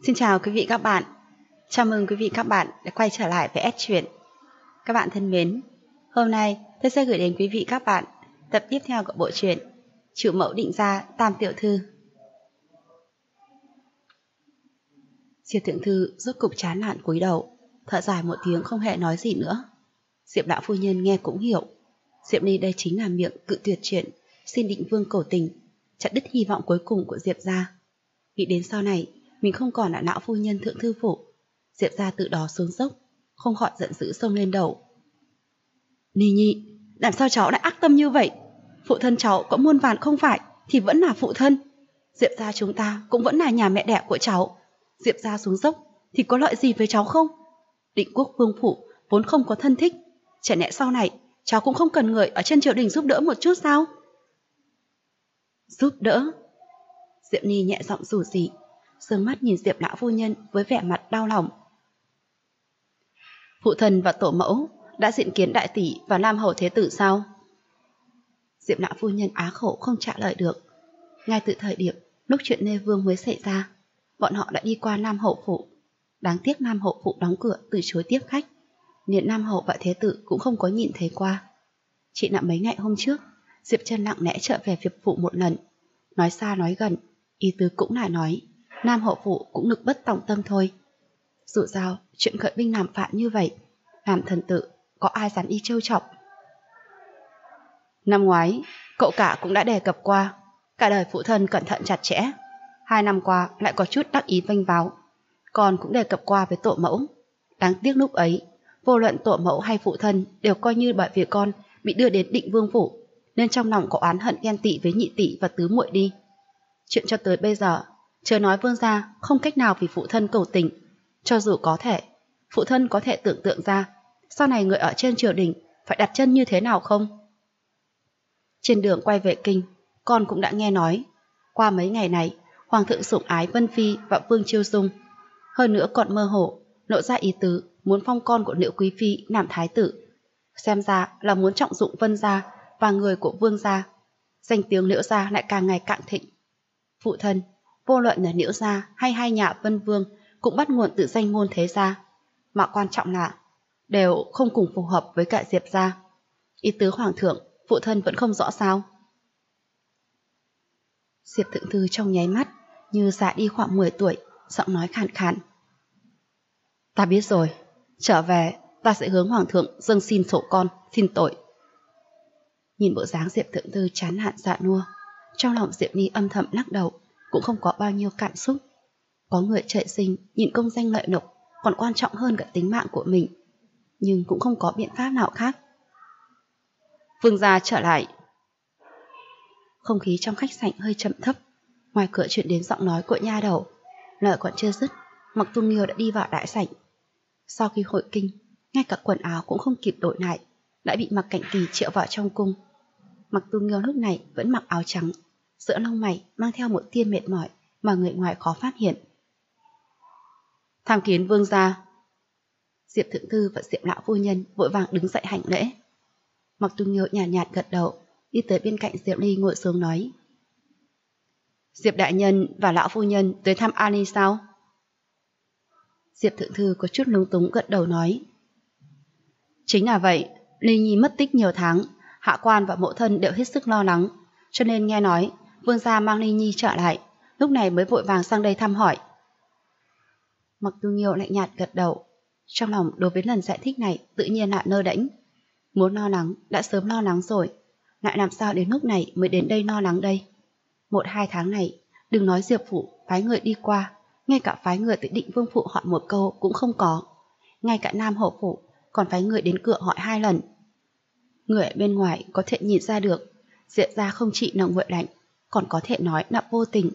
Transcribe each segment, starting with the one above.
Xin chào quý vị các bạn. Chào mừng quý vị các bạn đã quay trở lại với S Truyện. Các bạn thân mến, hôm nay tôi sẽ gửi đến quý vị các bạn tập tiếp theo của bộ truyện Chủ mẫu định gia Tam tiểu thư. Diệp thượng thư rốt cục chán nản cúi đầu, thở dài một tiếng không hề nói gì nữa. Diệp lão phu nhân nghe cũng hiểu, Diệp Ni đây chính là miệng cự tuyệt chuyện xin định vương cầu tình, chặt đứt hy vọng cuối cùng của Diệp gia. Nghĩ đến sau này mình không còn là lão phu nhân thượng thư phủ, Diệp gia tự đó xuống dốc, không khỏi giận dữ xông lên đầu. Ni Nhi, làm sao cháu lại ác tâm như vậy? Phụ thân cháu có muôn vàn không phải thì vẫn là phụ thân. Diệp gia chúng ta cũng vẫn là nhà mẹ đẻ của cháu. Diệp gia xuống dốc thì có lợi gì với cháu không? Định quốc vương phủ vốn không có thân thích, chả lẽ sau này cháu cũng không cần người ở trên triều đình giúp đỡ một chút sao? Giúp đỡ? Diệp Ni nhẹ giọng rủ rỉ, sương mắt nhìn Diệp lão phu nhân với vẻ mặt đau lòng. Phụ thân và tổ mẫu đã diện kiến đại tỷ và nam hầu thế tử sao? Diệp lão phu nhân á khẩu không trả lời được. Ngay từ thời điểm lúc chuyện Lê Vương mới xảy ra, bọn họ đã đi qua Nam hậu phủ. Đáng tiếc Nam hậu phủ đóng cửa từ chối tiếp khách, liền Nam hậu và thế tử cũng không có nhìn thấy qua. Chỉ là mấy ngày hôm trước, Diệp Chân lặng lẽ trở về Việt phủ một lần, nói xa nói gần, ý tứ cũng là nói Nam hậu phủ cũng lực bất tòng tâm thôi. Dù sao chuyện khởi binh làm phản như vậy, làm thần tử có ai dám đi trêu chọc. Năm ngoái cậu cả cũng đã đề cập qua, cả đời phụ thân cẩn thận chặt chẽ, 2 năm qua lại có chút đắc ý vênh váo. Con cũng đề cập qua với tổ mẫu, đáng tiếc lúc ấy vô luận tổ mẫu hay phụ thân đều coi như bởi vì con bị đưa đến định vương phủ nên trong lòng có oán hận ghen tị với nhị tỷ và tứ muội đi. Chuyện cho tới bây giờ, chớ nói vương gia không cách nào vì phụ thân cầu tình, cho dù có thể, phụ thân có thể tưởng tượng ra sau này người ở trên triều đình phải đặt chân như thế nào không? Trên đường quay về kinh, con cũng đã nghe nói, qua mấy ngày này, hoàng thượng sủng ái Vân Phi và Vương Chiêu Dung, hơn nữa còn mơ hồ lộ ra ý tứ muốn phong con của nữ quý phi làm thái tử, xem ra là muốn trọng dụng Vân gia và người của Vương gia, danh tiếng Liễu gia lại càng ngày càng thịnh. Phụ thân, vô luận là Liễu gia hay hai nhà Vân Vương cũng bắt nguồn từ danh môn thế gia, mà quan trọng là đều không cùng phù hợp với cả Diệp gia. Ý tứ hoàng thượng, phụ thân vẫn không rõ sao? Diệp thượng thư trong nháy mắt như già đi khoảng 10 tuổi, giọng nói khàn khàn. Ta biết rồi, trở về ta sẽ hướng hoàng thượng dâng xin sổ con, xin tội. Nhìn bộ dáng Diệp thượng thư chán nản dạ nua, trong lòng Diệp Ni âm thầm lắc đầu, cũng không có bao nhiêu cảm xúc. Có người trời sinh nhìn công danh lợi lộc còn quan trọng hơn cả tính mạng của mình, nhưng cũng không có biện pháp nào khác. Vương gia trở lại. Không khí trong khách sạn hơi trầm thấp, ngoài cửa truyền đến giọng nói của nha đầu. Lời còn chưa dứt, Mặc Tu Nghiêu đã đi vào đại sảnh. Sau khi hội kinh, ngay cả quần áo cũng không kịp đổi lại, đã bị Mặc Cảnh Kỳ triệu vào trong cung. Mặc Tu Nghiêu lúc này vẫn mặc áo trắng, giữa lông mày mang theo một tia mệt mỏi mà người ngoài khó phát hiện. Tham kiến vương gia. Diệp thượng thư và Diệp lão phu nhân vội vàng đứng dậy hành lễ. Mặc Tu Nghiêu nhàn nhạt gật đầu, đi tới bên cạnh Diệp Ly ngồi xuống nói. Diệp đại nhân và lão phu nhân tới thăm Ani sao? Diệp thượng thư có chút lúng túng gật đầu nói. Chính là vậy, Ly Nhi mất tích nhiều tháng, hạ quan và mẫu thân đều hết sức lo lắng, cho nên nghe nói vương gia mang Ly Nhi trở lại, lúc này mới vội vàng sang đây thăm hỏi. Mặc Tu Nghiêu lạnh nhạt gật đầu, trong lòng đối với lần giải thích này tự nhiên là lơ đễnh. Muốn lo lắng đã sớm lo lắng rồi, lại làm sao đến lúc này mới đến đây lo lắng đây? 1-2 tháng này, đừng nói Diệp phủ phái người đi qua, ngay cả phái người tới Định Vương phủ hỏi một câu cũng không có. Ngay cả Nam hậu phủ còn phái người đến cửa hỏi 2 lần. Người ở bên ngoài có thể nhìn ra được, Diệp gia không chỉ là nguội lạnh, còn có thể nói là vô tình.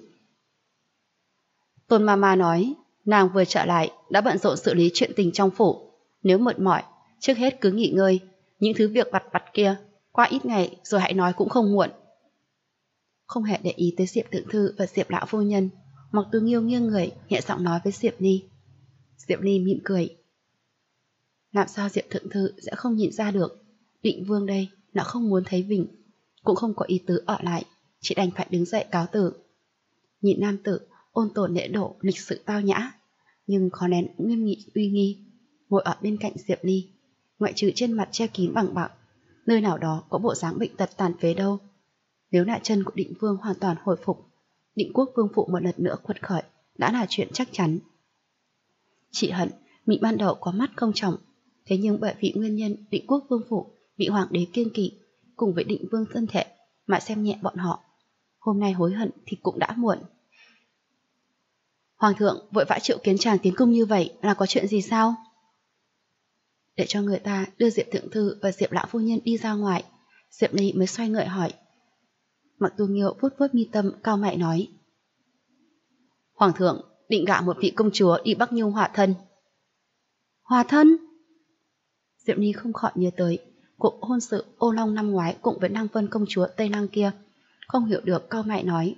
Tôn Mama nói, nàng vừa trở lại đã bận rộn xử lý chuyện tình trong phủ. Nếu mệt mỏi, trước hết cứ nghỉ ngơi, những thứ việc vặt vặt kia, qua ít ngày rồi hãy nói cũng không muộn. Không hề để ý tới Diệp thượng thư và Diệp lão phu nhân, Mặc Tu Nghiêu nghiêng người nhẹ giọng nói với Diệp Ly. Diệp Ly mỉm cười. Làm sao Diệp thượng thư sẽ không nhìn ra được, Định Vương đây là không muốn thấy Vinh, cũng không có ý tứ ở lại, chỉ đành phải đứng dậy cáo từ. Nhìn nam tử ôn tồn lễ độ, lịch sự tao nhã, nhưng khó nén nghiêm nghị uy nghi, ngồi ở bên cạnh Diệp Ly, ngoại trừ trên mặt che kín bằng bạc, nơi nào đó có bộ dáng bệnh tật tàn phế đâu. Nếu nạn chân của Định Vương hoàn toàn hồi phục, Định Quốc Vương Phụ một lần nữa quật khởi đã là chuyện chắc chắn. Chị hận mình ban đầu có mắt không trọng, thế nhưng bởi vì nguyên nhân Định Quốc Vương Phụ bị hoàng đế kiêng kỵ cùng với Định Vương thân thể mà xem nhẹ bọn họ. Hôm nay hối hận thì cũng đã muộn. Hoàng thượng vội vã triệu kiến chàng tiến cung như vậy là có chuyện gì sao? Để cho người ta đưa Diệp Thượng Thư và Diệp Lão Phu Nhân đi ra ngoài, Diệp Ly mới xoay người hỏi. Mặc Tu Nghiêu vuốt vuốt mi tâm cao mày nói. Hoàng thượng định gả một vị công chúa đi Bắc Nhung hòa thân. Hòa thân? Diệp Ly không khỏi nhớ tới cuộc hôn sự Ô Long năm ngoái cùng với Năng Vân công chúa Tây Lăng kia, không hiểu được cao mày nói.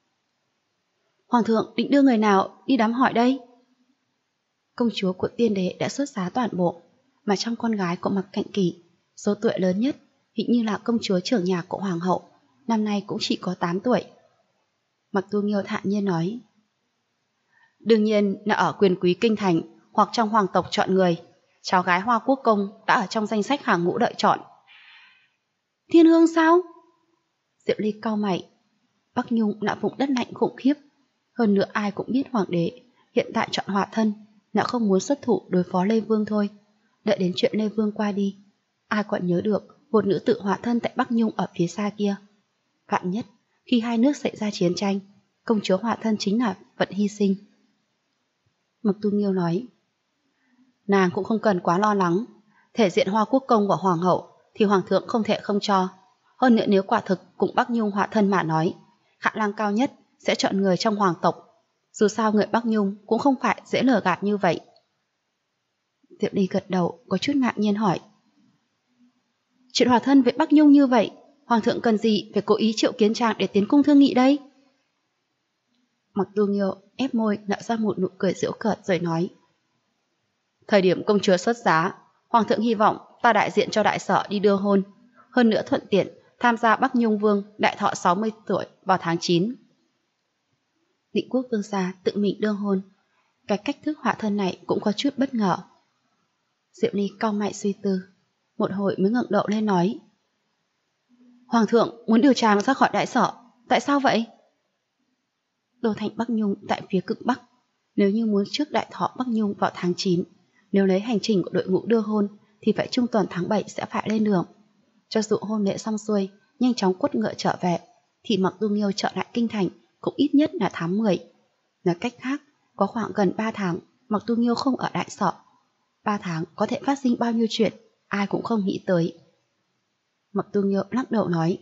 Hoàng thượng định đưa người nào đi đám hỏi đây? Công chúa của tiên đế đã xuất giá toàn bộ, mà trong con gái của Mặc Cạnh Kỳ, số tuổi lớn nhất hình như là công chúa trưởng nhà của hoàng hậu, năm nay cũng chỉ có 8 tuổi. Mặc Tu Nghiêu thản nhiên nói. Đương nhiên là ở quyền quý kinh thành hoặc trong hoàng tộc chọn người, cháu gái Hoa Quốc công đã ở trong danh sách hàng ngũ đợi chọn. Thiên Hương sao? Diệp Ly cau mày. Bắc Nhung là vùng đất lạnh khủng khiếp, hơn nữa ai cũng biết hoàng đế hiện tại chọn hòa thân là không muốn xuất thủ đối phó Lê Vương thôi. Đợi đến chuyện Lê Vương qua đi, ai còn nhớ được một nữ tử hòa thân tại Bắc Nhung ở phía xa kia. Vạn nhất khi hai nước xảy ra chiến tranh, công chúa hòa thân chính là vận hy sinh. Mặc Tu Nghiêu nói. Nàng cũng không cần quá lo lắng, thể diện Hoa Quốc công và hoàng hậu thì hoàng thượng không thể không cho. Hơn nữa nếu quả thực cùng Bắc Nhung hòa thân mà nói, khả năng cao nhất sẽ chọn người trong hoàng tộc. Dù sao người Bắc Nhung cũng không phải dễ lừa gạt như vậy. Diệp Ly gật đầu có chút ngạc nhiên hỏi. Chuyện hòa thân với Bắc Nhung như vậy, hoàng thượng cần gì phải cố ý triệu kiến chàng để tiến cung thương nghị đây? Mặc Tu Nghiêu ép môi nở ra một nụ cười giễu cợt rồi nói. Thời điểm công chúa xuất giá, hoàng thượng hy vọng ta đại diện cho đại sở đi đưa hôn, hơn nữa thuận tiện tham gia Bắc Nhung Vương đại thọ 60 tuổi vào tháng 9. Định Quốc Vương gia tự mình đưa hôn, cái cách thức hòa thân này cũng có chút bất ngờ. Diệp Ly cau mày suy tư, một hồi mới ngẩng đầu lên nói. Hoàng thượng muốn điều chàng ra khỏi đại sở, tại sao vậy? Đô thành Bắc Nhung tại phía cực Bắc, nếu như muốn trước đại thọ Bắc Nhung vào tháng 9, nếu lấy hành trình của đội ngũ đưa hôn thì phải trung tuần tháng 7 sẽ phải lên đường. Cho dù hôn lễ xong xuôi, nhanh chóng quất ngựa trở về, thì Mặc Tu Nghiêu trở lại kinh thành cũng ít nhất là tháng 10. Nói cách khác, có khoảng gần 3 tháng Mặc Tu Nghiêu không ở đại sở. 3 tháng có thể phát sinh bao nhiêu chuyện, ai cũng không nghĩ tới. Mặc Tu Nghiêu lắc đầu nói.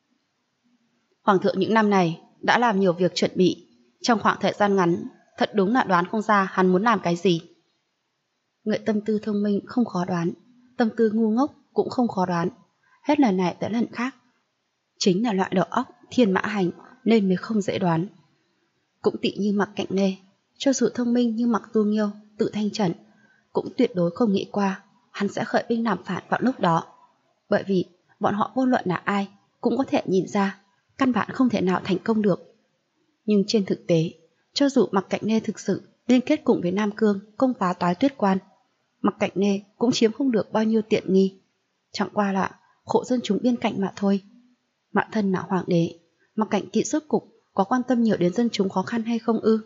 Hoàng thượng những năm này đã làm nhiều việc chuẩn bị, trong khoảng thời gian ngắn, thật đúng là đoán không ra hắn muốn làm cái gì. Người tâm tư thông minh không khó đoán, tâm tư ngu ngốc cũng không khó đoán, hết lần này tới lần khác. Chính là loại đầu óc thiên mã hành nên mới không dễ đoán. Cũng tị như Mặc Cạnh Nê, cho dù thông minh như Mặc Tu Nghiêu, Tự Thanh Trần, cũng tuyệt đối không nghĩ qua hắn sẽ khởi binh làm phản vào lúc đó. Bởi vì bọn họ vô luận là ai cũng có thể nhìn ra căn bản không thể nào thành công được. Nhưng trên thực tế, cho dù Mặc Cạnh Nê thực sự liên kết cùng với Nam Cương công phá Toái Tuyết Quan, Mặc Cạnh Nê cũng chiếm không được bao nhiêu tiện nghi. Chẳng qua là khổ dân chúng bên cạnh mà thôi. Mạ thân là hoàng đế, Mặc Cạnh Kỵ rốt cục có quan tâm nhiều đến dân chúng khó khăn hay không ư?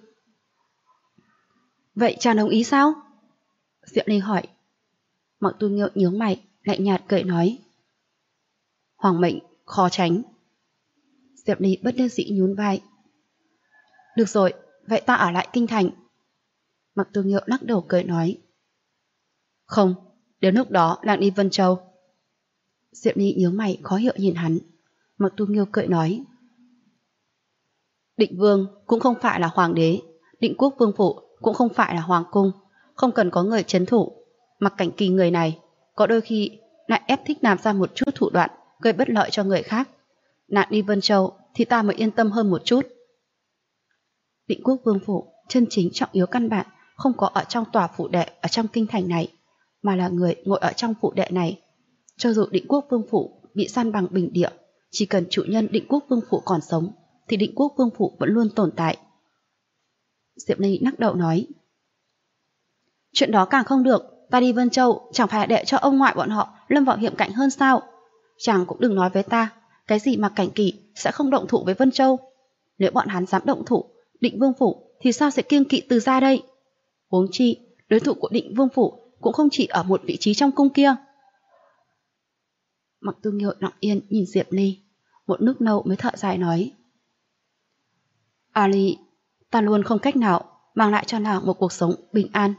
Vậy chàng đồng ý sao? Diệp Ly hỏi. Mặc Tu Nghiêu nhướng mày, lạnh nhạt cười nói. Hoàng mệnh, khó tránh. Diệp Ly bất đắc dĩ nhún vai. Được rồi, vậy ta ở lại kinh thành. Mặc Tu Nghiêu lắc đầu cười nói. Không, đến lúc đó đang đi Vân Châu. Diệp Ly nhướng mày khó hiểu nhìn hắn. Mặc Tu Nghiêu cười nói. Định Vương cũng không phải là hoàng đế, Định Quốc Vương Phụ cũng không phải là hoàng cung, không cần có người trấn thủ. Mặc Cảnh Kỳ người này có đôi khi lại ép thích làm ra một chút thủ đoạn gây bất lợi cho người khác. Nạn đi Vân Châu thì ta mới yên tâm hơn một chút. Định Quốc Vương Phủ chân chính trọng yếu căn bản không có ở trong tòa phủ đệ ở trong kinh thành này, mà là người ngồi ở trong phủ đệ này. Cho dù Định Quốc Vương Phủ bị san bằng bình địa, chỉ cần chủ nhân Định Quốc Vương Phủ còn sống thì Định Quốc Vương Phủ vẫn luôn tồn tại. Diệp Ly lắc đầu nói. Chuyện đó càng không được, ta đi Vân Châu chẳng phải để cho ông ngoại bọn họ lâm vào hiểm cảnh hơn sao? Chàng cũng đừng nói với ta, cái gì mà Cảnh Kỳ sẽ không động thủ với Vân Châu. Nếu bọn hắn dám động thủ, Định Vương Phủ thì sao sẽ kiêng kỵ Từ gia đây? Huống chi, đối thủ của Định Vương Phủ cũng không chỉ ở một vị trí trong cung kia. Mặc Tu Nghiêu lặng yên nhìn Diệp Ly, một nước nâu mới thở dài nói: Ali, ta luôn không cách nào mang lại cho nàng một cuộc sống bình an.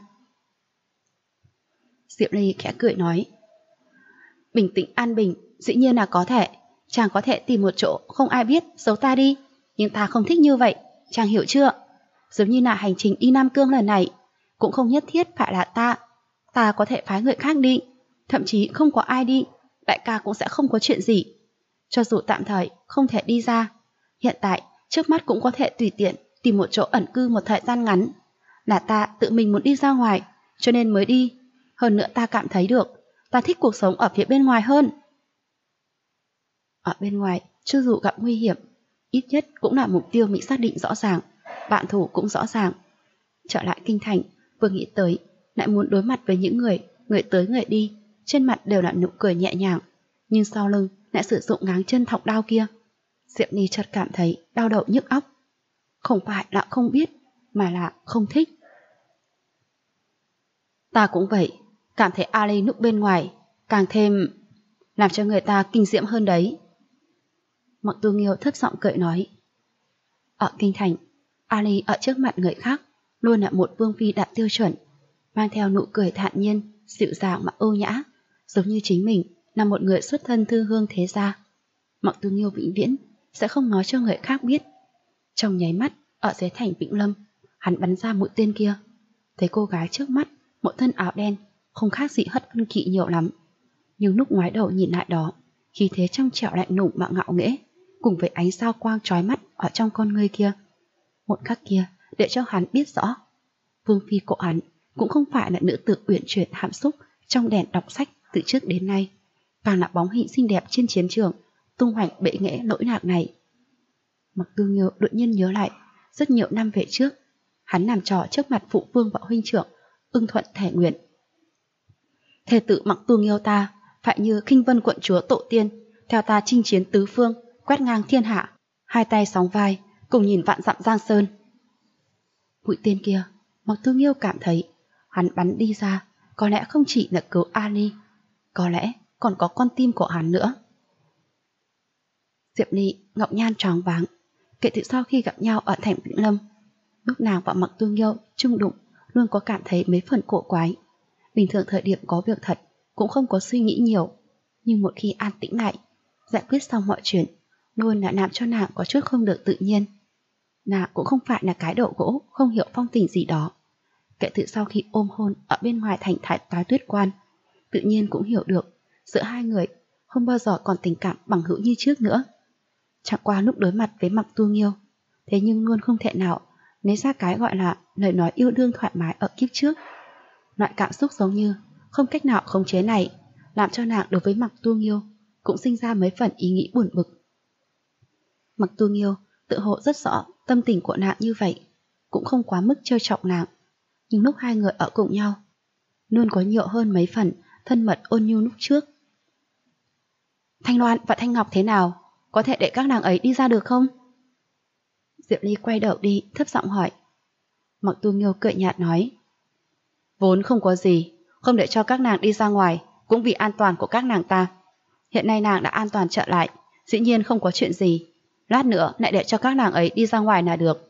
Diệp Ly khẽ cười nói: bình tĩnh an bình, dĩ nhiên là có thể. Chàng có thể tìm một chỗ không ai biết giấu ta đi, nhưng ta không thích như vậy, chàng hiểu chưa? Giống như là hành trình đi Nam Cương lần này, cũng không nhất thiết phải là ta có thể phái người khác đi, thậm chí không có ai đi, đại ca cũng sẽ không có chuyện gì. Cho dù tạm thời không thể đi ra, hiện tại trước mắt cũng có thể tùy tiện tìm một chỗ ẩn cư một thời gian ngắn. Là ta tự mình muốn đi ra ngoài, cho nên mới đi. Hơn nữa ta cảm thấy được, ta thích cuộc sống ở phía bên ngoài hơn. Ở bên ngoài, cho dù gặp nguy hiểm, ít nhất cũng là mục tiêu mình xác định rõ ràng, bạn thủ cũng rõ ràng. Trở lại kinh thành, vừa nghĩ tới, lại muốn đối mặt với những người tới người đi, trên mặt đều là nụ cười nhẹ nhàng, nhưng sau lưng lại sử dụng ngáng chân thọc đao kia. Diệp Ly chợt cảm thấy đau đầu nhức óc. Không phải là không biết, mà là không thích. Ta cũng vậy, cảm thấy Ali núp bên ngoài càng thêm làm cho người ta kinh diễm hơn đấy. Mặc Tu Nghiêu thấp giọng cười nói: ở kinh thành, Ali ở trước mặt người khác luôn là một vương phi đạt tiêu chuẩn, mang theo nụ cười thản nhiên, dịu dàng mà ưu nhã, giống như chính mình là một người xuất thân thư hương thế gia. Mặc Tu Nghiêu vĩnh viễn sẽ không nói cho người khác biết. Trong nháy mắt, ở dưới thành Vĩnh Lâm, hắn bắn ra mũi tên kia. Thấy cô gái trước mắt, một thân áo đen, không khác gì Hất Vân Kỵ nhiều lắm. Nhưng lúc ngoái đầu nhìn lại đó, khí thế trong trẻo lạnh lùng mà ngạo nghễ, cùng với ánh sao quang chói mắt ở trong con ngươi kia. Một khắc kia, để cho hắn biết rõ, vương phi của hắn cũng không phải là nữ tử uyển chuyển hàm xúc trong đèn đọc sách từ trước đến nay, càng là bóng hình xinh đẹp trên chiến trường, tung hoành bệ nghệ nỗi lạc này. Mặc Tu Nghiêu đột nhiên nhớ lại, rất nhiều năm về trước, hắn làm trò trước mặt phụ vương và huynh trưởng, ưng thuận thể nguyện. Thề tự Mặc Tu Nghiêu ta phải như Kinh Vân quận chúa tổ tiên, theo ta chinh chiến tứ phương, quét ngang thiên hạ, hai tay sóng vai, cùng nhìn vạn dặm giang sơn. Mũi tên kia, Mặc Tu Nghiêu cảm thấy hắn bắn đi ra có lẽ không chỉ là cứu Ali, có lẽ còn có con tim của hắn nữa. Diệp Ly ngọc nhan choáng váng. Kể từ sau khi gặp nhau ở thành Vĩnh Lâm, lúc nàng và Mặc Tu Nghiêu chung đụng luôn có cảm thấy mấy phần cổ quái. Bình thường thời điểm có việc thật cũng không có suy nghĩ nhiều, nhưng một khi an tĩnh lại, giải quyết xong mọi chuyện, luôn là làm cho nàng có chút không được tự nhiên. Nàng cũng không phải là cái đầu gỗ không hiểu phong tình gì đó. Kể từ sau khi ôm hôn ở bên ngoài thành Thái Toái Tuyết Quan, tự nhiên cũng hiểu được giữa hai người không bao giờ còn tình cảm bằng hữu như trước nữa. Chẳng qua lúc đối mặt với Mặc Tu Nghiêu, thế nhưng luôn không thể nào lấy ra cái gọi là lời nói yêu đương thoải mái ở kiếp trước. Loại cảm xúc giống như không cách nào khống chế này làm cho nàng đối với Mặc Tu Nghiêu cũng sinh ra mấy phần ý nghĩ buồn bực. Mặc Tu Nghiêu tự hộ rất rõ tâm tình của nàng như vậy, cũng không quá mức trêu chọc nàng, nhưng lúc hai người ở cùng nhau luôn có nhiều hơn mấy phần thân mật ôn nhu lúc trước. Thanh Loan và Thanh Ngọc thế nào? Có thể để các nàng ấy đi ra được không? Diệp Ly quay đầu đi, thấp giọng hỏi. Mặc Tu Nghiêu cười nhạt nói: vốn không có gì, không để cho các nàng đi ra ngoài, cũng vì an toàn của các nàng ta. Hiện nay nàng đã an toàn trở lại, dĩ nhiên không có chuyện gì. Lát nữa lại để cho các nàng ấy đi ra ngoài là được.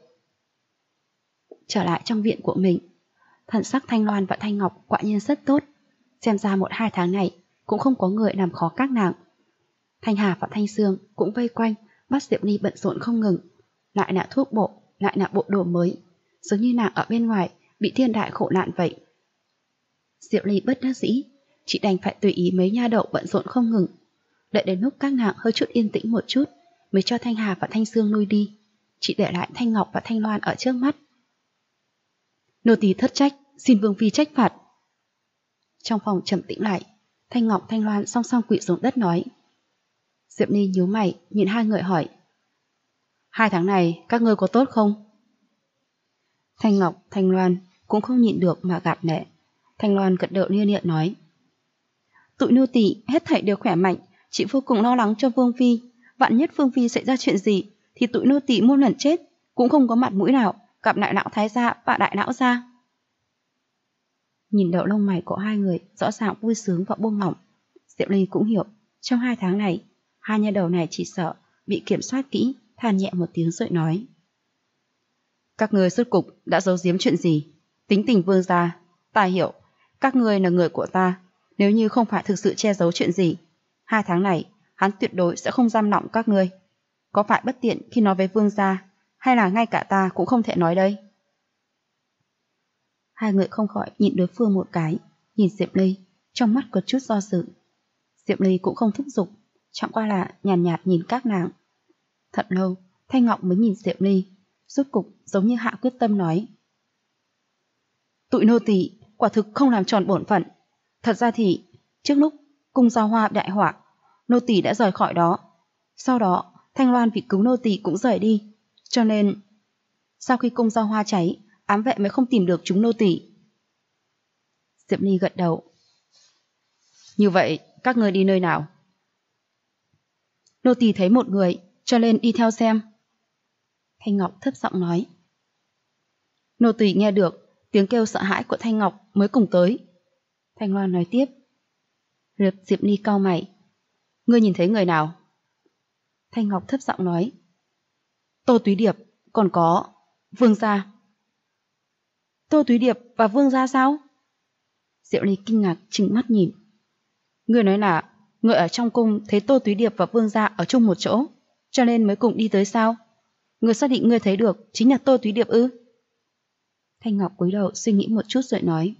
Trở lại trong viện của mình, thần sắc Thanh Loan và Thanh Ngọc quả nhiên rất tốt. Xem ra 1-2 tháng này cũng không có người làm khó các nàng. Thanh Hà và Thanh Sương cũng vây quanh bắt Diệp Ly bận rộn không ngừng, lại là thuốc bộ, lại là bộ đồ mới, giống như nàng ở bên ngoài bị thiên đại khổ nạn vậy. Diệp Ly bất đắc dĩ, chị đành phải tùy ý mấy nha đầu bận rộn không ngừng, đợi đến lúc các nàng hơi chút yên tĩnh một chút mới cho Thanh Hà và Thanh Sương lui đi, chị để lại Thanh Ngọc và Thanh Loan ở trước mắt. Nô tỳ thất trách, xin vương phi trách phạt. Trong phòng trầm tĩnh lại, Thanh Ngọc Thanh Loan song song quỵ xuống đất nói. Diệp Ly nhíu mày nhìn hai người hỏi: 2 tháng này các ngươi có tốt không? Thanh Ngọc Thanh Loan cũng không nhịn được mà gạt lệ, Thanh Loan gật đầu lia lịa nói. Tụi nô tỳ hết thảy đều khỏe mạnh, chị vô cùng lo lắng cho Vương Phi. Vạn nhất Vương Phi xảy ra chuyện gì, thì tụi nô tỳ muôn lần chết, cũng không có mặt mũi nào gặp lại lão thái gia và đại lão gia. Nhìn đậu lông mày của hai người rõ ràng vui sướng và buông lỏng, Diệu Ly cũng hiểu, trong 2 tháng này, hai nha đầu này chỉ sợ bị kiểm soát kỹ, than nhẹ một tiếng rồi nói. Các ngươi rốt cục đã giấu giếm chuyện gì? Tính tình Vương gia, ta hiểu, các ngươi là người của ta, nếu như không phải thực sự che giấu chuyện gì, 2 tháng này hắn tuyệt đối sẽ không giam lỏng các ngươi. Có phải bất tiện khi nói với Vương gia, hay là ngay cả ta cũng không thể nói đây? Hai người không khỏi nhìn đối phương một cái, nhìn Diệp Ly, trong mắt có chút do dự. Diệp Ly cũng không thúc giục, chẳng qua là nhàn nhạt nhìn các nàng. Thật lâu, Thanh Ngọc mới nhìn Diệp Ly, rốt cục giống như hạ quyết tâm nói. Tụi nô tỳ quả thực không làm tròn bổn phận. Thật ra thì, trước lúc cung Giao Hoa đại họa, nô tỳ đã rời khỏi đó. Sau đó, Thanh Loan vì cứu nô tỳ cũng rời đi. Cho nên, sau khi cung Giao Hoa cháy, ám vệ mới không tìm được chúng nô tỳ. Diệp Ly gật đầu. Như vậy, các ngươi đi nơi nào? Nô tỳ thấy một người, cho nên đi theo xem. Thanh Ngọc thấp giọng nói. Nô tỳ nghe được tiếng kêu sợ hãi của Thanh Ngọc mới cùng tới. Thanh Loan nói tiếp. Diệp Ly cau mày. Ngươi nhìn thấy người nào? Thanh Ngọc thấp giọng nói. Tô Túy Điệp, còn có Vương gia. Tô Túy Điệp và Vương gia sao? Diệu Ly kinh ngạc trừng mắt nhìn. Ngươi nói là người ở trong cung thấy Tô Túy Điệp và Vương gia ở chung một chỗ, cho nên mới cùng đi tới sao? Ngươi xác định ngươi thấy được chính là Tô Túy Điệp ư? Thanh Ngọc cúi đầu suy nghĩ một chút rồi nói.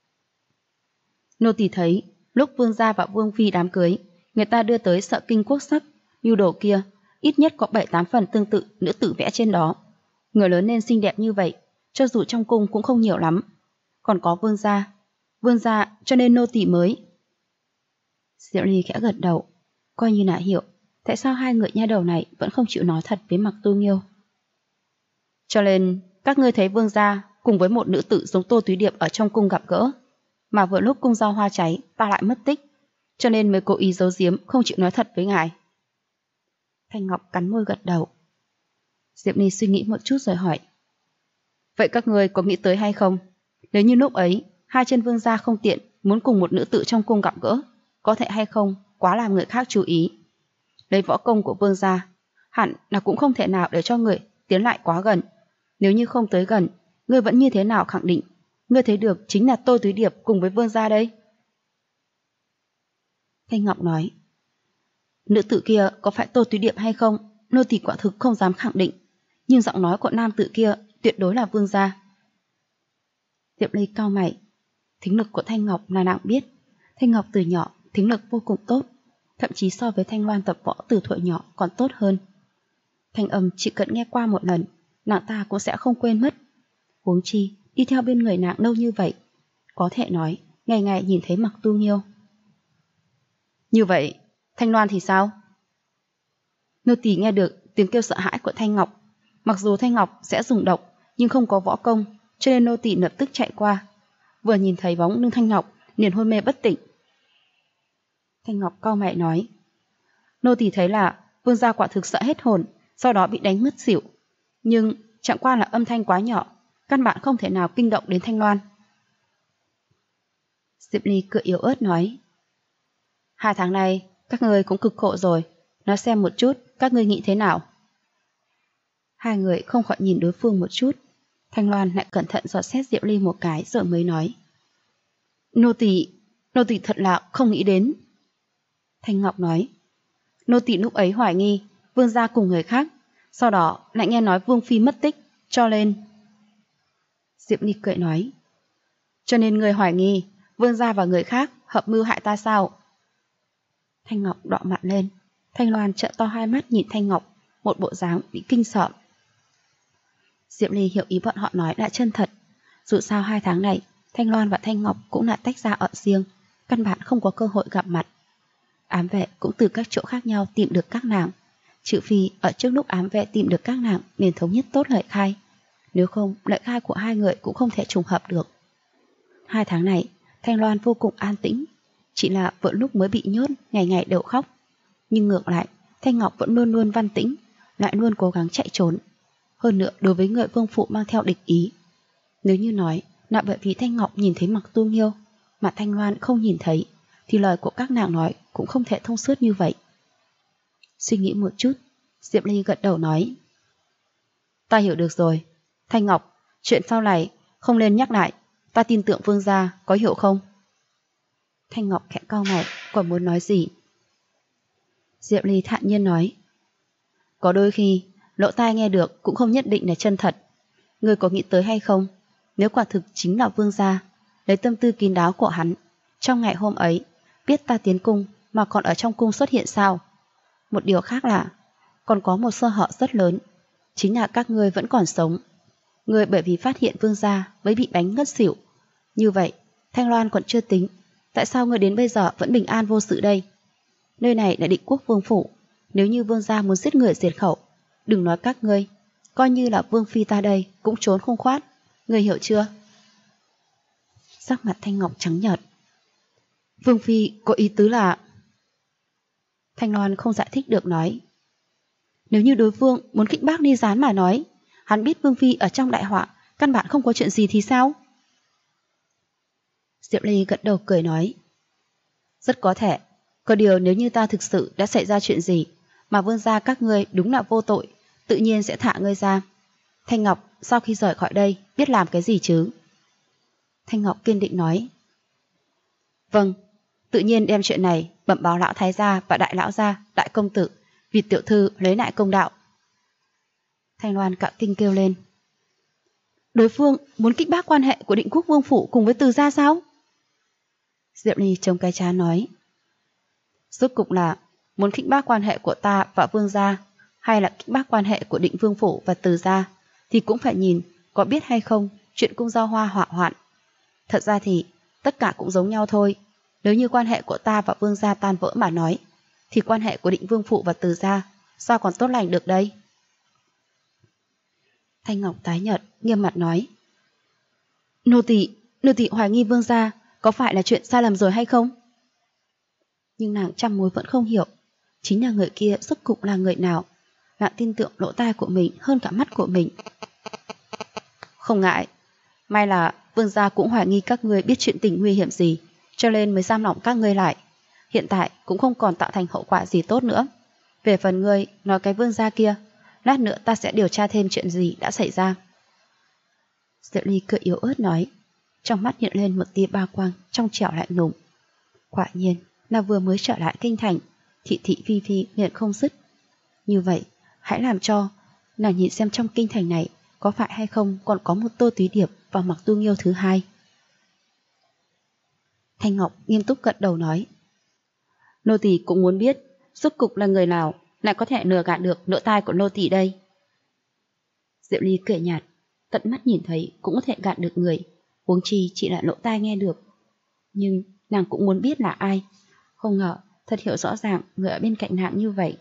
Nô tỳ thấy lúc Vương gia và Vương Phi đám cưới, người ta đưa tới Sợ Kinh Quốc sắc, như đồ kia, ít nhất có 7-8 phần tương tự nữ tử vẽ trên đó. Người lớn nên xinh đẹp như vậy, cho dù trong cung cũng không nhiều lắm. Còn có Vương gia cho nên nô tỳ mới. Diệu Ly khẽ gật đầu, coi như là hiểu tại sao hai người nha đầu này vẫn không chịu nói thật với Mặc Tu Nghiêu. Cho nên các ngươi thấy Vương gia cùng với một nữ tử giống Tô Túy Điệp ở trong cung gặp gỡ, mà vừa lúc cung Giao Hoa cháy ta lại mất tích, cho nên mới cố ý giấu giếm không chịu nói thật với ngài. Thanh Ngọc cắn môi gật đầu. Diệp Ly suy nghĩ một chút rồi hỏi. Vậy các ngươi có nghĩ tới hay không? Nếu như lúc ấy hai chân Vương gia không tiện muốn cùng một nữ tử trong cung gặp gỡ, có thể hay không quá làm người khác chú ý. Lấy võ công của Vương gia, hẳn là cũng không thể nào để cho người tiến lại quá gần. Nếu như không tới gần, ngươi vẫn như thế nào khẳng định ngươi thấy được chính là Tô Túy Điệp cùng với Vương gia đây? Thanh Ngọc nói. Nữ tử kia có phải Tô Túy Điệp hay không, nô tỳ quả thực không dám khẳng định, nhưng giọng nói của nam tử kia tuyệt đối là Vương gia. Diệp Ly cau mày. Thính lực của Thanh Ngọc là nàng biết. Thanh Ngọc từ nhỏ thính lực vô cùng tốt, thậm chí so với Thanh Loan tập võ từ thuở nhỏ còn tốt hơn. Thanh âm chỉ cần nghe qua một lần, nàng ta cũng sẽ không quên mất. Huống chi đi theo bên người nàng lâu như vậy, có thể nói ngày ngày nhìn thấy Mặc Tu Nghiêu. Như vậy Thanh Loan thì sao? Nô tỳ nghe được tiếng kêu sợ hãi của Thanh Ngọc. Mặc dù Thanh Ngọc sẽ dùng độc, nhưng không có võ công, cho nên nô tỳ lập tức chạy qua. Vừa nhìn thấy bóng lưng Thanh Ngọc, liền hôn mê bất tỉnh. Thanh Ngọc cau mày nói. Nô tỳ thấy là Vương gia quả thực sợ hết hồn, sau đó bị đánh ngất xỉu. Nhưng chẳng qua là âm thanh quá nhỏ, căn bản không thể nào kinh động đến Thanh Loan. Diệp Ly cười yếu ớt nói. 2 tháng nay các ngươi cũng cực khổ rồi, nói xem một chút các ngươi nghĩ thế nào. Hai người không khỏi nhìn đối phương một chút. Thanh Loan lại cẩn thận dò xét Diệu Ly một cái rồi mới nói. Nô tỳ thật là không nghĩ đến. Thanh Ngọc nói. Nô tỳ lúc ấy hoài nghi Vương gia cùng người khác, sau đó lại nghe nói Vương Phi mất tích, cho nên. Diệp Ly cười nói. Cho nên người hoài nghi Vương gia và người khác hợp mưu hại ta sao? Thanh Ngọc đỏ mặt lên. Thanh Loan trợn to hai mắt nhìn Thanh Ngọc, một bộ dáng bị kinh sợ. Diệp Ly hiểu ý bọn họ nói đã chân thật. Dù sao 2 tháng này Thanh Loan và Thanh Ngọc cũng đã tách ra ở riêng, căn bản không có cơ hội gặp mặt. Ám vệ cũng từ các chỗ khác nhau tìm được các nàng, trừ phi ở trước lúc ám vệ tìm được các nàng nên thống nhất tốt lời khai, nếu không lời khai của hai người cũng không thể trùng hợp được. 2 tháng này Thanh Loan vô cùng an tĩnh, chỉ là vợ lúc mới bị nhốt ngày ngày đều khóc. Nhưng ngược lại, Thanh Ngọc vẫn luôn luôn văn tĩnh, lại luôn cố gắng chạy trốn. Hơn nữa đối với người vương phụ mang theo địch ý. Nếu như nói là bởi vì Thanh Ngọc nhìn thấy Mặc Tu Nghiêu mà Thanh Loan không nhìn thấy, thì lời của các nàng nói cũng không thể thông suốt như vậy. Suy nghĩ một chút, Diệp Ly gật đầu nói: Ta hiểu được rồi. Thanh Ngọc, chuyện sau này không nên nhắc lại, ta tin tưởng vương gia, có hiểu không? Thanh Ngọc khẽ cau mày, còn muốn nói gì. Diệp Ly thản nhiên nói: Có đôi khi, lỗ tai nghe được cũng không nhất định là chân thật. Ngươi có nghĩ tới hay không? Nếu quả thực chính là vương gia, lấy tâm tư kín đáo của hắn, trong ngày hôm ấy, biết ta tiến cung mà còn ở trong cung xuất hiện sao? Một điều khác là, còn có một sơ hở rất lớn, chính là các ngươi vẫn còn sống. Ngươi bởi vì phát hiện vương gia mới bị đánh ngất xỉu. Như vậy, Thanh Loan còn chưa tính, tại sao ngươi đến bây giờ vẫn bình an vô sự đây? Nơi này là Định Quốc vương phủ, nếu như vương gia muốn giết người diệt khẩu, đừng nói các ngươi, coi như là vương phi ta đây cũng trốn không thoát. Ngươi hiểu chưa? Sắc mặt Thanh Ngọc trắng nhợt. Vương phi có ý tứ là... Thanh Loan không giải thích được nói: Nếu như đối phương muốn khích bác Ni Gián mà nói, hắn biết vương phi ở trong đại họa, căn bản không có chuyện gì thì sao? Diệp Ly gật đầu cười nói: Rất có thể, có điều nếu như ta thực sự đã xảy ra chuyện gì mà vương gia các ngươi đúng là vô tội, tự nhiên sẽ thả ngươi ra. Thanh Ngọc sau khi rời khỏi đây biết làm cái gì chứ? Thanh Ngọc kiên định nói: Vâng, tự nhiên đem chuyện này bẩm báo lão thái gia và đại lão gia, đại công tử, vì tiểu thư lấy lại công đạo. Thanh Loan cả kinh kêu lên: Đối phương muốn kích bác quan hệ của Định Quốc vương phủ cùng với Từ gia sao? Diệp Ly chống cái trán nói: Rốt cục là muốn kích bác quan hệ của ta và vương gia, hay là kích bác quan hệ của Định vương phủ và Từ gia, thì cũng phải nhìn có biết hay không chuyện cung giao hoa hỏa hoạn. Thật ra thì tất cả cũng giống nhau thôi. Nếu như quan hệ của ta và vương gia tan vỡ mà nói, thì quan hệ của Định vương phụ và Từ gia sao còn tốt lành được đây? Thanh Ngọc tái nhợt, nghiêm mặt nói: Nô tỳ hoài nghi vương gia có phải là chuyện sai lầm rồi hay không? Nhưng nàng trăm mối vẫn không hiểu, chính là người kia rốt cục là người nào. Nàng tin tưởng lỗ tai của mình hơn cả mắt của mình. Không ngại, may là vương gia cũng hoài nghi các ngươi biết chuyện tình nguy hiểm gì, cho nên mới giam lỏng các ngươi lại. Hiện tại cũng không còn tạo thành hậu quả gì tốt nữa. Về phần ngươi nói cái vương gia kia, lát nữa ta sẽ điều tra thêm chuyện gì đã xảy ra. Diệp Ly cười yếu ớt nói, trong mắt hiện lên một tia ba quang trong trẻo lạnh lùng. Quả nhiên là vừa mới trở lại kinh thành, thị thị phi phi liền không dứt. Như vậy, hãy làm cho nàng nhìn xem trong kinh thành này có phải hay không còn có một Tô Túy Điệp và Mặc Tu Nghiêu thứ hai. Thanh Ngọc nghiêm túc gật đầu nói, nô tỳ cũng muốn biết rốt cục là người nào lại có thể lừa gạt được lỗ tai của nô tỳ đây. Diệu Ly cười nhạt, tận mắt nhìn thấy cũng có thể gạt được người, huống chi chỉ là lỗ tai nghe được. Nhưng nàng cũng muốn biết là ai, không ngờ thật hiểu rõ ràng người ở bên cạnh nàng như vậy.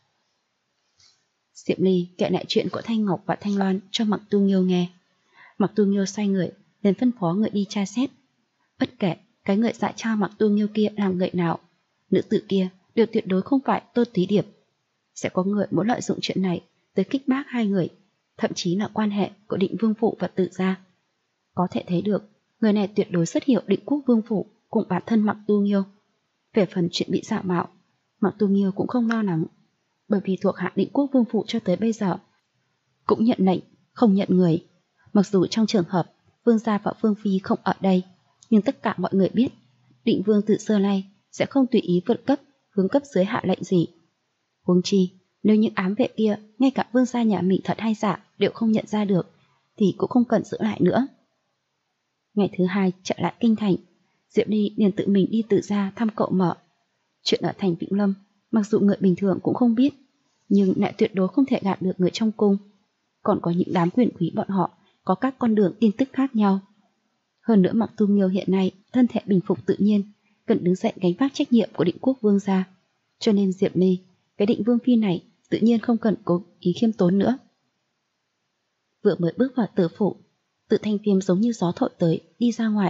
Diệp Ly kể lại chuyện của Thanh Ngọc và Thanh Loan cho Mặc Tu Nghiêu nghe. Mặc Tu Nghiêu xoay người liền phân phó người đi tra xét. Bất kể cái người dạy cho Mặc Tu Nghiêu kia làm người nào, nữ tử kia đều tuyệt đối không phải Tô Túy Điệp. Sẽ có người muốn lợi dụng chuyện này tới kích bác hai người, thậm chí là quan hệ của Định Vương Phủ và Tự gia. Có thể thấy được người này tuyệt đối rất hiểu Định Quốc Vương Phủ cùng bản thân Mặc Tu Nghiêu. Về phần chuyện bị giả mạo, Mặc Tu Nghiêu cũng không lo lắng, bởi vì thuộc hạ Định Quốc Vương Phủ cho tới bây giờ cũng nhận lệnh không nhận người. Mặc dù trong trường hợp Vương gia và Vương phi không ở đây, nhưng tất cả mọi người biết Định Vương từ xưa nay sẽ không tùy ý vượt cấp hướng cấp dưới hạ lệnh gì. Huống chi nếu những ám vệ kia ngay cả vương gia nhà mình thật hay giả đều không nhận ra được, thì cũng không cần giữ lại nữa. Ngày thứ hai trở lại kinh thành, Diệp Ly liền tự mình đi Tự gia thăm cậu Mở. Chuyện ở thành Vĩnh Lâm mặc dù người bình thường cũng không biết, nhưng lại tuyệt đối không thể gạt được người trong cung. Còn có những đám quyền quý bọn họ có các con đường tin tức khác nhau. Hơn nữa Mặc Tu Nghiêu hiện nay thân thể bình phục tự nhiên, cần đứng dậy gánh vác trách nhiệm của Định Quốc Vương gia, cho nên Diệp Ly, cái Định Vương phi này tự nhiên không cần cố ý khiêm tốn nữa. Vừa mới bước vào tử phủ, Tự Thanh Viêm giống như gió thổi tới đi ra ngoài,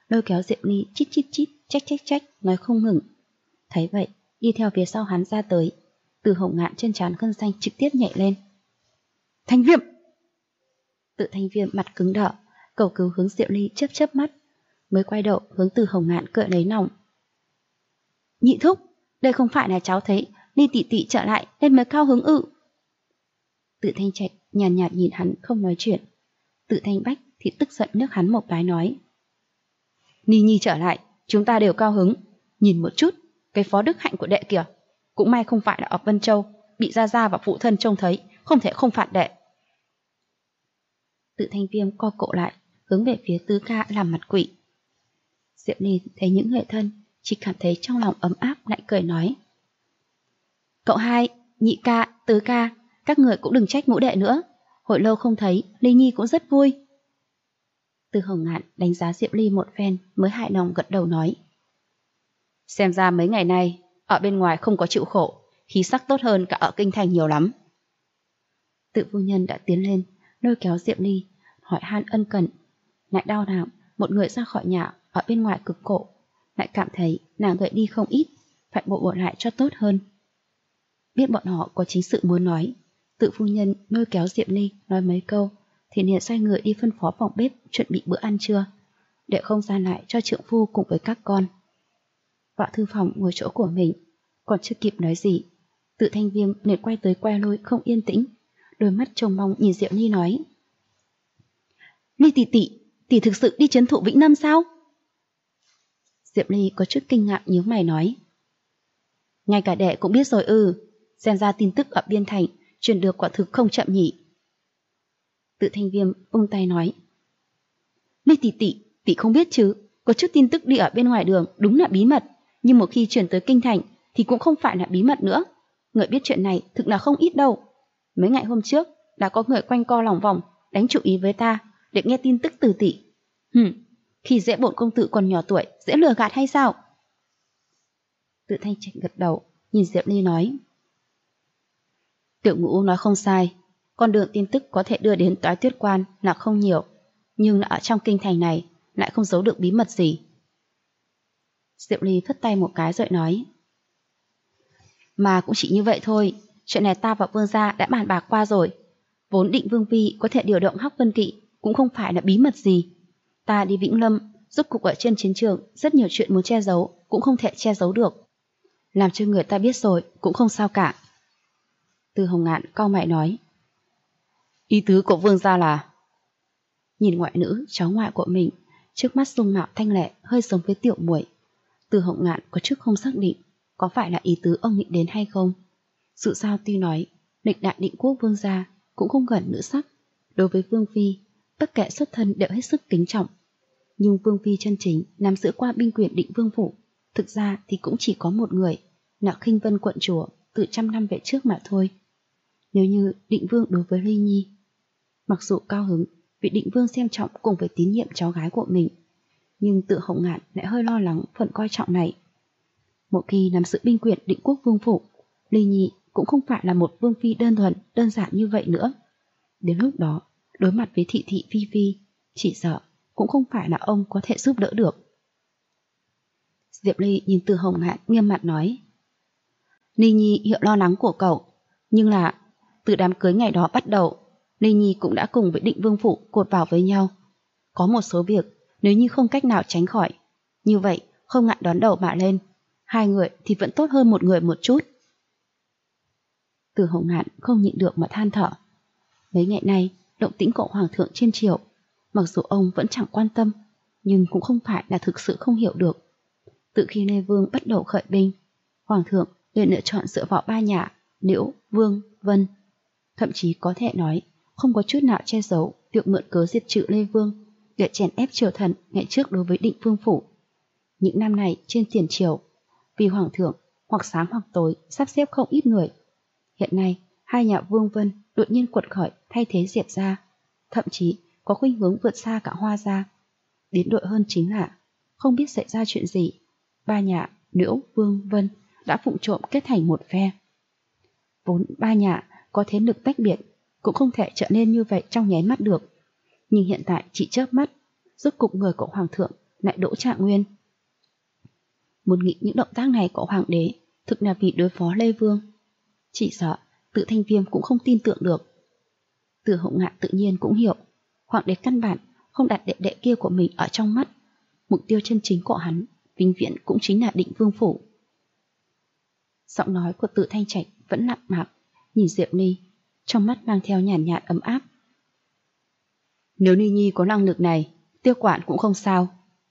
lôi kéo Diệp Ly chít chít chít, trách, nói không ngừng. Thấy vậy, đi theo phía sau hắn ra tới. Từ Hồng Ngạn trên trán gân xanh trực tiếp nhảy lên. Thanh Viêm! Tự Thanh Viêm mặt cứng đờ, cầu cứu hướng Diệp Ly chớp mắt, mới quay đầu hướng Từ Hồng Ngạn cựa lấy nòng. Nhị thúc, đây không phải là cháu thấy Ly tỷ tỷ trở lại nên mới cao hứng ư? Tự Thanh Trạch nhàn nhạt nhìn hắn không nói chuyện. Tự Thanh Bách thì tức giận nước hắn một cái nói. Ni Nhi trở lại, chúng ta đều cao hứng. Nhìn một chút, cái phó đức hạnh của đệ kìa. Cũng may không phải là ở Vân Châu, bị Gia Gia và phụ thân trông thấy, không thể không phạt đệ. Tự Thanh Viêm co cộ lại, hướng về phía tứ ca làm mặt quỷ. Diệp Ly thấy những người thân, chỉ cảm thấy trong lòng ấm áp, lại cười nói. Cậu hai, nhị ca, tứ ca, các người cũng đừng trách ngũ đệ nữa. Hồi lâu không thấy, Ly Nhi cũng rất vui. Từ Hồng Ngạn đánh giá Diệp Ly một phen mới hài lòng gật đầu nói. Xem ra mấy ngày nay, ở bên ngoài không có chịu khổ, khí sắc tốt hơn cả ở kinh thành nhiều lắm. Tự phu nhân đã tiến lên, lôi kéo Diệp Ly, hỏi han ân cần. Lại đau lòng, một người ra khỏi nhà ở bên ngoài cực khổ, lại cảm thấy nàng gợi đi không ít, phải bộ lại cho tốt hơn. Biết bọn họ có chính sự muốn nói, tự phu nhân lôi kéo Diệp Ly nói mấy câu, thì liền xoay người đi phân phó phòng bếp chuẩn bị bữa ăn trưa, để không gian lại cho trượng phu cùng với các con. Võ thư phòng ngồi chỗ của mình, còn chưa kịp nói gì, Tự Thanh Viêm liền quay tới quay lui không yên tĩnh, đôi mắt trông mong nhìn Diệp Ly nói. Ly tỷ thực sự đi trấn thủ Vĩnh Lâm sao? Diệp Ly có chút kinh ngạc nhíu mày nói. Ngay cả đệ cũng biết rồi ư, xem ra tin tức ở biên thành truyền được quả thực không chậm nhỉ. Tự Thanh Viêm vung tay nói. Ly tỷ không biết chứ, có chút tin tức đi ở bên ngoài đường đúng là bí mật, nhưng một khi chuyển tới kinh thành thì cũng không phải là bí mật nữa. Người biết chuyện này thực là không ít đâu. Mấy ngày hôm trước đã có người quanh co lòng vòng đánh chủ ý với ta để nghe tin tức từ tỷ. Khi dễ bổn công tử còn nhỏ tuổi, dễ lừa gạt hay sao? Tự Thanh Trạch gật đầu, nhìn Diệp Ly nói. Tiểu Ngũ nói không sai, con đường tin tức có thể đưa đến Toái Tuyết Quan là không nhiều, nhưng là ở trong kinh thành này lại không giấu được bí mật gì. Diệp Ly phất tay một cái rồi nói. Mà cũng chỉ như vậy thôi, chuyện này ta và Vương gia đã bàn bạc qua rồi. Vốn định Vương Phi có thể điều động Hắc Vân Kỵ cũng không phải là bí mật gì. Ta đi Vĩnh Lâm, giúp cục ở trên chiến trường, rất nhiều chuyện muốn che giấu cũng không thể che giấu được. Làm cho người ta biết rồi cũng không sao cả. Từ Hồng Ngạn cau mày nói. Ý tứ của Vương gia là... Nhìn ngoại nữ, cháu ngoại của mình, trước mắt dung mạo thanh lệ hơi giống với Tiểu Muội. Từ Hồng Ngạn có chút không xác định có phải là ý tứ ông nghĩ đến hay không. Sự sao tuy nói lịch đại Định Quốc Vương gia cũng không gần nữ sắc, đối với Vương Phi tất cả xuất thân đều hết sức kính trọng, nhưng Vương Phi chân chính nắm giữ qua binh quyền Định Vương phủ thực ra thì cũng chỉ có một người, là Khinh Vân quận chúa từ trăm năm về trước mà thôi. Nếu như Định Vương đối với Ly Nhi, mặc dù cao hứng vì Định Vương xem trọng cùng với tín nhiệm cháu gái của mình, nhưng Tự Hồng Ngạn lại hơi lo lắng phần coi trọng này. Một khi nắm giữ binh quyền Định Quốc Vương phủ, Ly Nhi cũng không phải là một Vương Phi đơn thuần, đơn giản như vậy nữa. Đến lúc đó, đối mặt với Thị Thị Phi Phi, chỉ sợ cũng không phải là ông có thể giúp đỡ được. Diệp Ly nhìn Từ Hồng Ngạn nghiêm mặt nói. Ly Nhi hiểu lo lắng của cậu, nhưng là từ đám cưới ngày đó bắt đầu, Ly Nhi cũng đã cùng với Định Vương phủ cột vào với nhau. Có một số việc nếu như không cách nào tránh khỏi, như vậy không ngại đón đầu mà lên, hai người thì vẫn tốt hơn một người một chút. Từ Hồng Ngạn không nhịn được mà than thở. Mấy ngày nay động tĩnh của Hoàng thượng trên triều, mặc dù ông vẫn chẳng quan tâm, nhưng cũng không phải là thực sự không hiểu được. Từ khi Lê Vương bắt đầu khởi binh, Hoàng thượng liền lựa chọn dựa vào ba nhà Liễu, Vương, Vân. Thậm chí có thể nói không có chút nào che giấu việc mượn cớ diệt trừ Lê Vương để chèn ép triều thần ngày trước đối với Định Vương phủ. Những năm này trên tiền triều, vì Hoàng thượng hoặc sáng hoặc tối sắp xếp không ít người. Hiện nay hai nhà Vương Vân đột nhiên quật khởi thay thế Diệp gia, thậm chí có khuynh hướng vượt xa cả Hoa gia. Đến đội hơn chính là không biết xảy ra chuyện gì, ba nhà Liễu, Vương, Vân đã phụng trộm kết thành một phe. Vốn ba nhà có thế lực tách biệt, cũng không thể trở nên như vậy trong nháy mắt được. Nhưng hiện tại chỉ chớp mắt, rốt cục người của Hoàng thượng lại đỗ Trạng Nguyên. Muốn nghĩ những động tác này của hoàng đế thực là vì đối phó Lê Vương. Chỉ sợ Tự Thanh Viêm cũng không tin tưởng được. Từ Hậu Ngạn tự nhiên cũng hiểu, hoàng đế căn bản không đặt đệ đệ kia của mình ở trong mắt. Mục tiêu chân chính của hắn vĩnh viễn cũng chính là Định Vương phủ. Giọng nói của Tự Thanh Trạch vẫn lặng mạc, nhìn Diệp Ly, trong mắt mang theo nhàn nhạt ấm áp. Nếu Ni Nhi có năng lực này, Tiêu quản cũng không sao.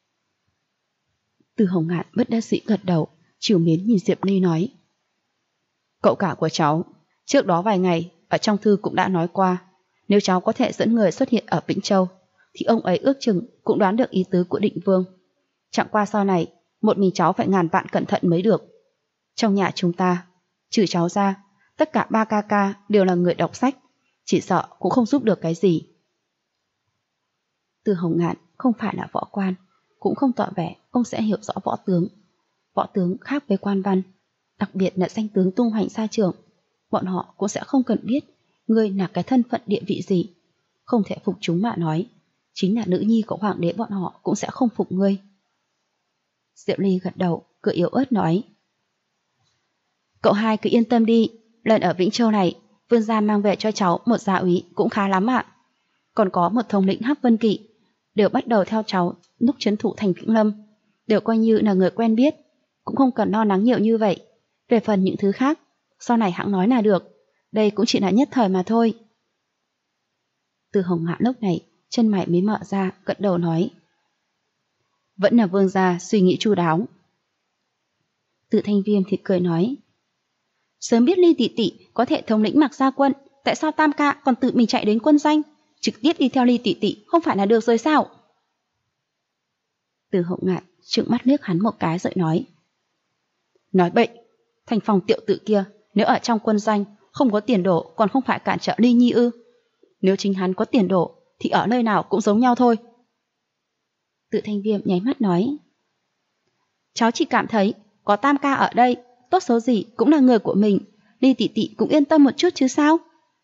Từ Hồng Ngạn bất đắc dĩ gật đầu, trìu mến nhìn Diệp Ly nói. Cậu cả của cháu, trước đó vài ngày ở trong thư cũng đã nói qua, nếu cháu có thể dẫn người xuất hiện ở Vĩnh Châu, thì ông ấy ước chừng cũng đoán được ý tứ của Định Vương. Chẳng qua sau này, một mình cháu phải ngàn vạn cẩn thận mới được. Trong nhà chúng ta, trừ cháu ra, tất cả 3 ca ca đều là người đọc sách, chỉ sợ cũng không giúp được cái gì. Từ Hồng Ngạn không phải là võ quan, cũng không tỏ vẻ ông sẽ hiểu rõ võ tướng. Võ tướng khác với quan văn, đặc biệt là danh tướng tung hoành xa trường, bọn họ cũng sẽ không cần biết ngươi là cái thân phận địa vị gì. Không thể phục chúng mà nói, chính là nữ nhi của hoàng đế bọn họ cũng sẽ không phục ngươi. Diệu Ly gật đầu, cười yếu ớt nói. Cậu hai cứ yên tâm đi, lần ở Vĩnh Châu này, Vương gia mang về cho cháu một gia úy cũng khá lắm ạ. Còn có một thống lĩnh Hắc Vân Kỵ, đều bắt đầu theo cháu lúc trấn thủ thành Vĩnh Lâm, đều coi như là người quen biết, cũng không cần lo lắng nhiều như vậy. Về phần những thứ khác, sau này hãng nói là được, đây cũng chỉ là nhất thời mà thôi. Từ Hồng Ngạn lúc này, chân mày mới mở ra, gật đầu nói. Vẫn là Vương gia suy nghĩ chu đáo. Tự Thanh Viêm thì cười nói. Sớm biết Ly tỷ tỷ có thể thống lĩnh Mạc Gia quân, tại sao Tam ca còn tự mình chạy đến quân doanh, trực tiếp đi theo Ly tỷ tỷ không phải là được rồi sao? Từ Hậu Ngạn trợn mắt liếc hắn một cái rồi nói. Nói bậy, Thành Phong tiểu tử kia nếu ở trong quân doanh không có tiền đồ còn không phải cản trở Ly Nhi ư? Nếu chính hắn có tiền đồ thì ở nơi nào cũng giống nhau thôi. Tự Thanh Viêm nháy mắt nói. Cháu chỉ cảm thấy có Tam ca ở đây, tốt xấu gì cũng là người của mình, Ly tỷ tỷ cũng yên tâm một chút chứ sao?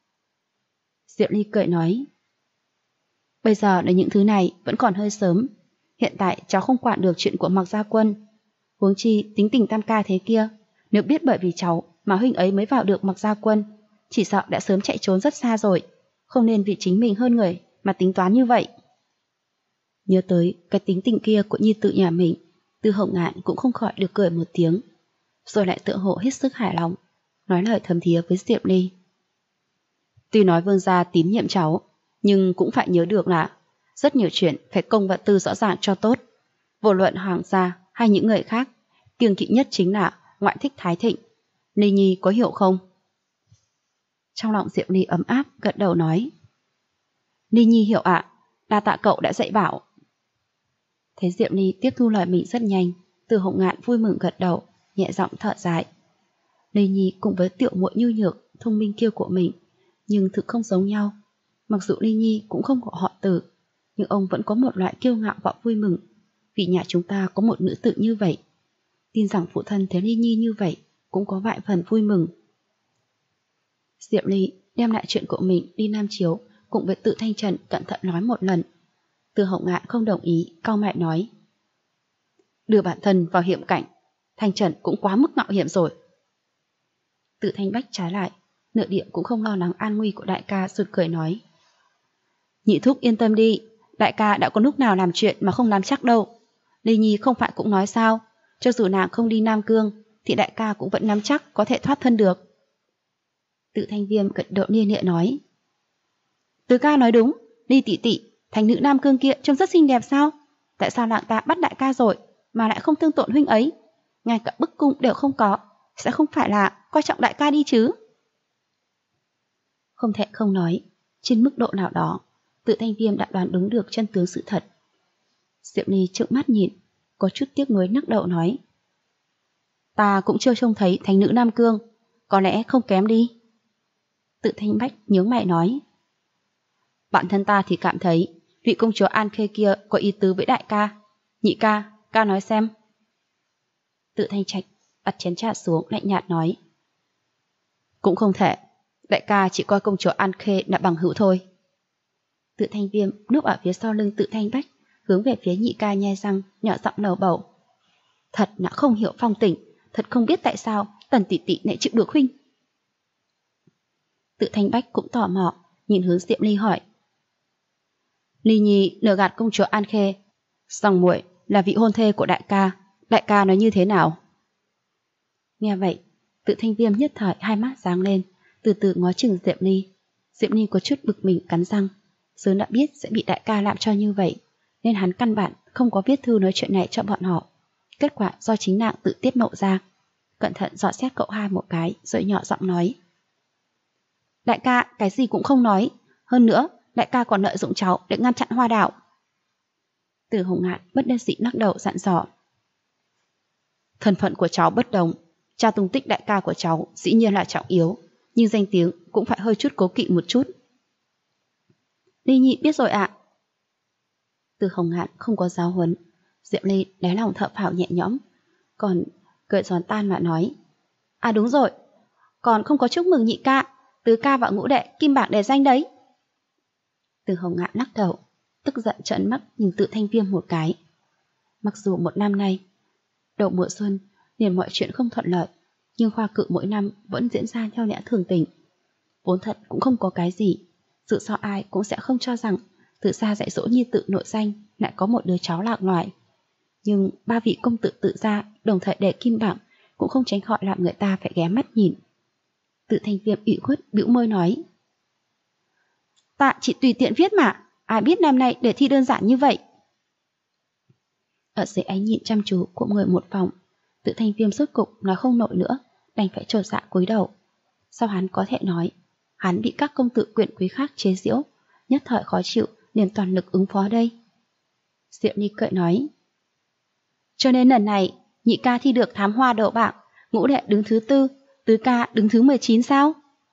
Diệu Ly cười nói. Bây giờ là những thứ này vẫn còn hơi sớm, hiện tại cháu không quản được chuyện của Mạc Gia quân. Huống chi tính tình Tam ca thế kia, nếu biết bởi vì cháu mà huynh ấy mới vào được Mạc Gia quân, chỉ sợ đã sớm chạy trốn rất xa rồi, không nên vì chính mình hơn người mà tính toán như vậy. Nhớ tới cái tính tình kia của nhi tự nhà mình, Từ Hồng Ngạn cũng không khỏi được cười một tiếng, rồi lại tựa hồ hết sức hài lòng, nói lời thầm thía với Diệp Ly. Tuy nói Vương gia tín nhiệm cháu, nhưng cũng phải nhớ được là rất nhiều chuyện phải công và tư rõ ràng cho tốt. Vô luận hoàng gia hay những người khác, kiêng kỵ nhất chính là ngoại thích Thái Thịnh. Ly Nhi có hiểu không? Trong lòng Diệp Ly ấm áp gật đầu nói. Ly Nhi hiểu ạ, đa tạ cậu đã dạy bảo. Thấy Diệp Ly tiếp thu lời mình rất nhanh, Từ Hồng Ngạn vui mừng gật đầu, nhẹ giọng thở dài. Ly Nhi cùng với tiểu muội nhu nhược, thông minh kia của mình, nhưng thực không giống nhau. Mặc dù Ly Nhi cũng không có họ Từ, nhưng ông vẫn có một loại kiêu ngạo và vui mừng, vì nhà chúng ta có một nữ tử như vậy. Tin rằng phụ thân thấy Ly Nhi như vậy cũng có vài phần vui mừng. Diệp Ly đem lại chuyện của mình đi Nam Chiếu cùng với Tự Thanh Trần cẩn thận nói một lần. Từ Hồng Ngạn không đồng ý, cau mày nói. Đưa bản thân vào hiểm cảnh, Thanh Trần cũng quá mức mạo hiểm rồi. Tự Thanh Bách trái lại, nửa điểm cũng không lo lắng an nguy của đại ca, rồi cười nói. Nhị thúc yên tâm đi, đại ca đã có lúc nào làm chuyện mà không nắm chắc đâu. Ly Nhi không phải cũng nói sao, cho dù nàng không đi Nam Cương thì đại ca cũng vẫn nắm chắc có thể thoát thân được. Tự Thanh Viêm gật đầu lia lịa nói. Từ ca nói đúng, Ly tỷ tỷ, thành nữ Nam Cương kia trông rất xinh đẹp sao? Tại sao lạng ta bắt đại ca rồi mà lại không thương tổn huynh ấy? Ngay cả bức cung đều không có, sẽ không phải là coi trọng đại ca đi chứ? Không thể không nói, trên mức độ nào đó, Tự Thanh Viêm đã đoán đúng được chân tướng sự thật. Diệp Ly trợn mắt nhìn, có chút tiếc nuối nắc đầu nói. Ta cũng chưa trông thấy thành nữ Nam Cương, có lẽ không kém đi. Tự Thanh Bách nhướng mày nói. Bản thân ta thì cảm thấy vị công chúa An Khê kia có ý tứ với đại ca. Nhị ca, ca nói xem. Tự Thanh Trạch đặt chén trà xuống lạnh nhạt nói. Cũng không thể, đại ca chỉ coi công chúa An Khê là bằng hữu thôi. Tự Thanh Viêm núp ở phía sau lưng Tự Thanh Bách, hướng về phía nhị ca nhe răng, nhỏ giọng lầu bầu. Thật là không hiểu phong tình, thật không biết tại sao Tần tỷ tỷ lại chịu được huynh. Tự Thanh Bách cũng tò mò, nhìn hướng Diệm Ly hỏi. Ly Nhi lừa gạt công chúa An Khê, rằng muội là vị hôn thê của đại ca nói như thế nào? Nghe vậy, Tự Thanh Viêm nhất thời hai mắt sáng lên, từ từ ngó chừng Diệm Ly. Diệm Ly có chút bực mình cắn răng, sớm đã biết sẽ bị đại ca làm cho như vậy, nên hắn căn bản không có viết thư nói chuyện này cho bọn họ. Kết quả do chính nàng tự tiết lộ ra. Cẩn thận dò xét cậu hai một cái, rồi nhỏ giọng nói. Đại ca cái gì cũng không nói, hơn nữa đại ca còn lợi dụng cháu để ngăn chặn Hoa Đạo. Từ Hồng Ngạn bất đắc dĩ lắc đầu dặn dò. Thân phận của cháu bất đồng, tra tung tích đại ca của cháu dĩ nhiên là trọng yếu, nhưng danh tiếng cũng phải hơi chút cố kỵ một chút. Ly Nhi biết rồi ạ. Từ Hồng Ngạn không có giáo huấn, Diệm Ly đáy lòng thở phào nhẹ nhõm, còn cười giòn tan mà nói. À đúng rồi, còn không có chúc mừng nhị ca, tứ ca và ngũ đệ kim bảng đề danh đấy. Từ Hồng Ngạn lắc đầu, tức giận trợn mắt nhìn Tự Thanh Viêm một cái. Mặc dù một năm nay, đầu mùa xuân, liền mọi chuyện không thuận lợi, nhưng khoa cự mỗi năm vẫn diễn ra theo lẽ thường tình. Vốn thật cũng không có cái gì, dự so ai cũng sẽ không cho rằng Tự gia dạy dỗ nhi tự nội danh lại có một đứa cháu lạc loài. Nhưng ba vị công tử Tự gia đồng thời để kim bảng cũng không tránh khỏi làm người ta phải ghé mắt nhìn. Tự Thanh Viêm ủy khuất bĩu môi nói. Ta chỉ tùy tiện viết mà, ai biết năm nay để thi đơn giản như vậy. Ở dưới ánh nhìn chăm chú của người một phòng, Tự Thanh Viêm rốt cục nói không nổi nữa, đành phải trột dạ cúi đầu. Sao hắn có thể nói, hắn bị các công tử quyền quý khác chế giễu, nhất thời khó chịu nên toàn lực ứng phó đây. Diệm Ly cười nói. Cho nên lần này, nhị ca thi được thám hoa đậu bảng, ngũ đệ đứng thứ 4, tứ ca đứng thứ 19 sao?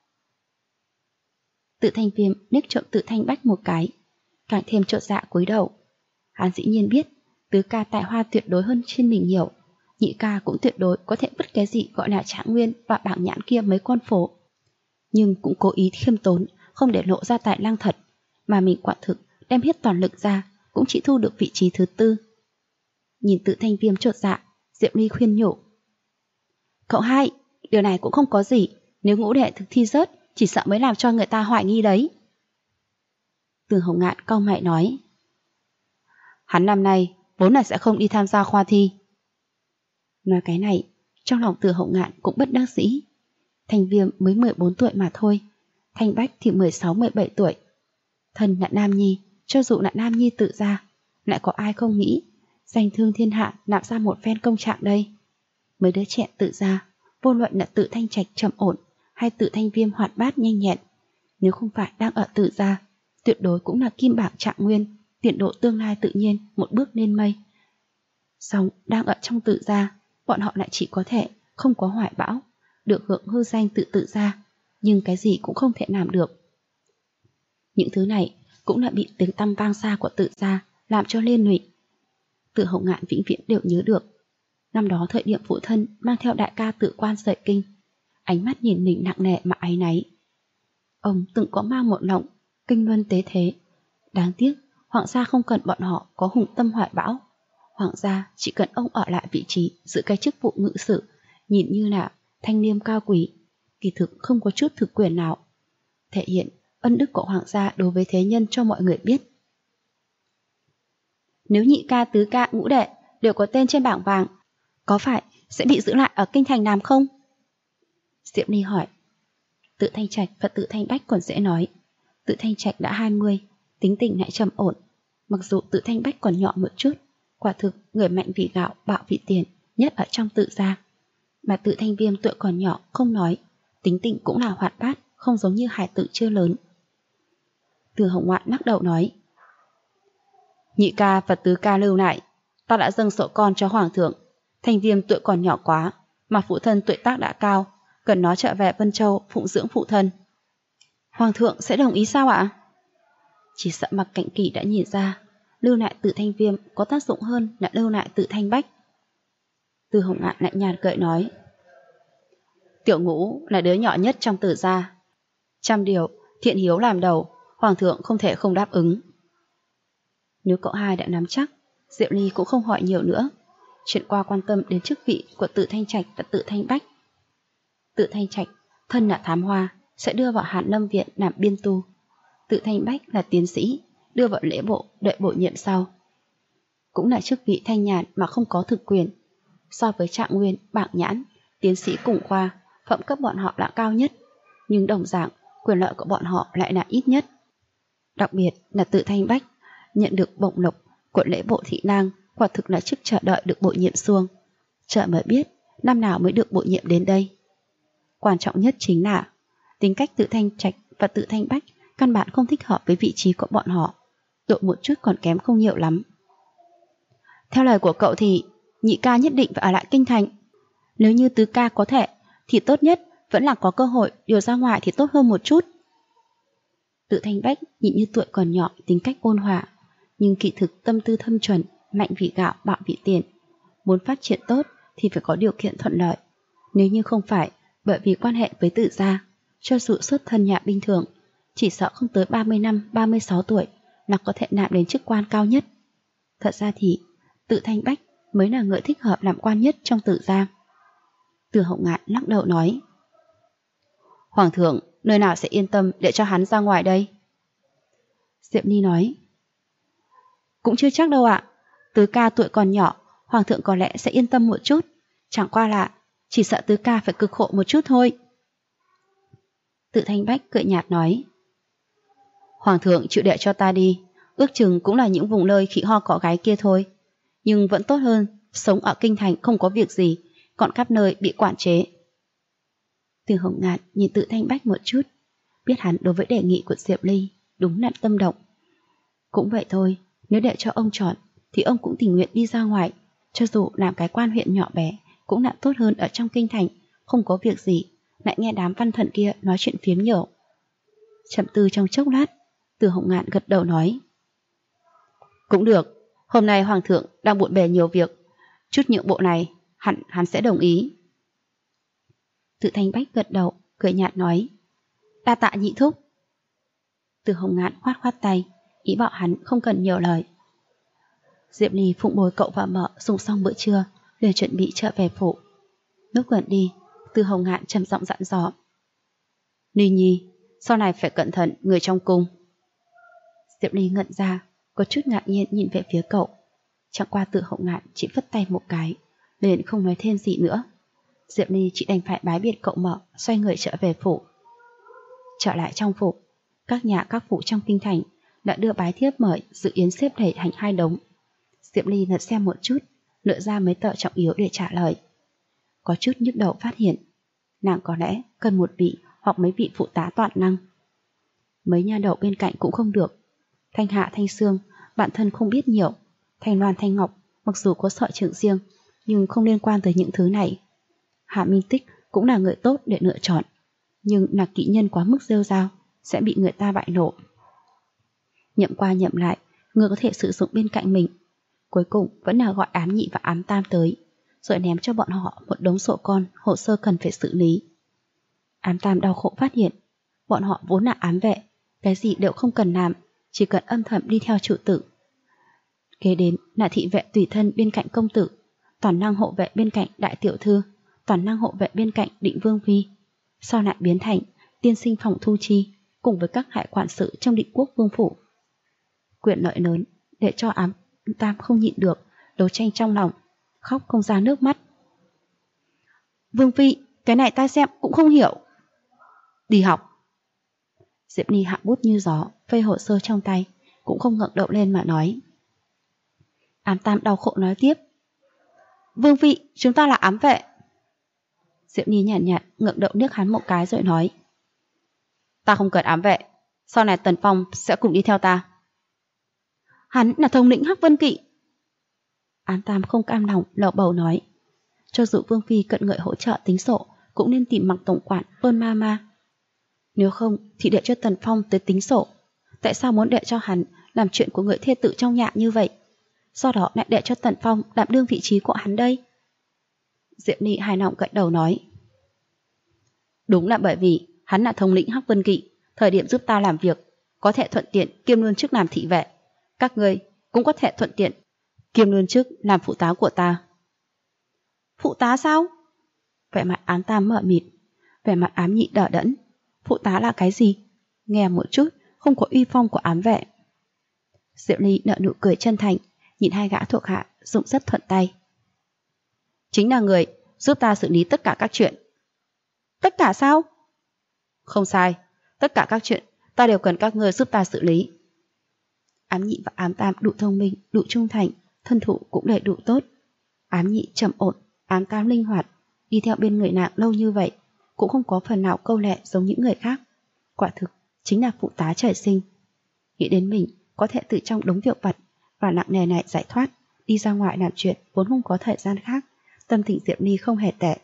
Tự Thanh Viêm liếc trộm Tự Thanh Bách một cái, càng thêm trột dạ cúi đầu. Hắn dĩ nhiên biết tứ ca tài hoa tuyệt đối hơn trên mình nhiều, nhị ca cũng tuyệt đối có thể bất cái gì gọi là Trạng Nguyên và bảng nhãn kia mấy con phố, nhưng cũng cố ý khiêm tốn, không để lộ ra tài năng thật, mà mình quả thực đem hết toàn lực ra cũng chỉ thu được vị trí thứ 4. Nhìn Tự Thanh Viêm chột dạ, Diệm Ly khuyên nhủ. Cậu hai, điều này cũng không có gì, nếu ngũ đệ thực thi rớt, chỉ sợ mới làm cho người ta hoài nghi đấy. Từ Hồng Ngạn cau mày nói. Hắn năm nay vốn là sẽ không đi tham gia khoa thi. Nói cái này, trong lòng Từ Hồng Ngạn cũng bất đắc dĩ. Thanh Viêm mới 14 tuổi mà thôi, Thanh Bách thì 16-17 tuổi. Thân là nam nhi, cho dù là nam nhi Tự gia, lại có ai không nghĩ danh thương thiên hạ nạp ra một phen công trạng đây. Mấy đứa trẻ Tự gia, vô luận là Tự Thanh Trạch trầm ổn hay Tự Thanh Viêm hoạt bát nhanh nhẹn, nếu không phải đang ở Tự gia, tuyệt đối cũng là kim bảng Trạng Nguyên, tiện độ tương lai tự nhiên một bước lên mây. Song đang ở trong Tự gia, bọn họ lại chỉ có thể không có hoài bão, được hưởng hư danh Tự gia, nhưng cái gì cũng không thể làm được. Những thứ này cũng là bị tiếng tăm vang xa của Tự gia làm cho liên lụy. Từ Hồng Ngạn vĩnh viễn đều nhớ được, năm đó thời điểm phụ thân mang theo đại ca Tự Quan rời kinh, ánh mắt nhìn mình nặng nề mà áy náy. Ông từng có mang một lòng kinh luân tế thế, đáng tiếc hoàng gia không cần bọn họ có hùng tâm hoài bão. Hoàng gia chỉ cần ông ở lại vị trí giữ cái chức vụ ngự sử, nhìn như là thanh liêm cao quý, kỳ thực không có chút thực quyền nào, thể hiện ân đức của hoàng gia đối với thế nhân cho mọi người biết. Nếu nhị ca, tứ ca, ngũ đệ đều có tên trên bảng vàng, có phải sẽ bị giữ lại ở kinh thành Nam không? Diệm Ly hỏi. Tự Thanh Trạch và Tự Thanh Bách còn dễ nói. Tự Thanh Trạch đã 20, tính tình lại trầm ổn. Mặc dù Tự Thanh Bách còn nhỏ một chút, quả thực người mạnh vì gạo, bạo vì tiền nhất ở trong Tự gia. Mà Tự Thanh Viêm tuổi còn nhỏ không nói, tính tình cũng là hoạt bát, không giống như hải tử chưa lớn. Từ Hồng Ngoạn lắc đầu nói. Nhị ca và tứ ca lưu lại, ta đã dâng sổ con cho hoàng thượng. Thanh Viêm tuổi còn nhỏ quá, mà phụ thân tuổi tác đã cao, cần nó trở về Vân Châu phụng dưỡng phụ thân. Hoàng thượng sẽ đồng ý sao ạ? Chỉ sợ Mặc Cảnh Kỳ đã nhìn ra, lưu lại Tự Thanh Viêm có tác dụng hơn là lưu lại Tự Thanh Bách. Từ Hồng Ngạn lại nhàn cười nói. Tiểu Ngũ là đứa nhỏ nhất trong Tự gia, trăm điều thiện hiếu làm đầu, hoàng thượng không thể không đáp ứng. Nếu cậu hai đã nắm chắc, Diệu Ly cũng không hỏi nhiều nữa, chuyển qua quan tâm đến chức vị của Tự Thanh Trạch và Tự Thanh Bách. Tự Thanh Trạch, thân là thám hoa, sẽ đưa vào Hàn Lâm Viện làm biên tu. Tự Thanh Bách là tiến sĩ, đưa vào lễ bộ đợi bổ nhiệm sau. Cũng là chức vị thanh nhàn mà không có thực quyền. So với Trạng Nguyên, Bảng Nhãn, tiến sĩ cùng khoa, phẩm cấp bọn họ là cao nhất, nhưng đồng dạng quyền lợi của bọn họ lại là ít nhất. Đặc biệt là Tự Thanh Bách nhận được bổng lộc của lễ bộ thị lang, quả thực là chức chờ đợi được bổ nhiệm xuông. Chờ mới biết năm nào mới được bổ nhiệm đến đây. Quan trọng nhất chính là tính cách Tự Thanh Trạch và Tự Thanh Bách căn bản không thích hợp với vị trí của bọn họ, độ một chút còn kém không nhiều lắm. Theo lời của cậu thì nhị ca nhất định phải ở lại kinh thành. Nếu như tứ ca có thể thì tốt nhất vẫn là có cơ hội điều ra ngoài thì tốt hơn một chút. Tự Thanh Bách nhìn như tuổi còn nhỏ, tính cách ôn hòa, nhưng kỳ thực tâm tư thâm chuẩn, mạnh vì gạo, bạo vì tiền. Muốn phát triển tốt thì phải có điều kiện thuận lợi. Nếu như không phải bởi vì quan hệ với Tự gia, cho dù xuất thân nhà bình thường, chỉ sợ không tới 30 năm, 36 tuổi là có thể nạp đến chức quan cao nhất. Thật ra thì Tự Thanh Bách mới là người thích hợp làm quan nhất trong Tự gia. Từ Hồng Ngạn lắc đầu nói: Hoàng thượng nơi nào sẽ yên tâm để cho hắn ra ngoài đây? Diệp Ni nói: Cũng chưa chắc đâu ạ. Tứ ca tuổi còn nhỏ, Hoàng thượng có lẽ sẽ yên tâm một chút. Chẳng qua là chỉ sợ tứ ca phải cực khổ một chút thôi. Tự Thanh Bách cười nhạt nói: Hoàng thượng chịu để cho ta đi, ước chừng cũng là những vùng nơi khỉ ho cỏ gáy kia thôi. Nhưng vẫn tốt hơn sống ở kinh thành không có việc gì, còn khắp nơi bị quản chế. Từ Hồng Ngạn nhìn Tự Thanh Bách một chút, biết hắn đối với đề nghị của Diệp Ly đúng là tâm động. Cũng vậy thôi, nếu để cho ông chọn thì ông cũng tình nguyện đi ra ngoài, cho dù làm cái quan huyện nhỏ bé cũng là tốt hơn ở trong kinh thành, không có việc gì lại nghe đám văn thần kia nói chuyện phiếm nhiều. Chậm tư trong chốc lát, Từ Hồng Ngạn gật đầu nói: Cũng được, hôm nay Hoàng thượng đang bộn bề nhiều việc, chút nhượng bộ này hắn sẽ đồng ý. Tự Thanh Bách gật đầu, cười nhạt nói: Đa tạ nhị thúc. Từ Hồng Ngạn khoát khoát tay, ý bảo hắn không cần nhiều lời. Diệp Ly phụng bồi cậu và mợ dùng xong bữa trưa, liền chuẩn bị trở về phủ. Lúc gần đi, Từ Hồng Ngạn trầm giọng dặn dò: Ly Nhi, sau này phải cẩn thận người trong cung. Diệp Ly ngẩn ra, có chút ngạc nhiên nhìn về phía cậu. Chẳng qua Từ Hồng Ngạn chỉ phất tay một cái, liền không nói thêm gì nữa. Diệp Ly chỉ đành phải bái biệt cậu mợ, xoay người trở về phủ. Trở lại trong phủ, các nhà các phủ trong kinh thành đã đưa bái thiếp mời dự yến xếp đầy thành hai đống. Diệp Ly lật xem một chút, lựa ra mấy tờ trọng yếu để trả lời. Có chút nhức đầu phát hiện nàng có lẽ cần một vị hoặc mấy vị phụ tá toàn năng. Mấy nha đầu bên cạnh cũng không được. Thanh Hạ, Thanh Sương bản thân không biết nhiều. Thanh Loan, Thanh Ngọc mặc dù có sở trường riêng nhưng không liên quan tới những thứ này. Hạ Minh Tích cũng là người tốt để lựa chọn, nhưng là kỹ nhân quá mức rêu rao sẽ bị người ta bại lộ. Nhậm qua nhậm lại, người có thể sử dụng bên cạnh mình. Cuối cùng vẫn là gọi ám nhị và ám tam tới, rồi ném cho bọn họ một đống sổ con, hồ sơ cần phải xử lý. Ám tam đau khổ phát hiện, bọn họ vốn là ám vệ, cái gì đều không cần làm, chỉ cần âm thầm đi theo chủ tử. Kế đến là thị vệ tùy thân bên cạnh công tử, toàn năng hộ vệ bên cạnh đại tiểu thư, toàn năng hộ vệ bên cạnh định vương phi. Sau lại biến thành tiên sinh phòng thu chi, cùng với các hải quản sự trong định quốc vương phủ. Quyền lợi lớn để cho ám tam không nhịn được, đấu tranh trong lòng, khóc không ra nước mắt. Vương phi, cái này ta xem cũng không hiểu. Đi học. Diệp Ni hạ bút như gió, phây hồ sơ trong tay, cũng không ngẩng đầu lên mà nói. Ám tam đau khổ nói tiếp. Vương phi, chúng ta là ám vệ. Diệp Ni nhàn nhạt ngẩng đầu liếc hắn một cái rồi nói. Ta không cần ám vệ, sau này Tần Phong sẽ cùng đi theo ta. Hắn là thống lĩnh Hắc Vân Kỵ. Ám tam không cam lòng lầu bầu nói. Cho dù Vương phi cận ngợi hỗ trợ tính sổ, cũng nên tìm Mặc tổng quản Ôn Ma. Nếu không thì để cho Tần Phong tới tính sổ. Tại sao muốn để cho hắn làm chuyện của người thê tử trong nhà như vậy, sau đó lại để cho Tần Phong đảm đương vị trí của hắn đây? Diệp Ni hài lòng gật đầu nói. Đúng là bởi vì hắn là thống lĩnh Hắc Vân Kỵ, thời điểm giúp ta làm việc có thể thuận tiện kiêm luôn chức làm thị vệ. Các ngươi cũng có thể thuận tiện kiêm luôn chức làm phụ tá của ta. Phụ tá sao? Vẻ mặt Ám Tam mờ mịt, vẻ mặt Ám Nhị đờ đẫn. Phụ tá là cái gì? Nghe một chút không có uy phong của ám vệ. Diệu Ly nở nụ cười chân thành, nhìn hai gã thuộc hạ dùng rất thuận tay. Chính là người giúp ta xử lý tất cả các chuyện. Tất cả sao? Không sai, tất cả các chuyện ta đều cần các ngươi giúp ta xử lý. Ám Nhị và Ám Tam đủ thông minh, đủ trung thành, thân thủ cũng đầy đủ tốt. Ám Nhị trầm ổn, Ám Tam linh hoạt, đi theo bên người nàng lâu như vậy cũng không có phần nào câu lệ giống những người khác. Quả thực chính là phụ tá trời sinh. Nghĩ đến mình có thể từ trong đống việc vặt và nặng nề này giải thoát, đi ra ngoài làm chuyện vốn không có thời gian khác, tâm tình Diệp Ly không hề tệ.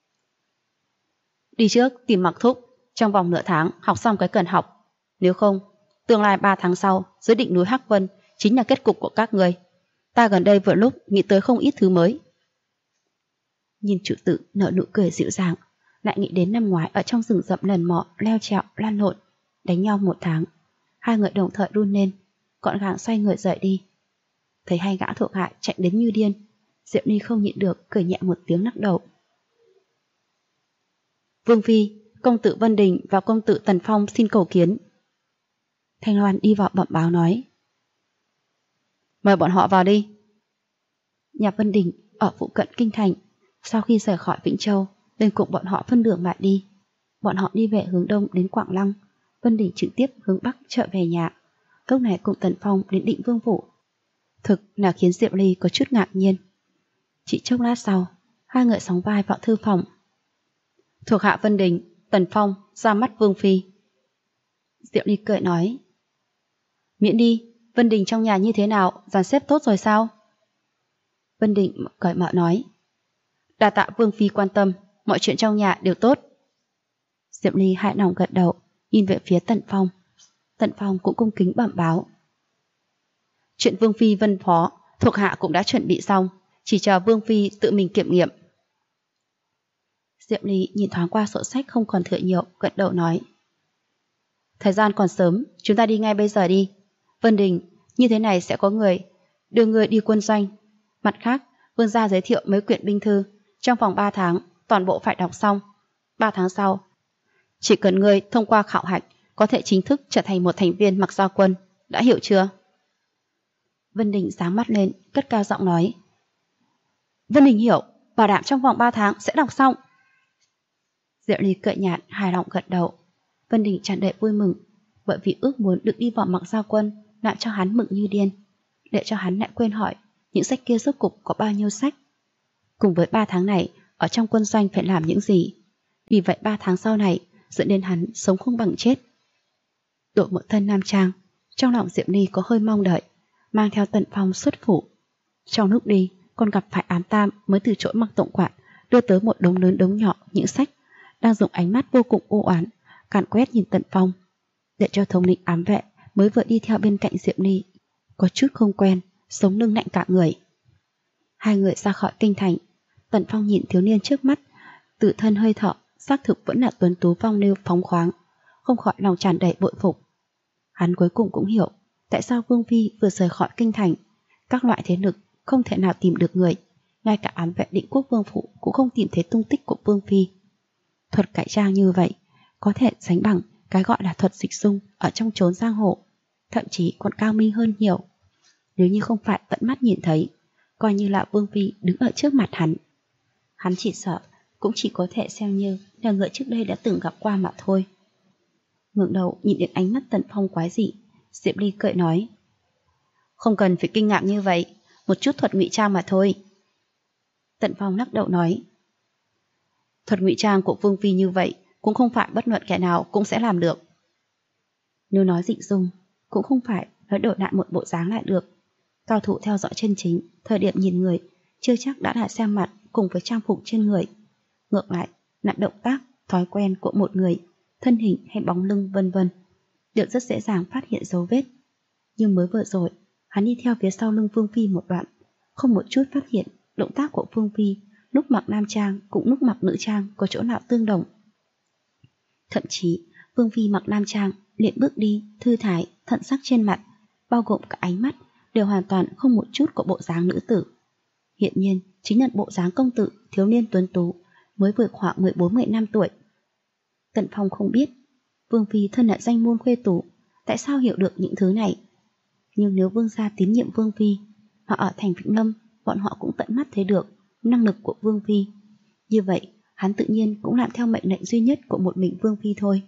Đi trước tìm Mặc Thúc, trong vòng nửa tháng học xong cái cần học. Nếu không, tương lai 3 tháng sau dưới đỉnh núi Hắc Vân chính là kết cục của các người. Ta gần đây vừa lúc nghĩ tới không ít thứ mới. Nhìn chủ tử nở nụ cười dịu dàng, lại nghĩ đến năm ngoái ở trong rừng rậm lần mọ leo trèo lan lộn, đánh nhau 1 tháng. Hai người đồng thời run lên, gọn gàng xoay người rời đi. Thấy hai gã thuộc hạ chạy đến như điên, Diệp Ly không nhịn được cười nhẹ một tiếng lắc đầu. Vương phi, công tử Vân Đình và công tử Tần Phong xin cầu kiến. Thanh Loan đi vào bẩm báo nói. Mời bọn họ vào đi. Nhà Vân Đình ở phụ cận kinh thành, sau khi rời khỏi Vĩnh Châu, liền cùng bọn họ phân đường lại đi. Bọn họ đi về hướng đông đến Quảng Lăng, Vân Đình trực tiếp hướng bắc trở về nhà. Lúc này cùng Tần Phong đến Định Vương phủ. Thực là khiến Diệp Ly có chút ngạc nhiên. Chỉ chốc lát sau, hai người sóng vai vào thư phòng. Thuộc hạ Vân Đình, Tần Phong ra mắt Vương phi. Diệp Ly cười nói. Miễn đi, Vân Đình trong nhà như thế nào, dàn xếp tốt rồi sao? Vân Đình cởi mở nói. Đa tạ Vương phi quan tâm, mọi chuyện trong nhà đều tốt. Diệp Ly hài lòng gật đầu, nhìn về phía Tần Phong. Tần Phong cũng cung kính bẩm báo. Chuyện Vương phi vân phó, thuộc hạ cũng đã chuẩn bị xong, chỉ chờ Vương phi tự mình kiểm nghiệm. Diệp Ly nhìn thoáng qua sổ sách không còn thừa nhiều, gật đầu nói. Thời gian còn sớm, chúng ta đi ngay bây giờ đi. Vân Đình, như thế này sẽ có người đưa người đi quân doanh. Mặt khác, vương gia giới thiệu mấy quyển binh thư, trong vòng 3 tháng, toàn bộ phải đọc xong. 3 tháng sau, chỉ cần người thông qua khảo hạch, có thể chính thức trở thành một thành viên Mặc Gia quân, đã hiểu chưa? Vân Đình sáng mắt lên, cất cao giọng nói. Vân Đình hiểu, bảo đảm trong vòng 3 tháng sẽ đọc xong. Diệu Ly cười nhạt, hài lòng gật đầu. Vân Đình tràn đầy vui mừng, bởi vì ước muốn được đi vào Mặc Gia quân lại cho hắn mừng như điên, để cho hắn lại quên hỏi những sách kia rốt cục có bao nhiêu sách. Cùng với 3 tháng này ở trong quân doanh phải làm những gì, vì vậy 3 tháng sau này dẫn đến hắn sống không bằng chết. Đổi một thân nam trang, trong lòng Diệp Ly có hơi mong đợi, mang theo Tần Phong xuất phủ. Trong lúc đi còn gặp phải Ám Tam mới từ chỗ Mặc tổng quản đưa tới một đống lớn đống nhỏ những sách, đang dùng ánh mắt vô cùng u oán càn quét nhìn Tần Phong, để cho thống lĩnh ám vệ mới vừa đi theo bên cạnh Diệp Ly có chút không quen, sống lưng lạnh cả người. Hai người ra khỏi kinh thành, Tần Phong nhìn thiếu niên trước mắt, tự thân hơi thở xác thực vẫn là tuấn tú phong lưu phóng khoáng, không khỏi lòng tràn đầy bội phục. Hắn cuối cùng cũng hiểu tại sao Vương phi vừa rời khỏi kinh thành, các loại thế lực không thể nào tìm được người, ngay cả ám vệ Định Quốc Vương phủ cũng không tìm thấy tung tích của Vương phi. Thuật cải trang như vậy có thể sánh bằng cái gọi là thuật dịch dung ở trong chốn giang hồ, thậm chí còn cao minh hơn nhiều. Nếu như không phải tận mắt nhìn thấy, coi như là Vương phi đứng ở trước mặt hắn chỉ sợ cũng chỉ có thể xem như là người trước đây đã từng gặp qua mà thôi. Ngẩng đầu nhìn đến ánh mắt Tần Phong quái dị, Diệp Ly cười nói. Không cần phải kinh ngạc như vậy, một chút thuật ngụy trang mà thôi. Tần Phong lắc đầu nói. Thuật ngụy trang của Vương phi như vậy cũng không phải bất luận kẻ nào cũng sẽ làm được. Nếu nói dịch dung, cũng không phải nói đổi lại một bộ dáng lại được. Cao thủ theo dõi chân chính, thời điểm nhìn người, chưa chắc đã là xem mặt cùng với trang phục trên người. Ngược lại, là động tác, thói quen của một người, thân hình hay bóng lưng vân vân, đều rất dễ dàng phát hiện dấu vết. Nhưng mới vừa rồi, hắn đi theo phía sau lưng Vương phi một đoạn, không một chút phát hiện động tác của Vương phi lúc mặc nam trang cũng lúc mặc nữ trang có chỗ nào tương đồng. Thậm chí, Vương phi mặc nam trang liền bước đi, thư thái, thận sắc trên mặt, bao gồm cả ánh mắt, đều hoàn toàn không một chút của bộ dáng nữ tử. Hiện nhiên, chính nhận bộ dáng công tử thiếu niên tuấn tú, mới vừa khoảng 14-15 tuổi. Tần Phong không biết, Vương Phi thân là danh môn khuê tú, tại sao hiểu được những thứ này. Nhưng nếu Vương gia tín nhiệm Vương Phi, họ ở thành Vĩnh Lâm, bọn họ cũng tận mắt thấy được năng lực của Vương Phi. Như vậy, hắn tự nhiên cũng làm theo mệnh lệnh duy nhất của một mình Vương Phi thôi.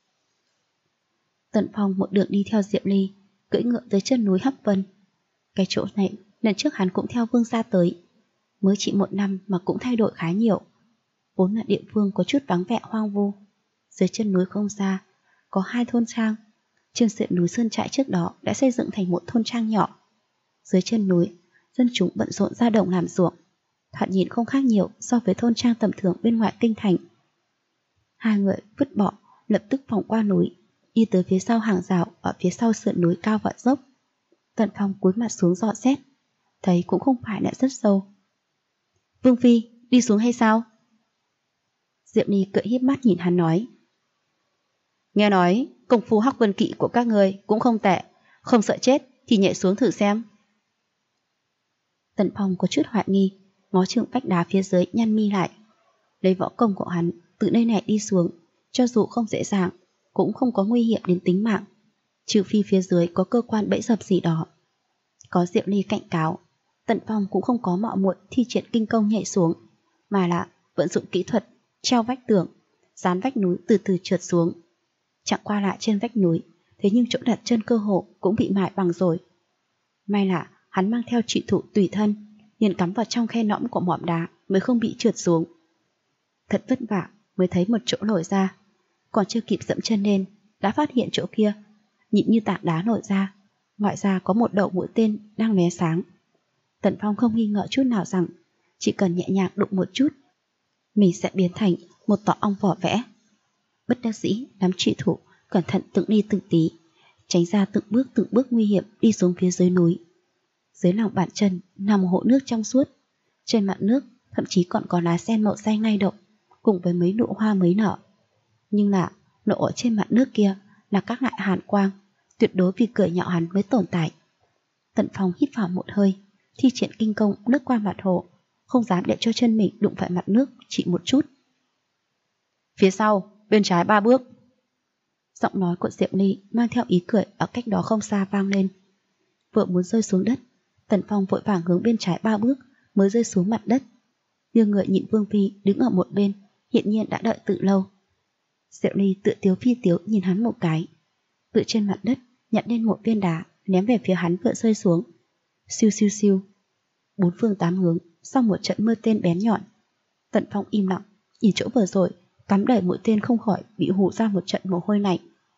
Tần Phong một đường đi theo Diệp Ly, cưỡi ngựa tới chân núi Hắc Vân. Cái chỗ này, lần trước hắn cũng theo Vương gia tới. Mới chỉ 1 năm mà cũng thay đổi khá nhiều. Vốn là địa phương có chút vắng vẻ hoang vu. Dưới chân núi không xa, có 2 thôn trang. Trên sườn núi Sơn Trại trước đó đã xây dựng thành một thôn trang nhỏ. Dưới chân núi, dân chúng bận rộn ra đồng làm ruộng. Thoạt nhìn không khác nhiều so với thôn trang tầm thường bên ngoài kinh thành. Hai người vứt bỏ, lập tức vòng qua núi, đi tới phía sau hàng rào ở phía sau sườn núi cao và dốc. Tần Phong cúi mặt xuống dò xét, thấy cũng không phải là rất sâu. Vương Phi, đi xuống hay sao? Diệp Ly cười híp mắt nhìn hắn nói. Nghe nói, công phu Hắc Vân Kỵ của các người cũng không tệ, không sợ chết thì nhảy xuống thử xem. Tần Phong có chút hoài nghi, ngó chừng vách đá phía dưới nhăn mi lại. Lấy võ công của hắn, từ nơi này đi xuống, cho dù không dễ dàng, cũng không có nguy hiểm đến tính mạng, trừ phi phía dưới có cơ quan bẫy dập gì đó. Có Diệp Ly cảnh cáo, Tần Phong cũng không có mạo muội thi triển kinh công nhảy xuống, mà là vận dụng kỹ thuật treo vách tường, dán vách núi từ từ trượt xuống. Chẳng qua lại trên vách núi, thế nhưng chỗ đặt chân cơ hồ cũng bị mài bằng rồi. May là hắn mang theo trụy thủ tùy thân, liền cắm vào trong khe nõm của mỏm đá mới không bị trượt xuống. Thật vất vả mới thấy một chỗ nổi ra, còn chưa kịp dẫm chân lên đã phát hiện chỗ kia nhịn như tảng đá nổi ra, ngoại ra có một đầu mũi tên đang lóe sáng. Tần Phong không nghi ngờ chút nào rằng chỉ cần nhẹ nhàng đụng một chút, mình sẽ biến thành một tọ ong vỏ vẽ. Bất đắc dĩ nắm trụy thủ, cẩn thận từng đi từng tí, tránh ra từng bước nguy hiểm đi xuống phía dưới núi. Dưới lòng bàn chân nằm một hồ nước trong suốt, trên mặt nước thậm chí còn có lá sen màu xanh lay động, cùng với mấy nụ hoa mới nở. Nhưng là nụ ở trên mặt nước kia là các loại hàn quang, tuyệt đối vì cười nhạo hắn mới tồn tại. Tần Phong hít vào một hơi, thi triển kinh công lướt qua mặt hồ, không dám để cho chân mình đụng phải mặt nước chỉ một chút. Phía sau, bên trái 3 bước. Giọng nói của Diệp Ly mang theo ý cười ở cách đó không xa vang lên. Vừa muốn rơi xuống đất, Tần Phong vội vàng hướng bên trái 3 bước mới rơi xuống mặt đất. Nhưng người nhịn Vương Phi đứng ở một bên, hiện nhiên đã đợi từ lâu. Diệp Ly tự tiếu phi tiếu nhìn hắn một cái, tự trên mặt đất nhặt lên một viên đá ném về phía hắn vừa rơi xuống. Siêu siêu siêu, 4 phương 8 hướng, sau một trận mưa tên bén nhọn. Tần Phong im lặng, nhìn chỗ vừa rồi cắm đầy mũi tên không khỏi bị hù ra một trận mồ hôi lạnh.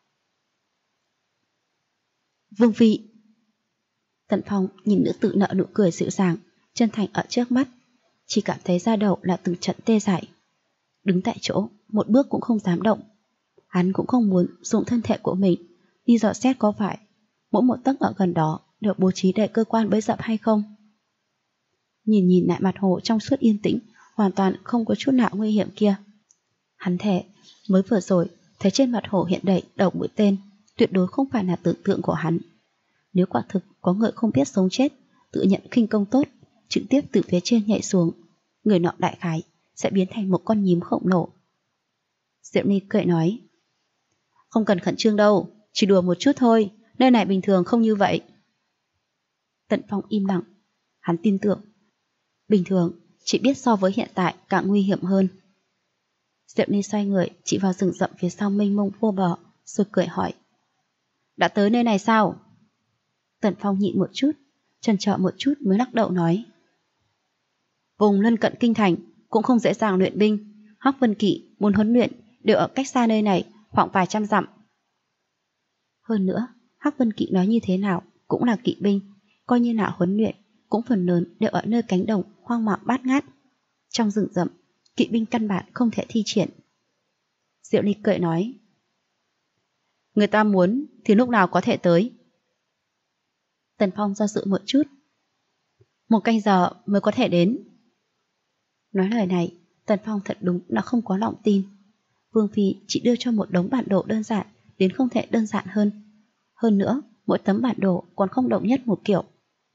Vương Phi. Tần Phong nhìn nữ tử nở nụ cười dịu dàng, chân thành ở trước mắt, chỉ cảm thấy da đầu là từng trận tê dại. Đứng tại chỗ, một bước cũng không dám động. Hắn cũng không muốn dùng thân thể của mình đi dò xét có phải mỗi một tấc ở gần đó được bố trí để cơ quan bẫy dập hay không. Nhìn lại mặt hồ trong suốt yên tĩnh, hoàn toàn không có chút nào nguy hiểm kia. Hắn thề, mới vừa rồi thấy trên mặt hồ hiện đầy đầu mũi tên, tuyệt đối không phải là tưởng tượng của hắn. Nếu quả thực có người không biết sống chết, tự nhận khinh công tốt, trực tiếp từ phía trên nhảy xuống, người nọ đại khái sẽ biến thành một con nhím khổng lồ. Diệp Ly cười nói, không cần khẩn trương đâu, chỉ đùa một chút thôi, nơi này bình thường không như vậy. Tần Phong im lặng, hắn tin tưởng, bình thường chỉ biết so với hiện tại càng nguy hiểm hơn. Diệp Ly xoay người chỉ vào rừng rậm phía sau mênh mông vô bờ, rồi cười hỏi, đã tới nơi này sao? Tần Phong nhịn một chút, chần chờ một chút mới lắc đầu nói, vùng lân cận kinh thành cũng không dễ dàng luyện binh, Hắc Vân Kỵ muốn huấn luyện đều ở cách xa nơi này khoảng vài trăm dặm. Hơn nữa, Hắc Vân Kỵ nói như thế nào cũng là kỵ binh, coi như là huấn luyện cũng phần lớn đều ở nơi cánh đồng hoang mạc bát ngát. Trong rừng rậm, kỵ binh căn bản không thể thi triển. Diệu Ly cười nói, người ta muốn thì lúc nào có thể tới. Tần Phong do dự một chút, 1 canh giờ mới có thể đến. Nói lời này, Tần Phong thật đúng là không có lòng tin. Vương Phi chỉ đưa cho một đống bản đồ đơn giản, đến không thể đơn giản hơn. Hơn nữa, mỗi tấm bản đồ còn không đồng nhất một kiểu.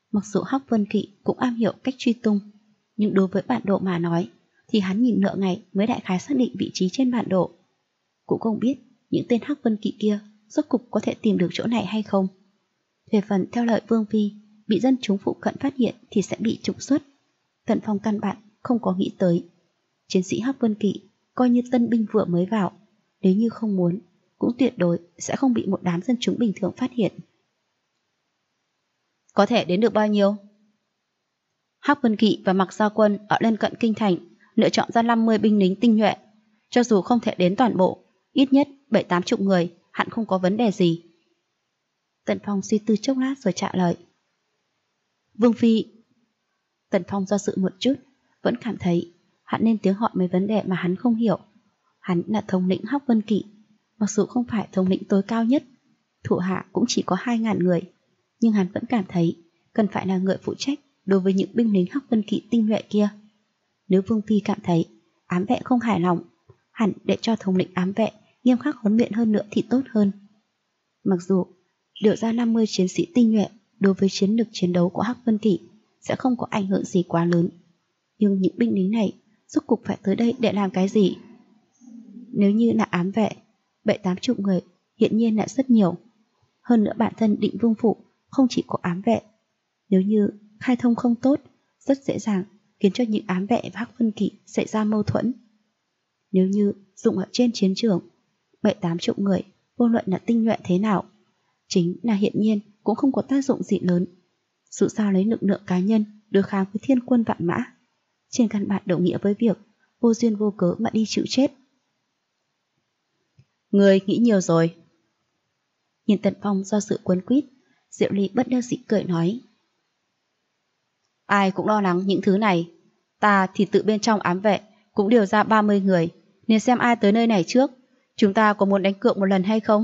Mặc dù Hắc Vân Kỵ cũng am hiểu cách truy tung, nhưng đối với bản đồ mà nói thì hắn nhìn nửa ngày mới đại khái xác định vị trí trên bản đồ. Cũng không biết những tên Hắc Vân Kỵ kia rốt cục có thể tìm được chỗ này hay không. Về phần theo lời Vương Phi, bị dân chúng phụ cận phát hiện thì sẽ bị trục xuất. Tần Phong căn bản không có nghĩ tới. Chiến sĩ Hắc Vân Kỵ coi như tân binh vừa mới vào, nếu như không muốn cũng tuyệt đối sẽ không bị một đám dân chúng bình thường phát hiện. Có thể đến được bao nhiêu? Hắc Vân Kỵ và Mặc Gia Quân ở lân cận kinh thành lựa chọn ra 50 binh lính tinh nhuệ. Cho dù không thể đến toàn bộ, ít nhất 7-80 người hẳn không có vấn đề gì. Tần Phong suy tư chốc lát rồi trả lời. Vương Phi. Tần Phong do dự một chút, vẫn cảm thấy hắn nên tiếng hỏi mấy vấn đề mà hắn không hiểu. Hắn là thống lĩnh Hắc Vân Kỵ, mặc dù không phải thống lĩnh tối cao nhất, thủ hạ cũng chỉ có 2.000 người, nhưng hắn vẫn cảm thấy cần phải là người phụ trách đối với những binh lính Hắc Vân Kỵ tinh nhuệ kia. Nếu Vương Phi cảm thấy ám vệ không hài lòng, hẳn để cho thống lĩnh ám vệ nghiêm khắc huấn luyện hơn nữa thì tốt hơn. Mặc dù điều ra 50 chiến sĩ tinh nhuệ đối với chiến lược chiến đấu của Hắc Vân Kỵ sẽ không có ảnh hưởng gì quá lớn, nhưng những binh lính này rốt cục phải tới đây để làm cái gì? Nếu như là ám vệ, 7-80 người hiện nhiên là rất nhiều. Hơn nữa bản thân Định Vương Phủ không chỉ có ám vệ. Nếu như khai thông không tốt, rất dễ dàng khiến cho những ám vệ và Hắc Vân Kỵ xảy ra mâu thuẫn. Nếu như dùng ở trên chiến trường, 7-80 người vô luận là tinh nhuệ thế nào, chính là hiện nhiên cũng không có tác dụng gì lớn. Dù sao lấy lực lượng cá nhân đối kháng với thiên quân vạn mã, trên căn bản đồng nghĩa với việc vô duyên vô cớ mà đi chịu chết. Người nghĩ nhiều rồi. Nhìn Tần Phong do sự quấn quýt, Diệu Ly bất đắc dĩ cười nói. Ai cũng lo lắng những thứ này. Ta thì tự bên trong ám vệ cũng điều ra 30 người, nên xem ai tới nơi này trước. Chúng ta có muốn đánh cược một lần hay không?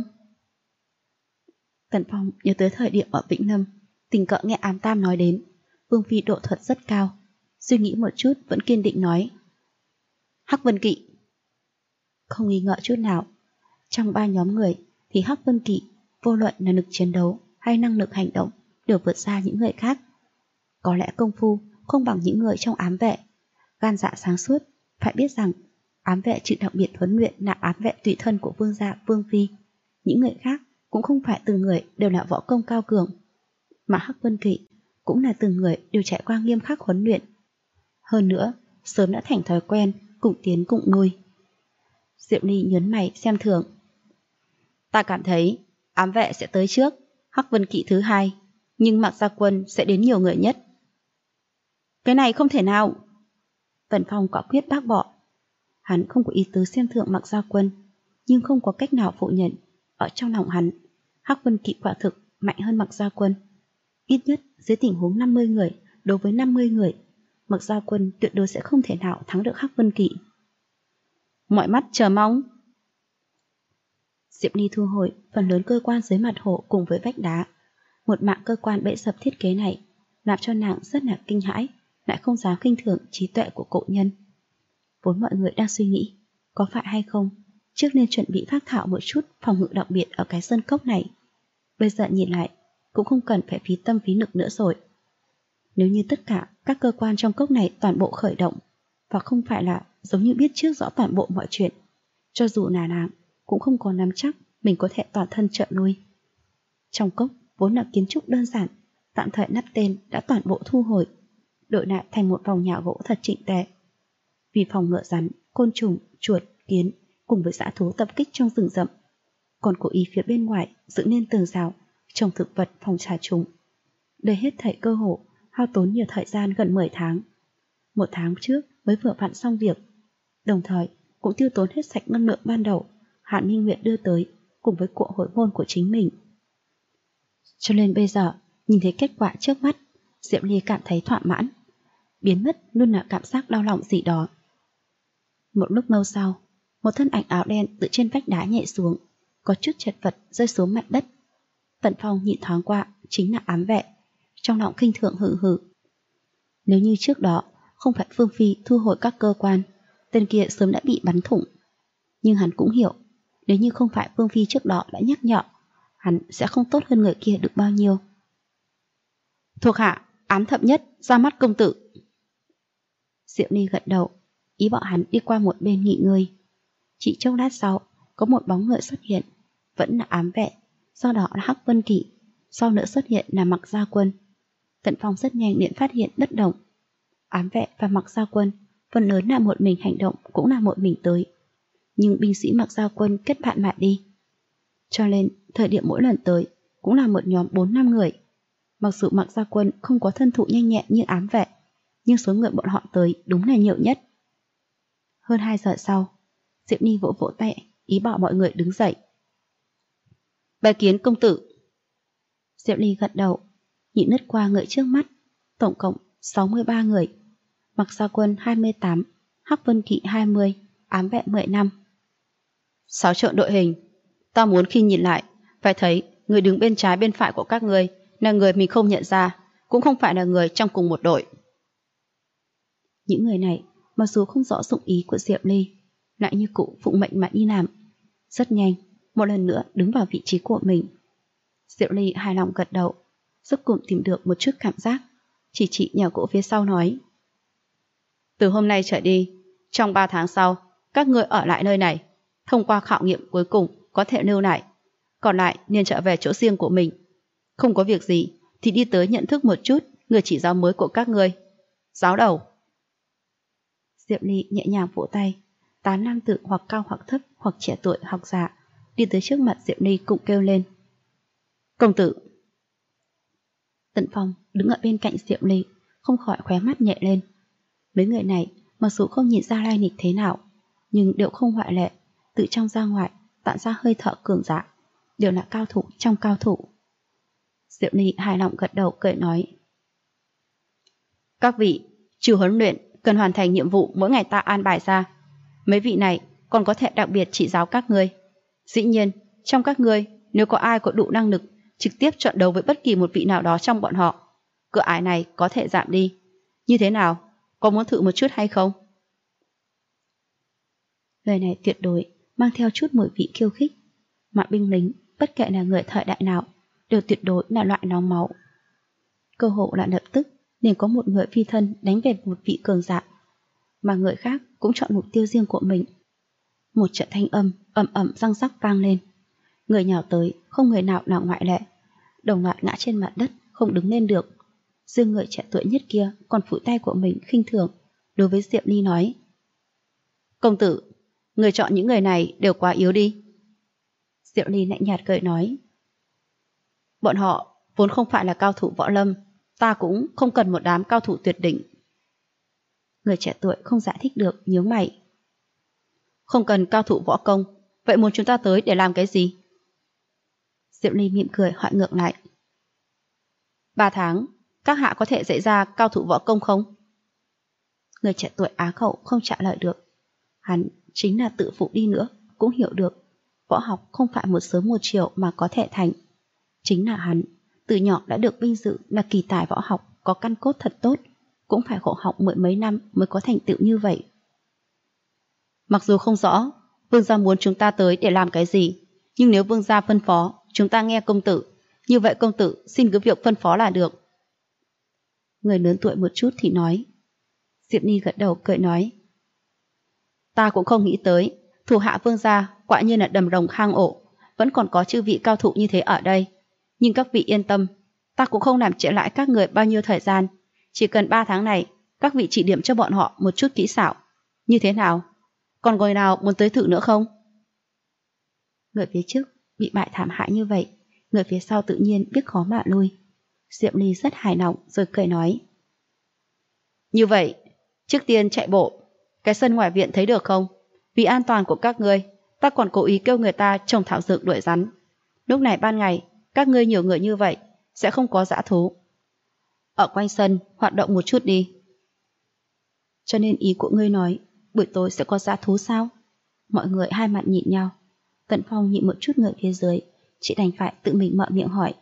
Tần Phong nhớ tới thời điểm ở Vĩnh Lâm, tình cờ nghe Ám Tam nói đến Vương Phi độ thuật rất cao. Suy nghĩ một chút vẫn kiên định nói. Hắc Vân Kỵ. Không nghi ngờ chút nào, trong 3 nhóm người thì Hắc Vân Kỵ vô luận là lực chiến đấu hay năng lực hành động đều vượt xa những người khác. Có lẽ công phu không bằng những người trong ám vệ, gan dạ sáng suốt. Phải biết rằng ám vệ chỉ đặc biệt huấn luyện là ám vệ tùy thân của vương gia Vương Phi. Những người khác cũng không phải từng người đều là võ công cao cường, mà Hắc Vân Kỵ cũng là từng người đều trải qua nghiêm khắc huấn luyện. Hơn nữa sớm đã thành thói quen cùng tiến cùng nuôi. Diệu Ly nhớn mày xem thường. Ta cảm thấy ám vệ sẽ tới trước, Hắc Vân Kỵ thứ hai, nhưng Mặc Gia Quân sẽ đến nhiều người nhất. Cái này không thể nào. Tần Phong quả quyết bác bỏ. Hắn không có ý tứ xem thường Mặc Gia Quân, nhưng không có cách nào phủ nhận ở trong lòng hắn, Hắc Vân Kỵ quả thực mạnh hơn Mặc Gia Quân. Ít nhất dưới tình huống 50 người đối với 50 người, Mặc Gia Quân tuyệt đối sẽ không thể nào thắng được Hắc Vân Kỵ. Mọi mắt chờ mong. Diệp Ly thu hồi phần lớn cơ quan dưới mặt hồ cùng với vách đá. Một mạng cơ quan bẫy sập thiết kế này làm cho nàng rất là kinh hãi, lại không dám khinh thường trí tuệ của cổ nhân. Vốn mọi người đang suy nghĩ có phải hay không trước nên chuẩn bị phác thảo một chút phòng ngự đặc biệt ở cái sơn cốc này. Bây giờ nhìn lại cũng không cần phải phí tâm phí lực nữa rồi. Nếu như tất cả các cơ quan trong cốc này toàn bộ khởi động, và không phải là giống như biết trước rõ toàn bộ mọi chuyện, cho dù là nàng cũng không có nắm chắc mình có thể toàn thân trợ lui. Trong cốc vốn là kiến trúc đơn giản, tạm thời nắp tên đã toàn bộ thu hồi, đổi lại thành một vòng nhà gỗ thật trịnh tệ. Vì phòng ngừa rắn, côn trùng, chuột, kiến cùng với dã thú tập kích trong rừng rậm, còn cố ý phía bên ngoài dựng nên tường rào trồng thực vật phòng trà trùng. Đây hết thảy cơ hồ hao tốn nhiều thời gian gần 10 tháng. 1 tháng trước mới vừa vặn xong việc, đồng thời cũng tiêu tốn hết sạch năng lượng ban đầu Hạn Minh Nguyệt đưa tới cùng với cuộc hồi môn của chính mình. Cho nên bây giờ nhìn thấy kết quả trước mắt, Diệp Ly cảm thấy thỏa mãn, biến mất luôn là cảm giác đau lòng gì đó. Một lúc lâu sau, một thân ảnh áo đen từ trên vách đá nhảy xuống, có chút chật vật rơi xuống mặt đất. Tần Phong nhìn thoáng qua chính là ám vệ, trong lòng khinh thường hừ hừ. Nếu như trước đó không phải Phương Phi thu hồi các cơ quan, tên kia sớm đã bị bắn thủng. Nhưng hắn cũng hiểu, nếu như không phải Phương Phi trước đó đã nhắc nhở, hắn sẽ không tốt hơn người kia được bao nhiêu. Thuộc hạ ám thậm nhất ra mắt công tử. Diệu Ly gật đầu, ý bọn hắn đi qua một bên nghỉ ngơi. Chỉ chốc lát sau, có một bóng người xuất hiện, vẫn là ám vệ, sau đó là Hắc Vân Kỵ, sau nữa xuất hiện là Mặc Gia Quân. Tần Phong rất nhanh liền phát hiện bất đồng. Ám vệ và Mặc Gia Quân phần lớn là một mình hành động, cũng là một mình tới. Nhưng binh sĩ Mặc Gia Quân kết bạn mà đi. Cho nên, thời điểm mỗi lần tới cũng là một nhóm 4-5 người. Mặc dù Mặc Gia Quân không có thân thủ nhanh nhẹn như ám vệ, nhưng số người bọn họ tới đúng là nhiều nhất. Hơn 2 giờ sau, Diệu Ni vỗ vỗ tay, ý bảo mọi người đứng dậy. Bái kiến công tử. Diệu Ly gật đầu, nhìn lướt qua người trước mắt, tổng cộng 63 người. Mặc Gia Quân 28, Hắc Vân Kỵ 20, ám vệ 15. Xáo trộn đội hình, ta muốn khi nhìn lại, phải thấy người đứng bên trái bên phải của các ngươi là người mình không nhận ra, cũng không phải là người trong cùng một đội. Những người này, mặc dù không rõ dụng ý của Diệu Ly, lại như cụ phụng mệnh mà đi làm. Rất nhanh, một lần nữa đứng vào vị trí của mình. Diệu Ly hài lòng gật đầu, rốt cuộc tìm được một chút cảm giác, chỉ nhà gỗ phía sau nói. Từ hôm nay trở đi, trong 3 tháng sau, các ngươi ở lại nơi này, thông qua khảo nghiệm cuối cùng có thể lưu lại, còn lại nên trở về chỗ riêng của mình. Không có việc gì thì đi tới nhận thức một chút người chỉ giáo mới của các ngươi. Giáo đầu. Diệu Ly nhẹ nhàng vỗ tay, 8 nam tử hoặc cao hoặc thấp hoặc trẻ tuổi hoặc già đi tới trước mặt Diệu Ly cũng kêu lên. Công tử. Tần Phong đứng ở bên cạnh Diệu Ly, không khỏi khóe mắt nhẹ lên. Mấy người này mặc dù không nhìn ra lai lịch thế nào, nhưng đều không ngoại lệ, từ trong ra ngoài tản ra hơi thở cường giả, đều là cao thủ trong cao thủ. Diệu Ly hài lòng gật đầu cười nói. Các vị, trừ huấn luyện cần hoàn thành nhiệm vụ mỗi ngày ta an bài ra. Mấy vị này còn có thể đặc biệt chỉ giáo các ngươi. Dĩ nhiên, trong các ngươi nếu có ai có đủ năng lực trực tiếp chọn đấu với bất kỳ một vị nào đó trong bọn họ, cửa ải này có thể giảm đi. Như thế nào? Có muốn thử một chút hay không? Lời này tuyệt đối mang theo chút mùi vị khiêu khích, mà binh lính, bất kể là người thời đại nào, đều tuyệt đối là loại nóng máu. Cơ hội là lập tức liền có một người phi thân đánh về một vị cường giả, mà người khác cũng chọn mục tiêu riêng của mình. Một trận thanh âm ầm ầm răng rắc vang lên. Người nhào tới không người nào nào ngoại lệ, đồng loạt ngã trên mặt đất không đứng lên được. Riêng người trẻ tuổi nhất kia còn phủi tay của mình khinh thường, đối với Diệu Ly nói. Công tử, người chọn những người này đều quá yếu đi. Diệu Ly lạnh nhạt cười nói. Bọn họ vốn không phải là cao thủ võ lâm, ta cũng không cần một đám cao thủ tuyệt đỉnh. Người trẻ tuổi không giải thích được, nhíu mày. Không cần cao thủ võ công, vậy muốn chúng ta tới để làm cái gì? Diệu Ly mỉm cười hỏi ngược lại. 3 tháng, các hạ có thể dạy ra cao thủ võ công không? Người trẻ tuổi á khẩu không trả lời được. Hắn chính là tự phụ đi nữa cũng hiểu được võ học không phải một sớm một chiều mà có thể thành. Chính là hắn từ nhỏ đã được vinh dự là kỳ tài võ học, có căn cốt thật tốt, cũng phải khổ học 10 mấy năm mới có thành tựu như vậy. Mặc dù không rõ vương gia muốn chúng ta tới để làm cái gì, nhưng nếu vương gia phân phó chúng ta nghe công tử, như vậy công tử xin cứ việc phân phó là được. Người lớn tuổi một chút thì nói. Diệp Ni gật đầu cười nói. Ta cũng không nghĩ tới thủ hạ vương gia quả nhiên là đầm rồng hang ổ, vẫn còn có chư vị cao thủ như thế ở đây. Nhưng các vị yên tâm, ta cũng không làm trễ lại các người bao nhiêu thời gian. Chỉ cần 3 tháng này, các vị chỉ điểm cho bọn họ một chút kỹ xảo. Như thế nào? Còn người nào muốn tới thử nữa không? Người phía trước bị bại thảm hại như vậy, người phía sau tự nhiên biết khó mà lui. Diệp Ly rất hài lòng rồi cười nói. Như vậy, trước tiên chạy bộ. Cái sân ngoài viện thấy được không? Vì an toàn của các ngươi, ta còn cố ý kêu người ta trồng thảo dược đuổi rắn. Lúc này ban ngày, các ngươi nhiều người như vậy, sẽ không có dã thú. Ở quanh sân, hoạt động một chút đi. Cho nên ý của ngươi nói, buổi tối sẽ có dã thú sao? Mọi người hai mặt nhìn nhau. Tần Phong nhìn một chút người phía dưới, chỉ đành phải tự mình mở miệng hỏi.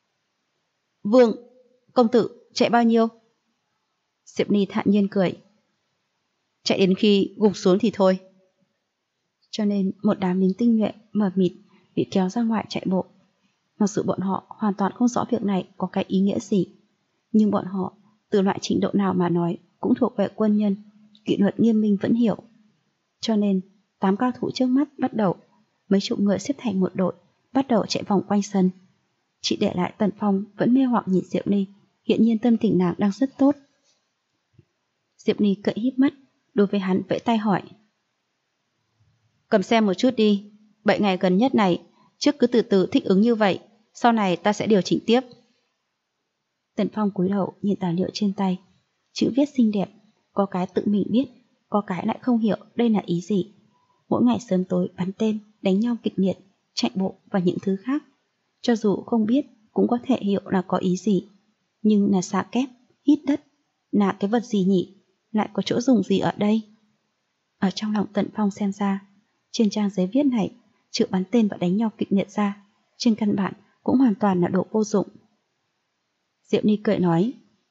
Vương, công tử, chạy bao nhiêu? Diệp Ni thản nhiên cười. Chạy đến khi gục xuống thì thôi. Cho nên một đám lính tinh nhuệ mờ mịt bị kéo ra ngoài chạy bộ. Mặc dù bọn họ hoàn toàn không rõ việc này có cái ý nghĩa gì, nhưng bọn họ từ loại trình độ nào mà nói cũng thuộc về quân nhân, kỷ luật nghiêm minh vẫn hiểu. Cho nên, 8 cao thủ trước mắt bắt đầu, mấy chục người xếp thành một đội, bắt đầu chạy vòng quanh sân. Chỉ để lại Tần Phong vẫn mê hoặc nhìn Diệp Ni, hiện nhiên tâm tình nàng đang rất tốt. Diệp Ni cậy híp mắt, đối với hắn vẫy tay hỏi. Cầm xem một chút đi, 7 ngày gần nhất này, trước cứ từ từ thích ứng như vậy, sau này ta sẽ điều chỉnh tiếp. Tần Phong cúi đầu nhìn tài liệu trên tay, chữ viết xinh đẹp, có cái tự mình biết, có cái lại không hiểu đây là ý gì. Mỗi ngày sớm tối bắn tên, đánh nhau kịch liệt, chạy bộ và những thứ khác. Cho dù không biết cũng có thể hiểu là có ý gì. Nhưng là xạ kép, hít đất, là cái vật gì nhỉ? Lại có chỗ dùng gì ở đây? Ở trong lòng Tần Phong xem ra, trên trang giấy viết này, trừ bắn tên và đánh nhau kịch liệt ra, trên căn bản cũng hoàn toàn là đồ vô dụng. Diệp Ni cười nói.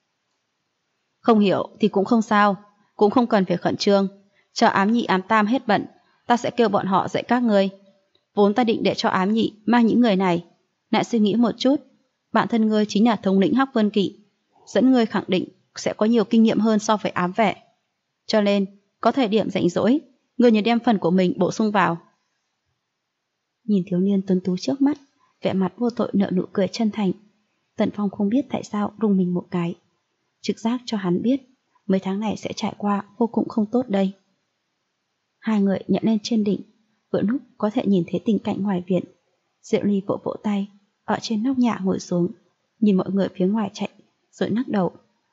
Không hiểu thì cũng không sao, cũng không cần phải khẩn trương. Chờ ám nhị ám tam hết bận, ta sẽ kêu bọn họ dạy các ngươi. Vốn ta định để cho ám nhị mang những người này. Lại suy nghĩ một chút, bản thân ngươi chính là thống lĩnh Hắc Vân Kỵ, dẫn ngươi khẳng định sẽ có nhiều kinh nghiệm hơn so với ám vệ. Cho nên, có thời điểm rảnh rỗi, ngươi nhớ đem phần của mình bổ sung vào. Nhìn thiếu niên tuấn tú trước mắt, vẻ mặt vô tội nở nụ cười chân thành. Tần Phong không biết tại sao rùng mình một cái. Trực giác cho hắn biết, mấy tháng này sẽ trải qua vô cùng không tốt đây. Hai người nhận lên trên đỉnh, vừa lúc có thể nhìn thấy tình cảnh ngoài viện. Diệu Ly vỗ vỗ tay, ở trên nóc nhà ngồi xuống, nhìn mọi người phía ngoài chạy, rồi lắc đầu.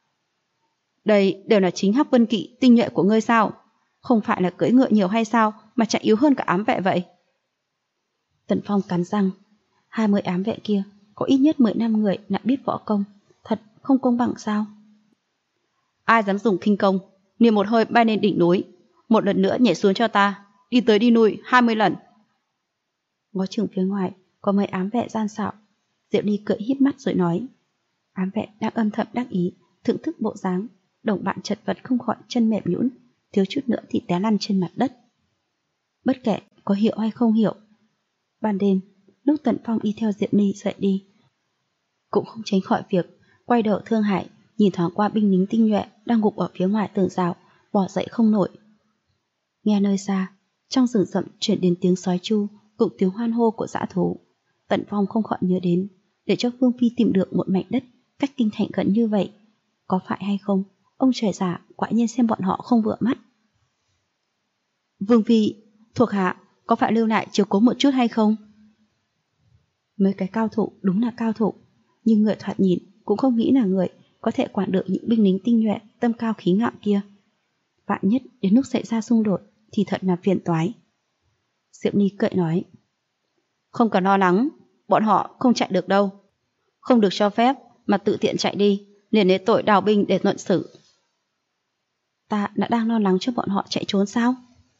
Đây đều là chính Hắc Vân Kỵ tinh nhuệ của ngươi sao? Không phải là cưỡi ngựa nhiều hay sao mà chạy yếu hơn cả ám vệ vậy? Tần Phong cắn răng, 20 ám vệ kia có ít nhất 15 người đã biết võ công, thật không công bằng sao? Ai dám dùng khinh công, liền một hơi bay lên đỉnh núi, một lần nữa nhảy xuống cho ta, đi tới đi lui 20 lần. Ngó chừng phía ngoài có mấy ám vệ gian xạo. Diệu Ly cười híp mắt rồi nói. Ám vệ đang âm thầm đắc ý, thưởng thức bộ dáng, đồng bạn chật vật không khỏi chân mềm nhũn, thiếu chút nữa thì té lăn trên mặt đất. Bất kể có hiểu hay không hiểu, ban đêm lúc Tần Phong đi theo Diệp Ly dậy đi, cũng không tránh khỏi việc quay đầu thương hại, nhìn thoáng qua binh lính tinh nhuệ đang gục ở phía ngoài tường rào, bỏ dậy không nổi. Nghe nơi xa, trong rừng rậm chuyển đến tiếng sói chu cùng tiếng hoan hô của dã thú. Tần Phong không khỏi nhớ đến, để cho Vương Phi tìm được một mảnh đất cách kinh thành gần như vậy, có phải hay không, ông trời già quả nhiên xem bọn họ không vừa mắt. Vương Phi, thuộc hạ có phải lưu lại chiếu cố một chút hay không? Mấy cái cao thủ đúng là cao thủ, nhưng người thoạt nhìn cũng không nghĩ là người có thể quản được những binh lính tinh nhuệ tâm cao khí ngạo kia. Vạn nhất đến lúc xảy ra xung đột thì thật là phiền toái. Diệp Ni cười nói. Không cần lo lắng, bọn họ không chạy được đâu. Không được cho phép mà tự tiện chạy đi, liền lấy tội đào binh để luận xử. Ta đã đang lo lắng cho bọn họ chạy trốn sao?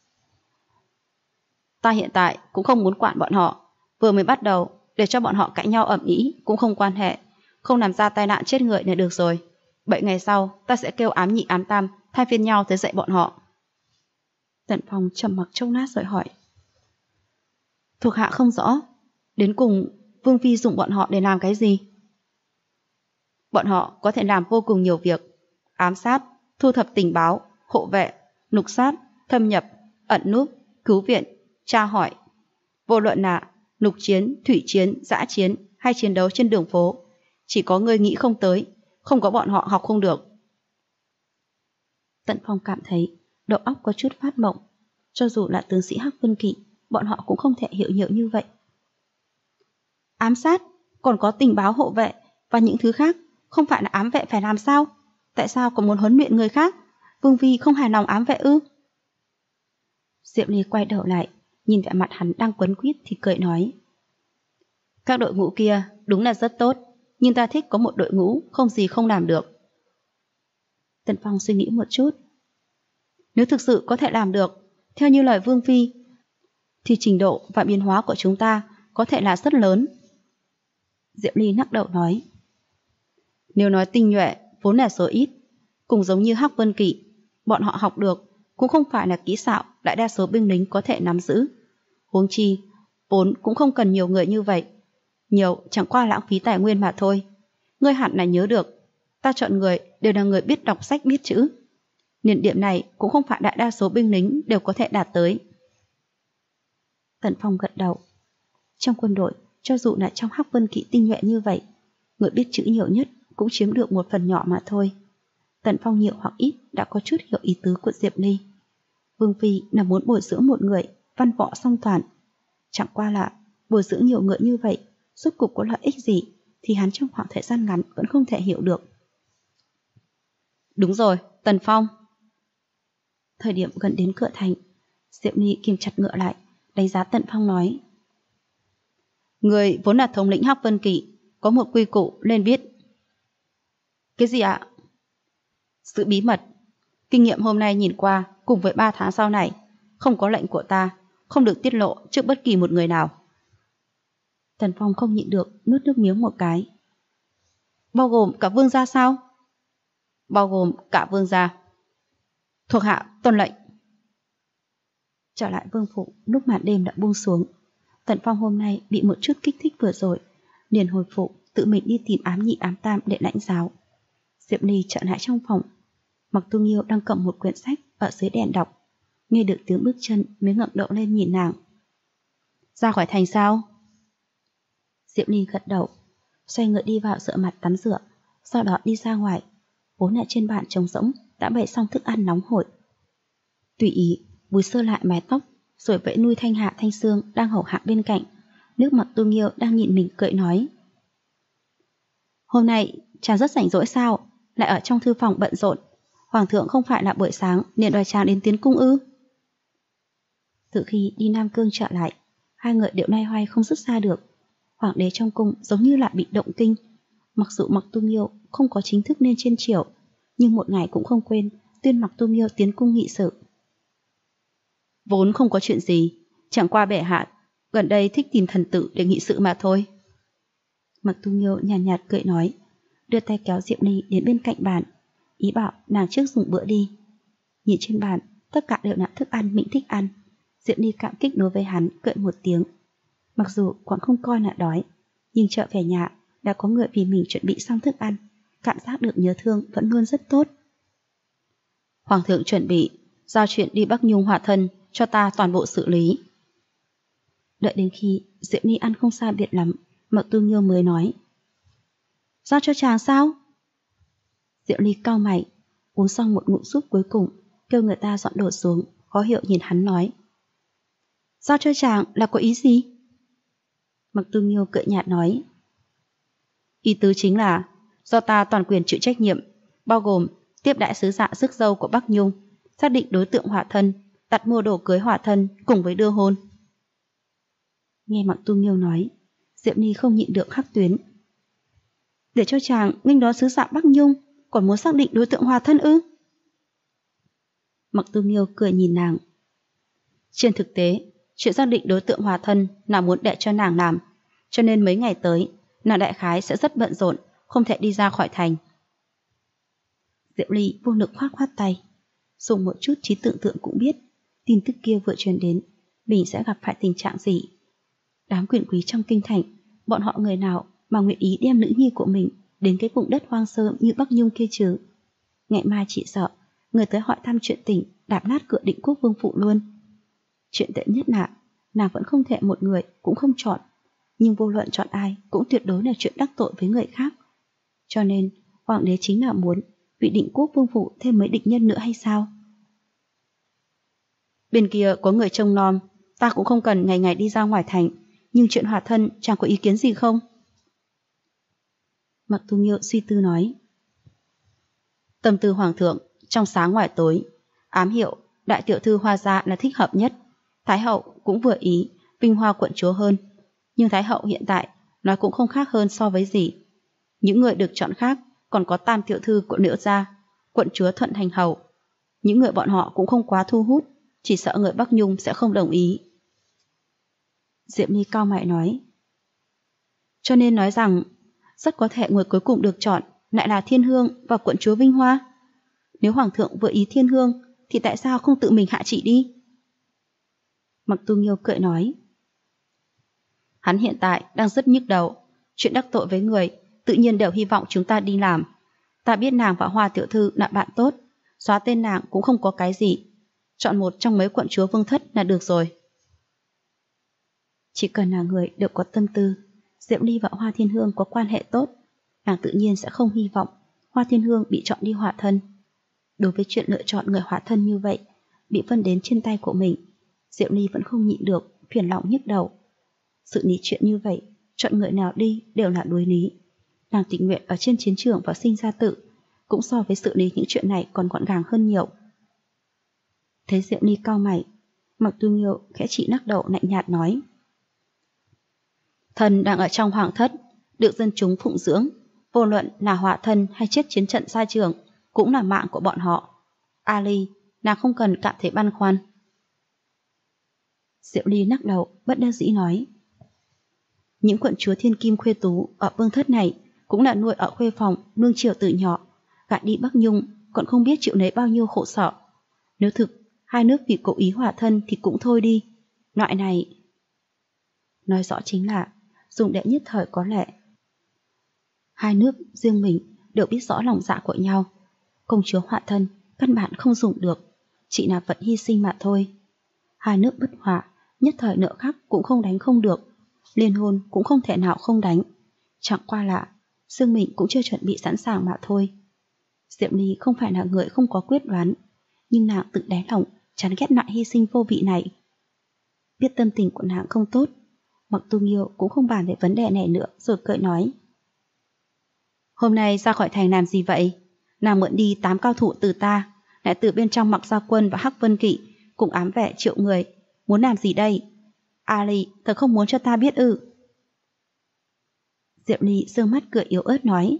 Ta hiện tại cũng không muốn quản bọn họ. Vừa mới bắt đầu, để cho bọn họ cãi nhau ầm ĩ cũng không quan hệ, không làm ra tai nạn chết người là được rồi. 7 ngày sau, ta sẽ kêu ám nhị ám tam thay phiên nhau tới dạy bọn họ. Tần Phong trầm mặc chốc lát rồi hỏi. Thuộc hạ không rõ, đến cùng Vương Phi dùng bọn họ để làm cái gì? Bọn họ có thể làm vô cùng nhiều việc: ám sát, thu thập tình báo, hộ vệ, lục sát, thâm nhập, ẩn núp, cứu viện, tra hỏi. Vô luận là lục chiến, thủy chiến, dã chiến hay chiến đấu trên đường phố, chỉ có người nghĩ không tới, không có bọn họ học không được. Tần Phong cảm thấy đầu óc có chút phát mộng. Cho dù là tướng sĩ Hắc Vân Kỵ, bọn họ cũng không thể hiểu nhiều như vậy. Ám sát, còn có tình báo hộ vệ và những thứ khác, không phải là ám vệ phải làm sao? Tại sao còn muốn huấn luyện người khác? Vương Phi không hài lòng ám vệ ư? Diệu Ly quay đầu lại, nhìn vẻ mặt hắn đang quấn quýt thì cười nói. Các đội ngũ kia đúng là rất tốt, nhưng ta thích có một đội ngũ không gì không làm được. Tần Phong suy nghĩ một chút. Nếu thực sự có thể làm được, theo như lời Vương Phi, thì trình độ và biến hóa của chúng ta có thể là rất lớn. Diệu Ly lắc đầu nói. Nếu nói tinh nhuệ vốn là số ít, cũng giống như Hắc Vân Kỵ, bọn họ học được cũng không phải là kỹ xảo đại đa số binh lính có thể nắm giữ. Huống chi, vốn cũng không cần nhiều người như vậy. Nhiều chẳng qua lãng phí tài nguyên mà thôi. Ngươi hẳn là nhớ được, ta chọn người đều là người biết đọc sách biết chữ. Nên điểm này cũng không phải đại đa số binh lính đều có thể đạt tới. Tần Phong gật đầu. Trong quân đội, cho dù là trong Hắc Vân Kỵ tinh nhuệ như vậy, người biết chữ nhiều nhất cũng chiếm được một phần nhỏ mà thôi. Tần Phong nhiều hoặc ít đã có chút hiểu ý tứ của Diệp Ly. Vương phi là muốn bồi dưỡng một người văn võ song toàn. Chẳng qua là bồi dưỡng nhiều người như vậy, rốt cục có lợi ích gì thì hắn trong khoảng thời gian ngắn vẫn không thể hiểu được. Đúng rồi, Tần Phong. Thời điểm gần đến cửa thành, Diệp Ly kìm chặt ngựa lại, đánh giá Tần Phong nói: Người vốn là thống lĩnh Hắc Vân Kỵ, có một quy củ nên biết. Cái gì ạ? Sự bí mật. Kinh nghiệm hôm nay nhìn qua, cùng với 3 tháng sau này, không có lệnh của ta, không được tiết lộ trước bất kỳ một người nào. Tần Phong không nhịn được, nuốt nước miếng một cái. Bao gồm cả vương gia sao? Bao gồm cả vương gia. Thuộc hạ tuân lệnh. Trở lại vương phủ, lúc màn đêm đã buông xuống. Tần Phong hôm nay bị một chút kích thích vừa rồi, liền hồi phục, tự mình đi tìm ám nhị ám tam để lãnh giáo. Diệp Ly trở lại trong phòng. Mặc Tu Nghiêu đang cầm một quyển sách ở dưới đèn đọc, nghe được tiếng bước chân mới ngẩng đầu lên nhìn nàng. Ra khỏi thành sao? Diệp Ly gật đầu, xoay ngựa đi vào rửa mặt tắm rửa, sau đó đi ra ngoài. Vốn ở trên bàn trống rỗng đã bày xong thức ăn nóng hổi. Tùy ý búi sơ lại mái tóc, rồi vẫy nuôi Thanh Hạ Thanh Sương đang hầu hạ bên cạnh. Nước Mặc Tu Nghiêu đang nhìn mình cười nói: Hôm nay chàng rất rảnh rỗi sao, lại ở trong thư phòng bận rộn. Hoàng thượng không phải là buổi sáng liền đòi chàng đến tiến cung ư? Từ khi đi Nam Cương trở lại, hai người đều nay hoay không dứt xa được. Hoàng đế trong cung giống như lại bị động kinh. Mặc dù Mặc Tu Nghiêu không có chính thức nên trên triều, nhưng một ngày cũng không quên tuyên Mặc Tu Nghiêu tiến cung nghị sự. Vốn không có chuyện gì, chẳng qua bệ hạ gần đây thích tìm thần tử để nghị sự mà thôi. Mặc Tu Nghiêu nhàn nhạt cười nói, đưa tay kéo Diệp Ly đến bên cạnh bàn, ý bảo nàng trước dùng bữa đi. Nhìn trên bàn, tất cả đều là thức ăn mình thích ăn. Diệp Ly cảm kích đối với hắn, cười một tiếng. Mặc dù còn không coi là đói, nhưng trở về nhà đã có người vì mình chuẩn bị xong thức ăn, cảm giác được nhớ thương vẫn luôn rất tốt. Hoàng thượng chuẩn bị giao chuyện đi Bắc Nhung hòa thân cho ta toàn bộ xử lý. Đợi đến khi Diệp Ly ăn không xa biệt lắm, Mặc Tu Nghiêu mới nói: Giao cho chàng sao? Diệp Ly cau mày, uống xong một ngụm súp cuối cùng, kêu người ta dọn đồ xuống, khó hiểu nhìn hắn nói: Giao cho chàng là có ý gì? Mặc Tu Nghiêu cười nhạt nói: Ý tứ chính là do ta toàn quyền chịu trách nhiệm, bao gồm tiếp đãi sứ dạ rước dâu của Bắc Nhung, xác định đối tượng hòa thân, đặt mua đồ cưới hòa thân cùng với đưa hôn. Nghe Mặc Tu Nghiêu nói, Diệp Ly không nhịn được hắc tuyến. Để cho chàng nghênh đón sứ dạ Bắc Nhung, còn muốn xác định đối tượng hòa thân ư? Mặc Tu Nghiêu cười nhìn nàng. Trên thực tế, chuyện xác định đối tượng hòa thân là muốn để cho nàng làm, cho nên mấy ngày tới, nàng đại khái sẽ rất bận rộn, không thể đi ra khỏi thành. Diệp Ly vô lực khoát khoát tay, dùng một chút trí tưởng tượng cũng biết, tin tức kia vừa truyền đến, mình sẽ gặp phải tình trạng gì. Đám quyền quý trong kinh thành, bọn họ người nào mà nguyện ý đem nữ nhi của mình đến cái vùng đất hoang sơ như Bắc Nhung kia chứ? Ngày mai chị sợ người tới hỏi thăm chuyện tình đạp nát cửa Định Quốc vương phủ luôn. Chuyện tệ nhất là nàng vẫn không thể một người cũng không chọn, nhưng vô luận chọn ai cũng tuyệt đối là chuyện đắc tội với người khác. Cho nên hoàng đế chính là muốn vị Định Quốc vương phủ thêm mấy địch nhân nữa hay sao? Bên kia có người trông nom, ta cũng không cần ngày ngày đi ra ngoài thành, nhưng chuyện hòa thân chẳng có ý kiến gì không? Mặc Tu Nghiêu suy tư nói. Tâm tư hoàng thượng trong sáng ngoài tối, ám hiệu đại tiểu thư Hoa gia là thích hợp nhất. Thái hậu cũng vừa ý vinh hoa quận chúa hơn, nhưng Thái hậu hiện tại nói cũng không khác hơn so với gì. Những người được chọn khác còn có tam tiểu thư của Liễu gia, quận chúa Thuận Thành hầu. Những người bọn họ cũng không quá thu hút, chỉ sợ người Bắc Nhung sẽ không đồng ý. Diệp Ly cao mày nói. Cho nên nói rằng rất có thể người cuối cùng được chọn lại là Thiên Hương và quận chúa Vinh Hoa. Nếu hoàng thượng vừa ý Thiên Hương thì tại sao không tự mình hạ chỉ đi? Mặc Tu Nghiêu cười nói. Hắn hiện tại đang rất nhức đầu, chuyện đắc tội với người tự nhiên đều hy vọng chúng ta đi làm. Ta biết nàng và Hoa tiểu thư là bạn tốt, xóa tên nàng cũng không có cái gì. Chọn một trong mấy quận chúa vương thất là được rồi. Chỉ cần là người đều có tâm tư, Diệu Ly và Hoa Thiên Hương có quan hệ tốt, nàng tự nhiên sẽ không hy vọng Hoa Thiên Hương bị chọn đi hỏa thân. Đối với chuyện lựa chọn người hỏa thân như vậy, bị phân đến trên tay của mình, Diệu Ly vẫn không nhịn được, phiền lòng nhức đầu. Sự lý chuyện như vậy, chọn người nào đi đều là đối lý. Nàng tình nguyện ở trên chiến trường và sinh ra tự, cũng so với xử lý những chuyện này còn gọn gàng hơn nhiều. Thấy Diệu Ly cau mày, Mặc Tu Nghiêu khẽ chỉ lắc đầu lạnh nhạt nói: Thần đang ở trong hoàng thất, được dân chúng phụng dưỡng, vô luận là hỏa thân hay chết chiến trận xa trường, cũng là mạng của bọn họ. Ali, nàng không cần cảm thấy băn khoăn. Diệu Ly lắc đầu, bất đắc dĩ nói: Những quận chúa thiên kim khuê tú ở vương thất này cũng là nuôi ở khuê phòng nuông chiều từ nhỏ, gả đi Bắc Nhung còn không biết chịu nấy bao nhiêu khổ sở. Nếu thực hai nước vì cố ý hỏa thân thì cũng thôi đi. Loại này nói rõ chính là dùng để nhất thời có lẽ. Hai nước riêng mình đều biết rõ lòng dạ của nhau. Công chúa hỏa thân căn bản không dùng được, chỉ là vật hy sinh mà thôi. Hai nước bất hòa, nhất thời nợ khắc cũng không đánh không được, liên hôn cũng không thể nào không đánh. Chẳng qua là Dương mình cũng chưa chuẩn bị sẵn sàng mà thôi. Diệu Ly không phải là người không có quyết đoán, nhưng nàng tự đáy lòng chán ghét loại hy sinh vô vị này. Biết tâm tình của nàng không tốt, Mặc Tu Nghiêu cũng không bàn về vấn đề này nữa, rồi cười nói: Hôm nay ra khỏi thành làm gì vậy? Nàng mượn đi 8 cao thủ từ ta, lại từ bên trong Mặc Gia Quân và Hắc Vân Kỵ cùng ám vệ triệu người, muốn làm gì đây? Ali, thật không muốn cho ta biết ư? Diệu Ly sương mắt cười yếu ớt nói: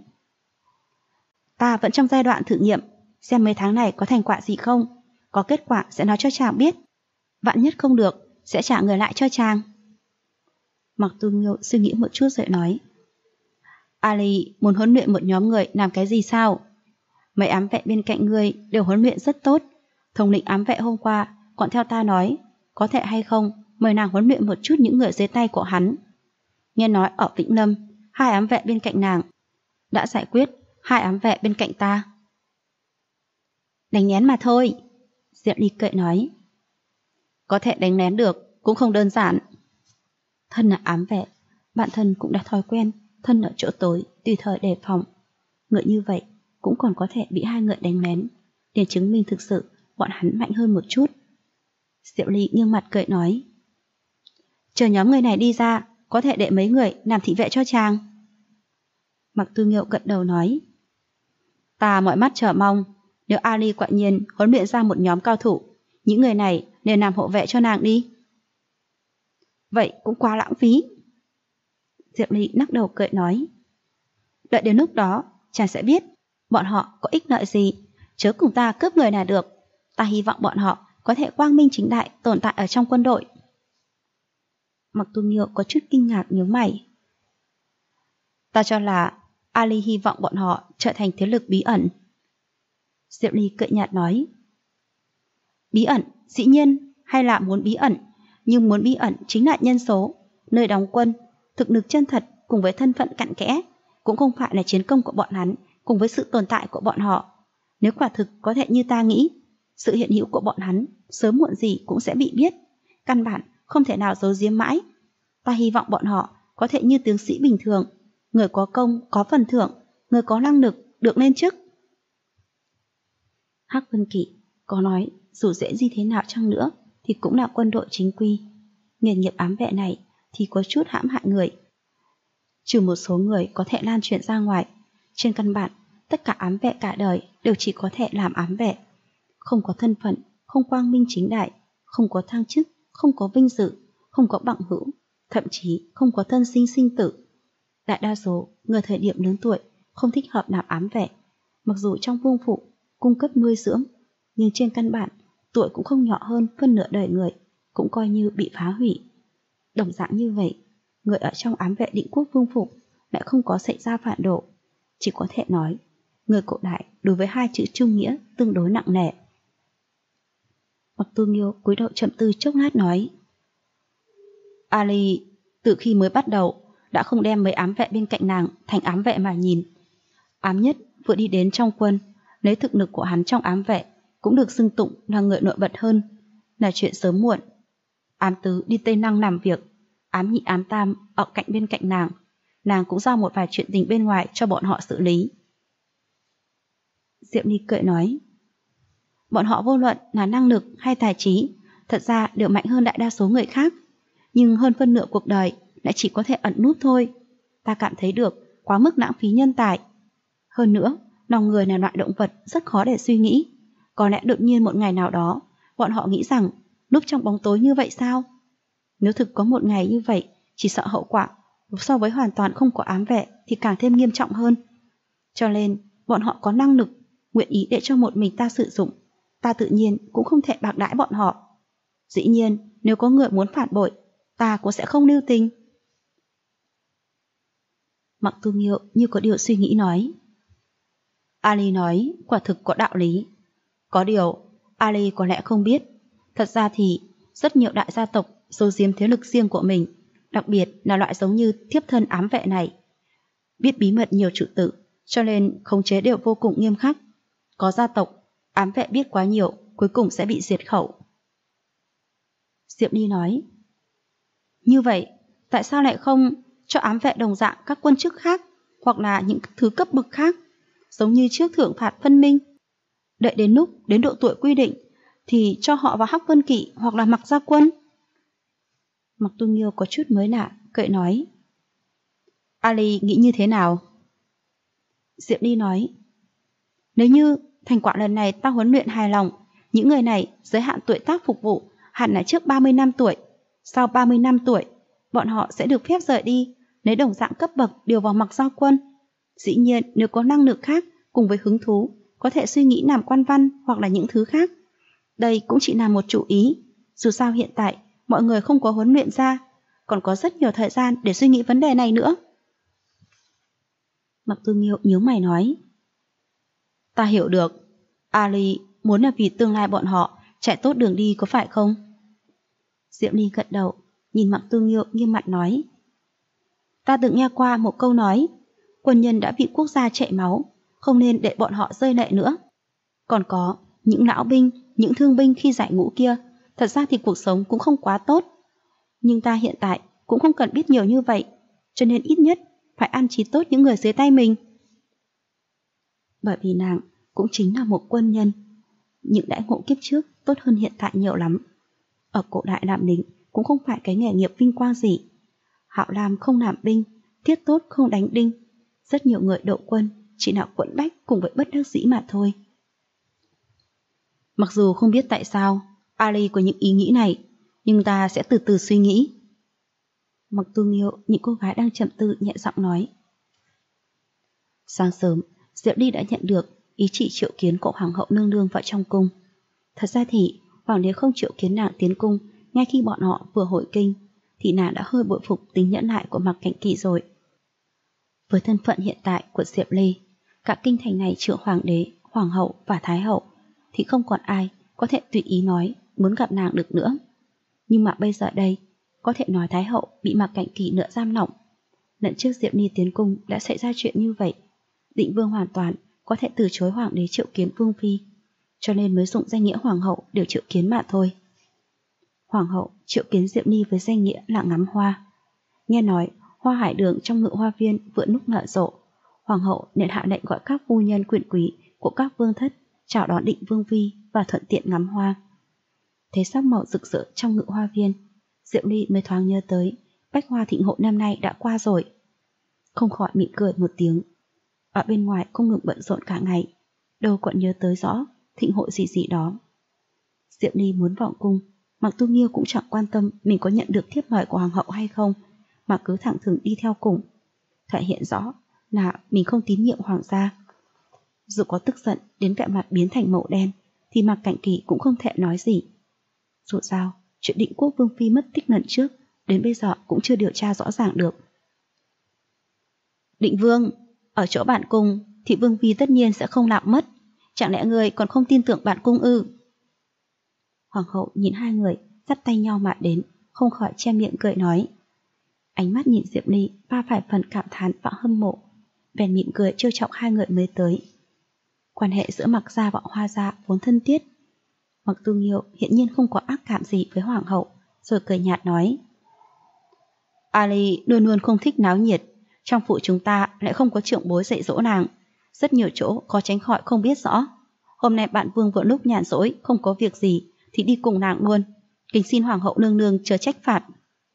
Ta vẫn trong giai đoạn thử nghiệm, xem mấy tháng này có thành quả gì không, có kết quả sẽ nói cho chàng biết, vạn nhất không được sẽ trả người lại cho chàng. Mặc Tu Nghiêu suy nghĩ một chút rồi nói: Ali muốn huấn luyện một nhóm người làm cái gì sao? Mấy ám vệ bên cạnh ngươi đều huấn luyện rất tốt, thống lĩnh ám vệ hôm qua còn theo ta nói, có thể hay không mời nàng huấn luyện một chút những người dưới tay của hắn. Nghe nói ở Vĩnh Lâm, 2 ám vệ bên cạnh nàng đã giải quyết 2 ám vệ bên cạnh ta. Đánh lén mà thôi, Diệu Ly cười nói. Có thể đánh lén được, cũng không đơn giản. Thân là ám vệ, bản thân cũng đã thói quen thân ở chỗ tối, tùy thời đề phòng. Người như vậy cũng còn có thể bị 2 người đánh lén, để chứng minh thực sự bọn hắn mạnh hơn một chút. Diệu Ly nghiêng mặt cười nói: Chờ nhóm người này đi ra, có thể để mấy người làm thị vệ cho chàng. Mặc Tu Nghiêu gật đầu nói: Ta mọi mắt chờ mong, nếu Ali quả nhiên huấn luyện ra một nhóm cao thủ, những người này nên làm hộ vệ cho nàng đi. Vậy cũng quá lãng phí. Diệu Ly lắc đầu cười nói: Đợi đến lúc đó, chàng sẽ biết bọn họ có ích lợi gì, chớ cùng ta cướp người là được. Ta hy vọng bọn họ có thể quang minh chính đại tồn tại ở trong quân đội. Mặc Tu Nghiêu có chút kinh ngạc nhíu mày. Ta cho là Ali hy vọng bọn họ trở thành thế lực bí ẩn. Diệu Ly cười nhạt nói: Bí ẩn, dĩ nhiên, hay là muốn bí ẩn, nhưng muốn bí ẩn chính là nhân số, nơi đóng quân, thực lực chân thật cùng với thân phận cặn kẽ, cũng không phải là chiến công của bọn hắn cùng với sự tồn tại của bọn họ. Nếu quả thực có thể như ta nghĩ, sự hiện hữu của bọn hắn sớm muộn gì cũng sẽ bị biết, căn bản không thể nào giấu giếm mãi. Ta hy vọng bọn họ có thể như tướng sĩ bình thường, người có công có phần thưởng, người có năng lực được lên chức. Hắc Vân Kỵ có nói dù dễ gì thế nào chăng nữa thì cũng là quân đội chính quy. Nghề nghiệp ám vệ này thì có chút hãm hại người. Trừ một số người có thể lan truyền ra ngoài, trên căn bản tất cả ám vệ cả đời đều chỉ có thể làm ám vệ. Không có thân phận, không quang minh chính đại, không có thăng chức, không có vinh dự, không có bằng hữu, thậm chí không có thân sinh sinh tử. Đại đa số người thời điểm lớn tuổi không thích hợp làm ám vệ, mặc dù trong vương phủ cung cấp nuôi dưỡng, nhưng trên căn bản tuổi cũng không nhỏ hơn phân nửa đời người, cũng coi như bị phá hủy. Đồng dạng như vậy, người ở trong ám vệ Định Quốc vương phủ lại không có xảy ra phản độ, chỉ có thể nói người cổ đại đối với 2 chữ trung nghĩa tương đối nặng nề. Mặc Tu Nghiêu cúi đầu trầm tư chốc lát nói: Ali từ khi mới bắt đầu đã không đem mấy ám vệ bên cạnh nàng thành ám vệ mà nhìn. Ám nhất vừa đi đến trong quân, lấy thực lực của hắn trong ám vệ, cũng được xưng tụng là người nổi bật hơn, là chuyện sớm muộn. Ám tứ đi Tây Năng làm việc, ám nhị ám tam ở bên cạnh nàng cũng giao một vài chuyện tình bên ngoài cho bọn họ xử lý. Diệp Ly cười nói, bọn họ vô luận là năng lực hay tài trí, thật ra đều mạnh hơn đại đa số người khác, nhưng hơn phân nửa cuộc đời lại chỉ có thể ẩn núp thôi. Ta cảm thấy được quá mức lãng phí nhân tài. Hơn nữa, lòng người là loại động vật rất khó để suy nghĩ. Có lẽ đột nhiên một ngày nào đó, bọn họ nghĩ rằng núp trong bóng tối như vậy sao? Nếu thực có một ngày như vậy, chỉ sợ hậu quả so với hoàn toàn không có ám vệ thì càng thêm nghiêm trọng hơn. Cho nên, bọn họ có năng lực, nguyện ý để cho một mình ta sử dụng. Ta tự nhiên cũng không thể bạc đãi bọn họ. Dĩ nhiên, nếu có người muốn phản bội, ta cũng sẽ không lưu tình. Mặc Tu Nghiêu như có điều suy nghĩ nói. Ali nói quả thực có đạo lý. Có điều, Ali có lẽ không biết. Thật ra thì rất nhiều đại gia tộc giấu giếm thế lực riêng của mình, đặc biệt là loại giống như thiếp thân ám vệ này. Biết bí mật nhiều chữ tự, cho nên khống chế đều vô cùng nghiêm khắc. Có gia tộc, ám vệ biết quá nhiều, cuối cùng sẽ bị diệt khẩu. Diệp Ly nói, như vậy, tại sao lại không cho ám vệ đồng dạng các quân chức khác, hoặc là những thứ cấp bậc khác, giống như trước thưởng phạt phân minh? Đợi đến lúc đến độ tuổi quy định, thì cho họ vào Hắc Vân Kỵ hoặc là mặc gia quân. Mặc Tu Nghiêu có chút mới lạ, cười nói, Ali nghĩ như thế nào? Diệp Ly nói, nếu như thành quả lần này ta huấn luyện hài lòng, những người này giới hạn tuổi tác phục vụ hẳn là trước 30 năm tuổi. Sau 30 năm tuổi, bọn họ sẽ được phép rời đi, lấy đồng dạng cấp bậc điều vào mặc giao quân. Dĩ nhiên, nếu có năng lực khác cùng với hứng thú, có thể suy nghĩ làm quan văn hoặc là những thứ khác. Đây cũng chỉ là một chủ ý. Dù sao hiện tại, mọi người không có huấn luyện ra, còn có rất nhiều thời gian để suy nghĩ vấn đề này nữa. Mặc Tu Nghiêu nhíu mày nói, ta hiểu được, Ali muốn là vì tương lai bọn họ chạy tốt đường đi có phải không? Diệp Ly gật đầu, nhìn Mặc Tu Nghiêu nghiêm mặt nói, ta từng nghe qua một câu nói, quân nhân đã bị quốc gia chảy máu, không nên để bọn họ rơi lệ nữa. Còn có, những lão binh, những thương binh khi giải ngũ kia, thật ra thì cuộc sống cũng không quá tốt. Nhưng ta hiện tại cũng không cần biết nhiều như vậy, cho nên ít nhất phải an trí tốt những người dưới tay mình. Bởi vì nàng cũng chính là một quân nhân, những đãi ngộ kiếp trước tốt hơn hiện tại nhiều lắm. Ở cổ đại làm lính cũng không phải cái nghề nghiệp vinh quang gì. Hạo Lam không làm binh, Thiết Tốt không đánh đinh. Rất nhiều người đậu quân chỉ là quẫn bách cùng với bất đắc dĩ mà thôi. Mặc dù không biết tại sao Ali có những ý nghĩ này, nhưng ta sẽ từ từ suy nghĩ. Mặc Tu Nghiêu những cô gái đang trầm tư nhẹ giọng nói. Sáng sớm, Diệu Ly đã nhận được ý chỉ triệu kiến của Hoàng hậu nương nương vào trong cung. Thật ra thì Hoàng đế không triệu kiến nàng tiến cung ngay khi bọn họ vừa hội kinh, thì nàng đã hơi bội phục tính nhẫn nại của Mạc Cảnh Kỳ rồi. Với thân phận hiện tại của Diệp Ly, cả kinh thành này trừ Hoàng đế, Hoàng hậu và Thái hậu thì không còn ai có thể tùy ý nói muốn gặp nàng được nữa. Nhưng mà bây giờ đây, có thể nói Thái hậu bị Mạc Cảnh Kỳ nửa giam lỏng. Lần trước Diệp Ly tiến cung đã xảy ra chuyện như vậy, Định Vương hoàn toàn có thể từ chối Hoàng đế triệu kiến Vương phi, cho nên mới dụng danh nghĩa Hoàng hậu để triệu kiến mà thôi. Hoàng hậu triệu kiến Diệp Ly với danh nghĩa là ngắm hoa. Nghe nói hoa hải đường trong Ngự Hoa Viên vừa lúc nở rộ, Hoàng hậu nên hạ lệnh gọi các phu nhân quyền quý của các vương thất chào đón Định Vương phi và thuận tiện ngắm hoa. Thấy sắc màu rực rỡ trong Ngự Hoa Viên, Diệp Ly mới thoáng nhớ tới bách hoa thịnh hội năm nay đã qua rồi. Không khỏi mỉm cười một tiếng. Ở bên ngoài không ngừng bận rộn cả ngày, đâu còn nhớ tới rõ thịnh hội gì đó. Diệp Ly muốn vào cung, Mạc Tu Nghiêu cũng chẳng quan tâm mình có nhận được thiếp mời của Hoàng hậu hay không, mà cứ thẳng thừng đi theo cùng, thể hiện rõ là mình không tín nhiệm Hoàng gia. Dù có tức giận đến vẻ mặt biến thành màu đen, thì Mạc Cảnh Kỳ cũng không thể nói gì. Dù sao, chuyện Định Quốc Vương phi mất tích lần trước đến bây giờ cũng chưa điều tra rõ ràng được. Định Vương, ở chỗ bản cung thì Vương phi tất nhiên sẽ không làm mất. Chẳng lẽ người còn không tin tưởng bản cung ư? Hoàng hậu nhìn hai người dắt tay nhau mà đến, không khỏi che miệng cười nói. Ánh mắt nhìn Diệp Ly pha phải phần cảm thán và hâm mộ, bèn mỉm cười trêu chọc hai người mới tới, Quan hệ giữa Mạc gia và Hoa gia vốn thân thiết. Mạc Tu Nghiêu hiện nhiên không có ác cảm gì với hoàng hậu, rồi cười nhạt nói: Ali luôn luôn không thích náo nhiệt, trong phủ chúng ta lại không có trưởng bối dạy dỗ nàng, rất nhiều chỗ khó tránh khỏi không biết rõ. Hôm nay bạn vương vừa lúc nhàn rỗi không có việc gì thì đi cùng nàng luôn, kính xin hoàng hậu nương nương chớ trách phạt.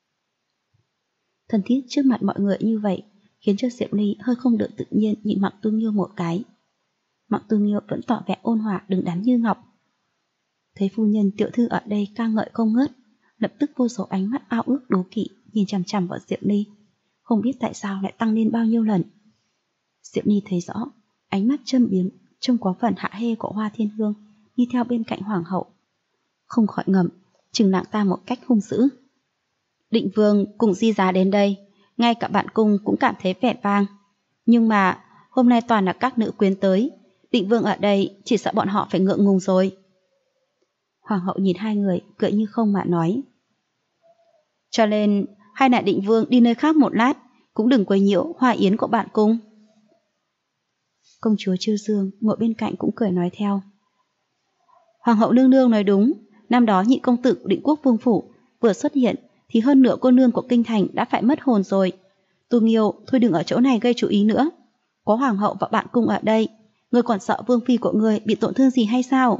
Thân thiết trước mặt mọi người như vậy khiến cho Diệu Ly hơi không được tự nhiên nhìn Mạc Tu Nghiêu một cái. Mạc Tu Nghiêu vẫn tỏ vẻ ôn hòa đứng đắn như ngọc. Thấy phu nhân tiểu thư ở đây ca ngợi không ngớt, lập tức vô số ánh mắt ao ước đố kỵ nhìn chằm chằm vào Diệu Ly, không biết tại sao lại tăng lên bao nhiêu lần. Diệu Ly thấy rõ, ánh mắt châm biếm trông có phần hạ hê của Hoa Thiên Hương đi theo bên cạnh hoàng hậu, không khỏi ngầm chừng nàng ta một cách hung dữ. Định vương cùng di giá đến đây, ngay cả bạn cung cũng cảm thấy vẻ vang, nhưng mà hôm nay toàn là các nữ quyến tới, định vương ở đây chỉ sợ bọn họ phải ngượng ngùng rồi. Hoàng hậu nhìn hai người cười như không mà nói: cho nên hai nại định vương đi nơi khác một lát, cũng đừng quấy nhiễu hoa yến của bạn cung. Công chúa Chiêu Dương ngồi bên cạnh cũng cười nói theo: hoàng hậu nương nương nói đúng, năm đó nhị công tử của Định Quốc vương phủ vừa xuất hiện thì hơn nửa cô nương của kinh thành đã phải mất hồn rồi. Tu Nghiêu, thôi đừng ở chỗ này gây chú ý nữa. Có hoàng hậu và bạn cung ở đây, ngươi còn sợ vương phi của ngươi bị tổn thương gì hay sao?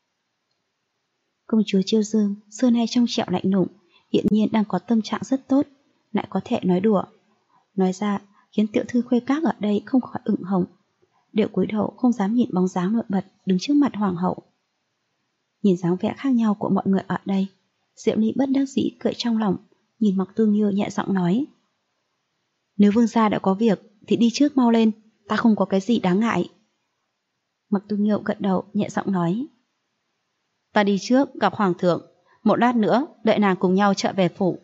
Công chúa Chiêu Dương xưa nay trong trẻo lạnh lùng, hiện nhiên đang có tâm trạng rất tốt, lại có thể nói đùa. Nói ra khiến tiểu thư khuê các ở đây không khỏi ửng hồng, đều cúi đầu không dám nhìn bóng dáng nổi bật đứng trước mặt hoàng hậu. Nhìn dáng vẻ khác nhau của mọi người ở đây, Diệu Ly bất đắc dĩ cười trong lòng, nhìn Mạc Tu Nghiêu nhẹ giọng nói: nếu vương gia đã có việc thì đi trước mau lên, ta không có cái gì đáng ngại. Mạc Tu Nghiêu gật đầu nhẹ giọng nói: ta đi trước gặp hoàng thượng, một lát nữa đợi nàng cùng nhau trở về phủ.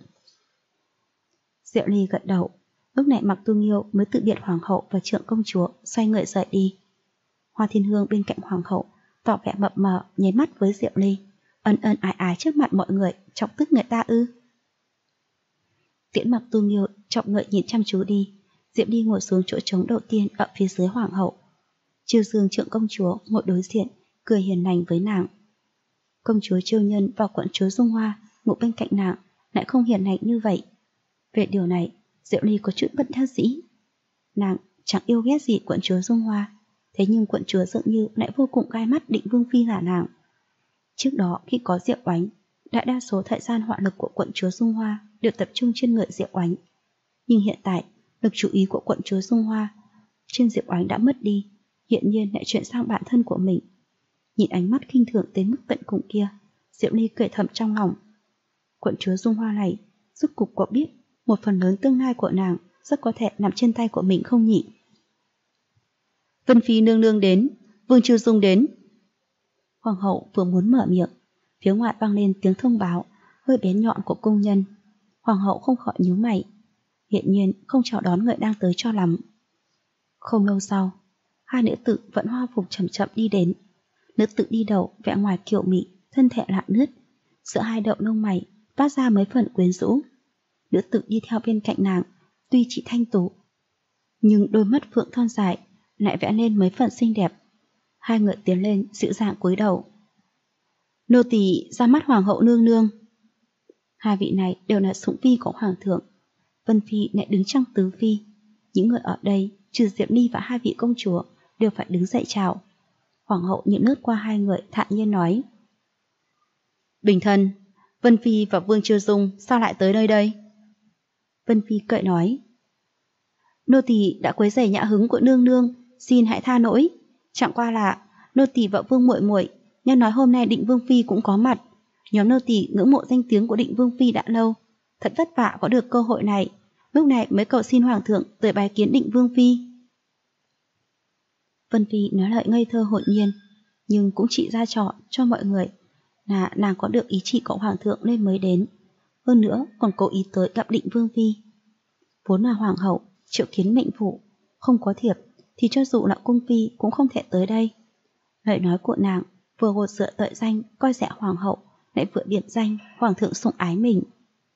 Diệu Ly gật đầu. Lúc này Mạc Tu Nghiêu mới tự biệt hoàng hậu và trượng công chúa, xoay người rời đi. Hoa Thiên Hương bên cạnh hoàng hậu tỏ vẻ mập mờ nháy mắt với Diệu Ly, ân ân ái ái trước mặt mọi người, chọc tức người ta ư? Tiễn Mạc Tu Nghiêu trọng ngợi nhìn chăm chú đi, Diệu Ly ngồi xuống chỗ trống đầu tiên ở phía dưới hoàng hậu. Chiêu Dương trượng công chúa ngồi đối diện, cười hiền lành với nàng. Công chúa Chiêu Nhân và quận chúa Dung Hoa ngồi bên cạnh nàng lại không hiền lành như vậy. Về điều này, Diệu Ly có chút bất đắc dĩ. Nàng chẳng yêu ghét gì quận chúa Dung Hoa, thế nhưng quận chúa dường như lại vô cùng gai mắt Định Vương phi là nàng. Trước đó khi có Diệu Oánh, đại đa số thời gian hỏa lực của quận chúa Dung Hoa đều tập trung trên người Diệu Oánh. Nhưng hiện tại, lực chú ý của quận chúa Dung Hoa trên Diệu Oánh đã mất đi, hiện nhiên lại chuyển sang bản thân của mình. Nhìn ánh mắt khinh thường đến mức tận cùng kia, Diệu Ly cười thầm trong lòng. Quận chúa Dung Hoa này, rốt cục có biết một phần lớn tương lai của nàng rất có thể nằm trên tay của mình không nhỉ? Vân phi nương nương đến, Vương Chiêu Dung đến. Hoàng hậu vừa muốn mở miệng, phía ngoài vang lên tiếng thông báo hơi bén nhọn của công nhân. Hoàng hậu không khỏi nhíu mày, hiện nhiên không chào đón người đang tới cho lắm. Không lâu sau, hai nữ tử vận hoa phục chậm chậm đi đến. Nữ tử đi đầu vẻ ngoài kiều mị, thân thể lạ nứt, giữa hai đậu lông mày toát ra mấy phần quyến rũ. Nữ tử đi theo bên cạnh nàng tuy chỉ thanh tú, nhưng đôi mắt phượng thon dài lại vẽ lên mấy phần xinh đẹp. Hai người tiến lên dịu dàng cúi đầu. Nô tỳ ra mắt hoàng hậu nương nương. Hai vị này đều là sủng phi của hoàng thượng. Vân phi lại đứng trong tứ phi. Những người ở đây trừ Diệp Ly và hai vị công chúa đều phải đứng dậy chào. Hoàng hậu nhìn lướt qua hai người thản nhiên nói: Bình thân, Vân phi và Vương Chiêu Dung sao lại tới nơi đây? Vân phi cậy nói: nô tỳ đã quấy rầy nhã hứng của nương nương, xin hãy tha lỗi. Chẳng qua là nô tỳ và Vương muội muội nghe nói hôm nay Định Vương phi cũng có mặt. Nhóm nô tỳ ngưỡng mộ danh tiếng của Định Vương phi đã lâu, thật vất vả có được cơ hội này, lúc này mới cầu xin hoàng thượng tới bái kiến Định Vương phi. Vân phi nói lời ngây thơ hồn nhiên, nhưng cũng chỉ ra trò cho mọi người là nàng có được ý chỉ của hoàng thượng nên mới đến, hơn nữa còn cố ý tới gặp Định Vương phi. Vốn là hoàng hậu triệu kiến mệnh phủ, không có thiệp thì cho dù là cung phi cũng không thể tới đây. Lời nói của nàng vừa gột rửa tội danh coi rẻ hoàng hậu, lại vừa điểm danh hoàng thượng sủng ái mình.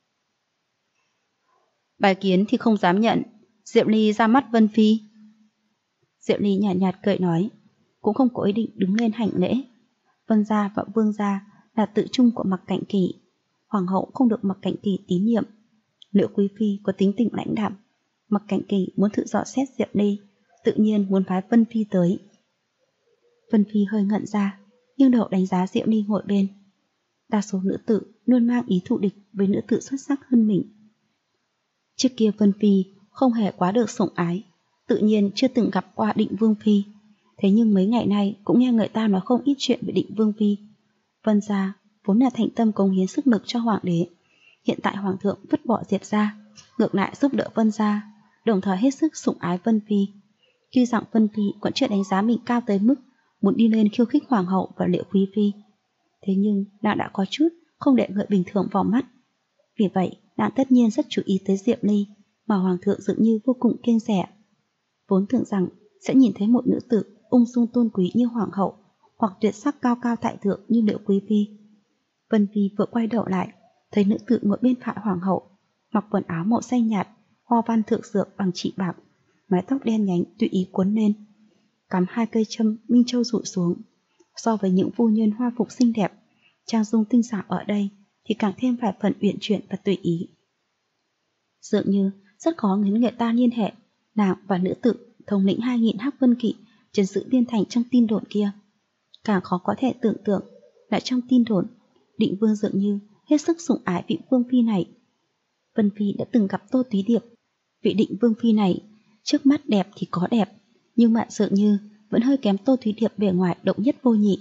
Bài kiến thì không dám nhận, Diệu Ly ra mắt Vân phi. Diệu Ly nhạt nhạt cười nói: cũng không có ý định đứng lên hành lễ. Vân gia và Vương gia là tự chung của Mặc Cảnh Kỳ. Hoàng hậu không được Mặc Cảnh Kỳ tín nhiệm. Liễu Quý phi có tính tình lãnh đạm. Mặc Cảnh Kỳ muốn thử dò xét Diệp Ly, tự nhiên muốn phái Vân phi tới. Vân phi hơi ngẩn ra, nhưng đầu đánh giá Diệp Ly ngồi bên. Đa số nữ tử luôn mang ý thù địch với nữ tử xuất sắc hơn mình. Trước kia Vân phi không hề quá được sủng ái, tự nhiên chưa từng gặp qua Định Vương phi. Thế nhưng mấy ngày nay cũng nghe người ta nói không ít chuyện về Định Vương phi. Vân gia vốn là thành tâm cống hiến sức lực cho hoàng đế, hiện tại hoàng thượng vứt bỏ Diệp gia, ngược lại giúp đỡ Vân gia, đồng thời hết sức sủng ái Vân phi. Tuy rằng Vân phi vẫn chưa đánh giá mình cao tới mức muốn đi lên khiêu khích hoàng hậu và Liễu Quý phi, thế nhưng nàng đã có chút không để người bình thường vào mắt. Vì vậy nàng tất nhiên rất chú ý tới Diệp Ly, mà hoàng thượng dường như vô cùng kiêng dè. Vốn tưởng rằng sẽ nhìn thấy một nữ tử ung dung tôn quý như hoàng hậu, hoặc tuyệt sắc cao cao tại thượng như Liễu Quý phi. Vân phi vừa quay đầu lại, thấy nữ tử ngồi bên phải hoàng hậu, mặc quần áo màu xanh nhạt, hoa văn thượng dược bằng trị bạc, mái tóc đen nhánh tùy ý cuốn lên, cắm 2 cây châm minh châu rủ xuống. So với những phu nhân hoa phục xinh đẹp, trang dung tinh xảo ở đây thì càng thêm vài phần uyển chuyển và tùy ý. Dường như rất khó khiến người ta liên hệ nàng và nữ tử thống lĩnh 2000 Hắc Vân Kỵ trấn giữ biên thành trong tin đồn kia. Càng khó có thể tưởng tượng lại trong tin đồn, Định Vương dường như hết sức sủng ái vị vương phi này. Vân phi đã từng gặp Tô Túy Điệp. Vị Định Vương phi này trước mắt đẹp thì có đẹp, nhưng mà dường như vẫn hơi kém Tô Thúy Điệp bề ngoài độc nhất vô nhị.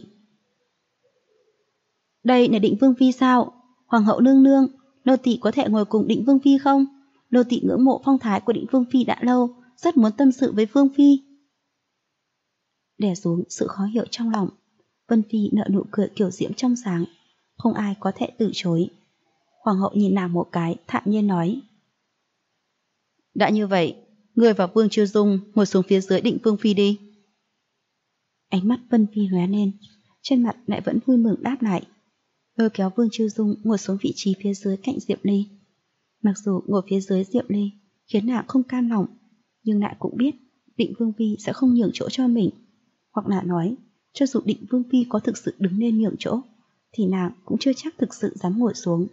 Đây là Định Vương phi sao? Hoàng hậu nương nương, nô tỳ có thể ngồi cùng Định Vương phi không? Nô tỳ ngưỡng mộ phong thái của Định Vương phi đã lâu, rất muốn tâm sự với Vương phi. Đè xuống sự khó hiểu trong lòng, Vân phi nở nụ cười kiểu diễm trong sáng, không ai có thể từ chối. Hoàng hậu nhìn nàng một cái, thản nhiên nói: đã như vậy, ngươi và Vương Chiêu Dung ngồi xuống phía dưới Định Vương phi đi. Ánh mắt Vân phi lóe lên, trên mặt lại vẫn vui mừng đáp lại, lôi kéo Vương Chiêu Dung ngồi xuống vị trí phía dưới cạnh Diệp Ly. Mặc dù ngồi phía dưới Diệp Ly khiến nàng không cam lòng, nhưng lại cũng biết Định Vương phi sẽ không nhường chỗ cho mình, hoặc là nói, cho dù Định Vương phi có thực sự đứng lên nhường chỗ, thì nàng cũng chưa chắc thực sự dám ngồi xuống.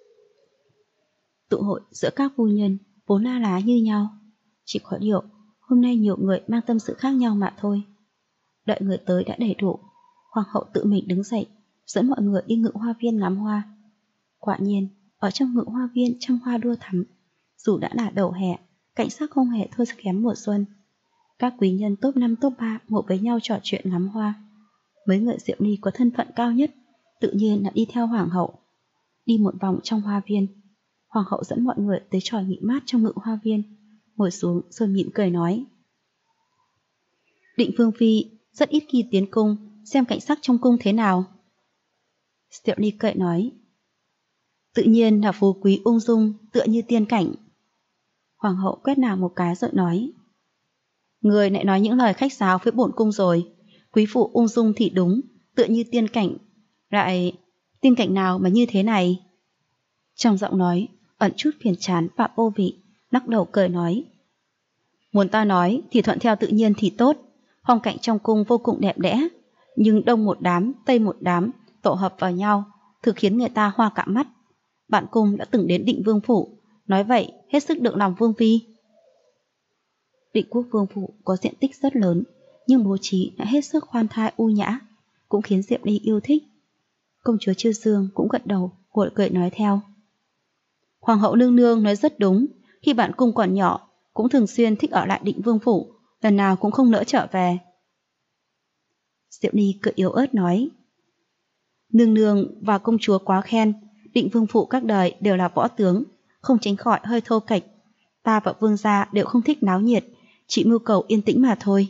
Tụ hội giữa các phu nhân vốn la lá như nhau, chỉ có điều hôm nay nhiều người mang tâm sự khác nhau mà thôi. Đợi người tới đã đầy đủ, hoàng hậu tự mình đứng dậy dẫn mọi người đi Ngự Hoa viên ngắm hoa. Quả nhiên ở trong Ngự Hoa viên trăm hoa đua thắm, dù đã là đầu hè, cảnh sắc không hề thua kém mùa xuân. Các quý nhân top 5 top 3 ngồi với nhau trò chuyện ngắm hoa. Mấy người Diệu Ly có thân phận cao nhất tự nhiên là đi theo hoàng hậu. Đi một vòng trong hoa viên, hoàng hậu dẫn mọi người tới tròi nghỉ mát trong Ngự Hoa viên, ngồi xuống rồi mỉm cười nói: Định Vương phi rất ít khi tiến cung, xem cảnh sắc trong cung thế nào. Diệu Ly cười nói: tự nhiên là phú quý ung dung, tựa như tiên cảnh. Hoàng hậu quét nàng một cái rồi nói: người lại nói những lời khách sáo với bổn cung rồi. Quý phụ ung dung thì đúng, tựa như tiên cảnh, lại tiên cảnh nào mà như thế này? Trong giọng nói ẩn chút phiền chán và vô vị, lắc đầu cười nói: muốn ta nói thì thuận theo tự nhiên thì tốt. Phong cảnh trong cung vô cùng đẹp đẽ, nhưng đông một đám, tây một đám tổ hợp vào nhau, thực khiến người ta hoa cả mắt. Bản cung đã từng đến Định Vương phủ, nói vậy hết sức được lòng Vương phi. Định Quốc Vương phủ có diện tích rất lớn, nhưng bố trí đã hết sức khoan thai u nhã, cũng khiến Diệp Ly yêu thích. Công chúa Chiêu Dương cũng gật đầu, gội cười nói theo: hoàng hậu nương nương nói rất đúng, khi bản cung còn nhỏ cũng thường xuyên thích ở lại Định Vương phủ, lần nào cũng không nỡ trở về. Diệp Ly cười yếu ớt nói: nương nương và công chúa quá khen, Định Vương phủ các đời đều là võ tướng, không tránh khỏi hơi thô kệch. Ta và Vương gia đều không thích náo nhiệt, chỉ mưu cầu yên tĩnh mà thôi.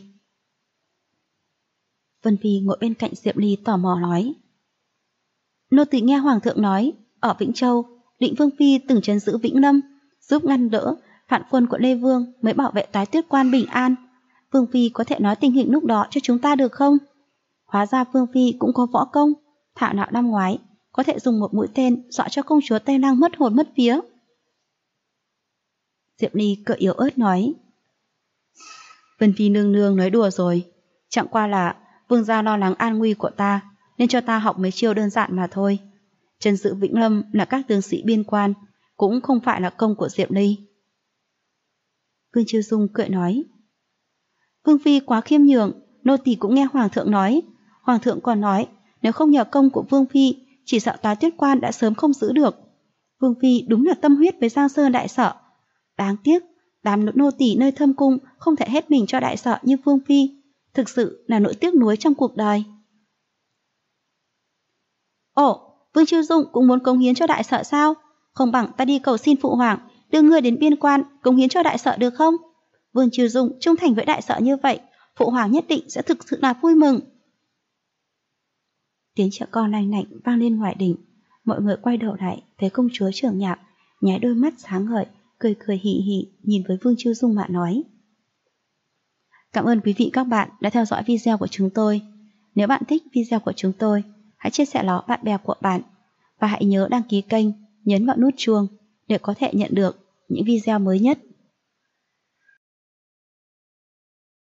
Vân phi ngồi bên cạnh Diệp Ly tò mò nói: nô tỳ nghe hoàng thượng nói, ở Vĩnh Châu, Định Vương phi từng trấn giữ Vĩnh Lâm, giúp ngăn đỡ phản quân của Lê Vương mới bảo vệ Toái Tuyết Quan bình an. Vương phi có thể nói tình hình lúc đó cho chúng ta được không? Hóa ra Vương phi cũng có võ công, thảo nào năm ngoái có thể dùng một mũi tên dọa cho công chúa Tây Lăng mất hồn mất vía. Diệp Ly cười yếu ớt nói: Vân phi nương nương nói đùa rồi, chẳng qua là vương gia lo lắng an nguy của ta, nên cho ta học mấy chiêu đơn giản mà thôi. Trần Dự Vĩnh Lâm là các tướng sĩ biên quan, cũng không phải là công của Diệm Ly. Vương Chiêu Dung cười nói, Vương Phi quá khiêm nhường, nô tỳ cũng nghe Hoàng thượng nói. Hoàng thượng còn nói, nếu không nhờ công của Vương Phi, chỉ sợ Toái Tuyết Quan đã sớm không giữ được. Vương Phi đúng là tâm huyết với Giang Sơn đại sở. Đáng tiếc, đám nô tỳ nơi thâm cung không thể hết mình cho đại sở như Vương Phi. Thực sự là nỗi tiếc nuối trong cuộc đời. Ồ, Vương Chiêu Dung cũng muốn cống hiến cho đại sở sao? Không bằng ta đi cầu xin Phụ Hoàng, đưa ngươi đến biên quan, cống hiến cho đại sở được không? Vương Chiêu Dung trung thành với đại sở như vậy, Phụ Hoàng nhất định sẽ thực sự là vui mừng. Tiếng trẻ con lanh lạnh vang lên ngoài đình. Mọi người quay đầu lại, thấy công chúa Trường Nhạc, nháy đôi mắt sáng ngời, cười cười hì hì nhìn với Vương Chiêu Dung mà nói. Cảm ơn quý vị các bạn đã theo dõi video của chúng tôi. Nếu bạn thích video của chúng tôi, hãy chia sẻ nó bạn bè của bạn. Và hãy nhớ đăng ký kênh, nhấn vào nút chuông để có thể nhận được những video mới nhất.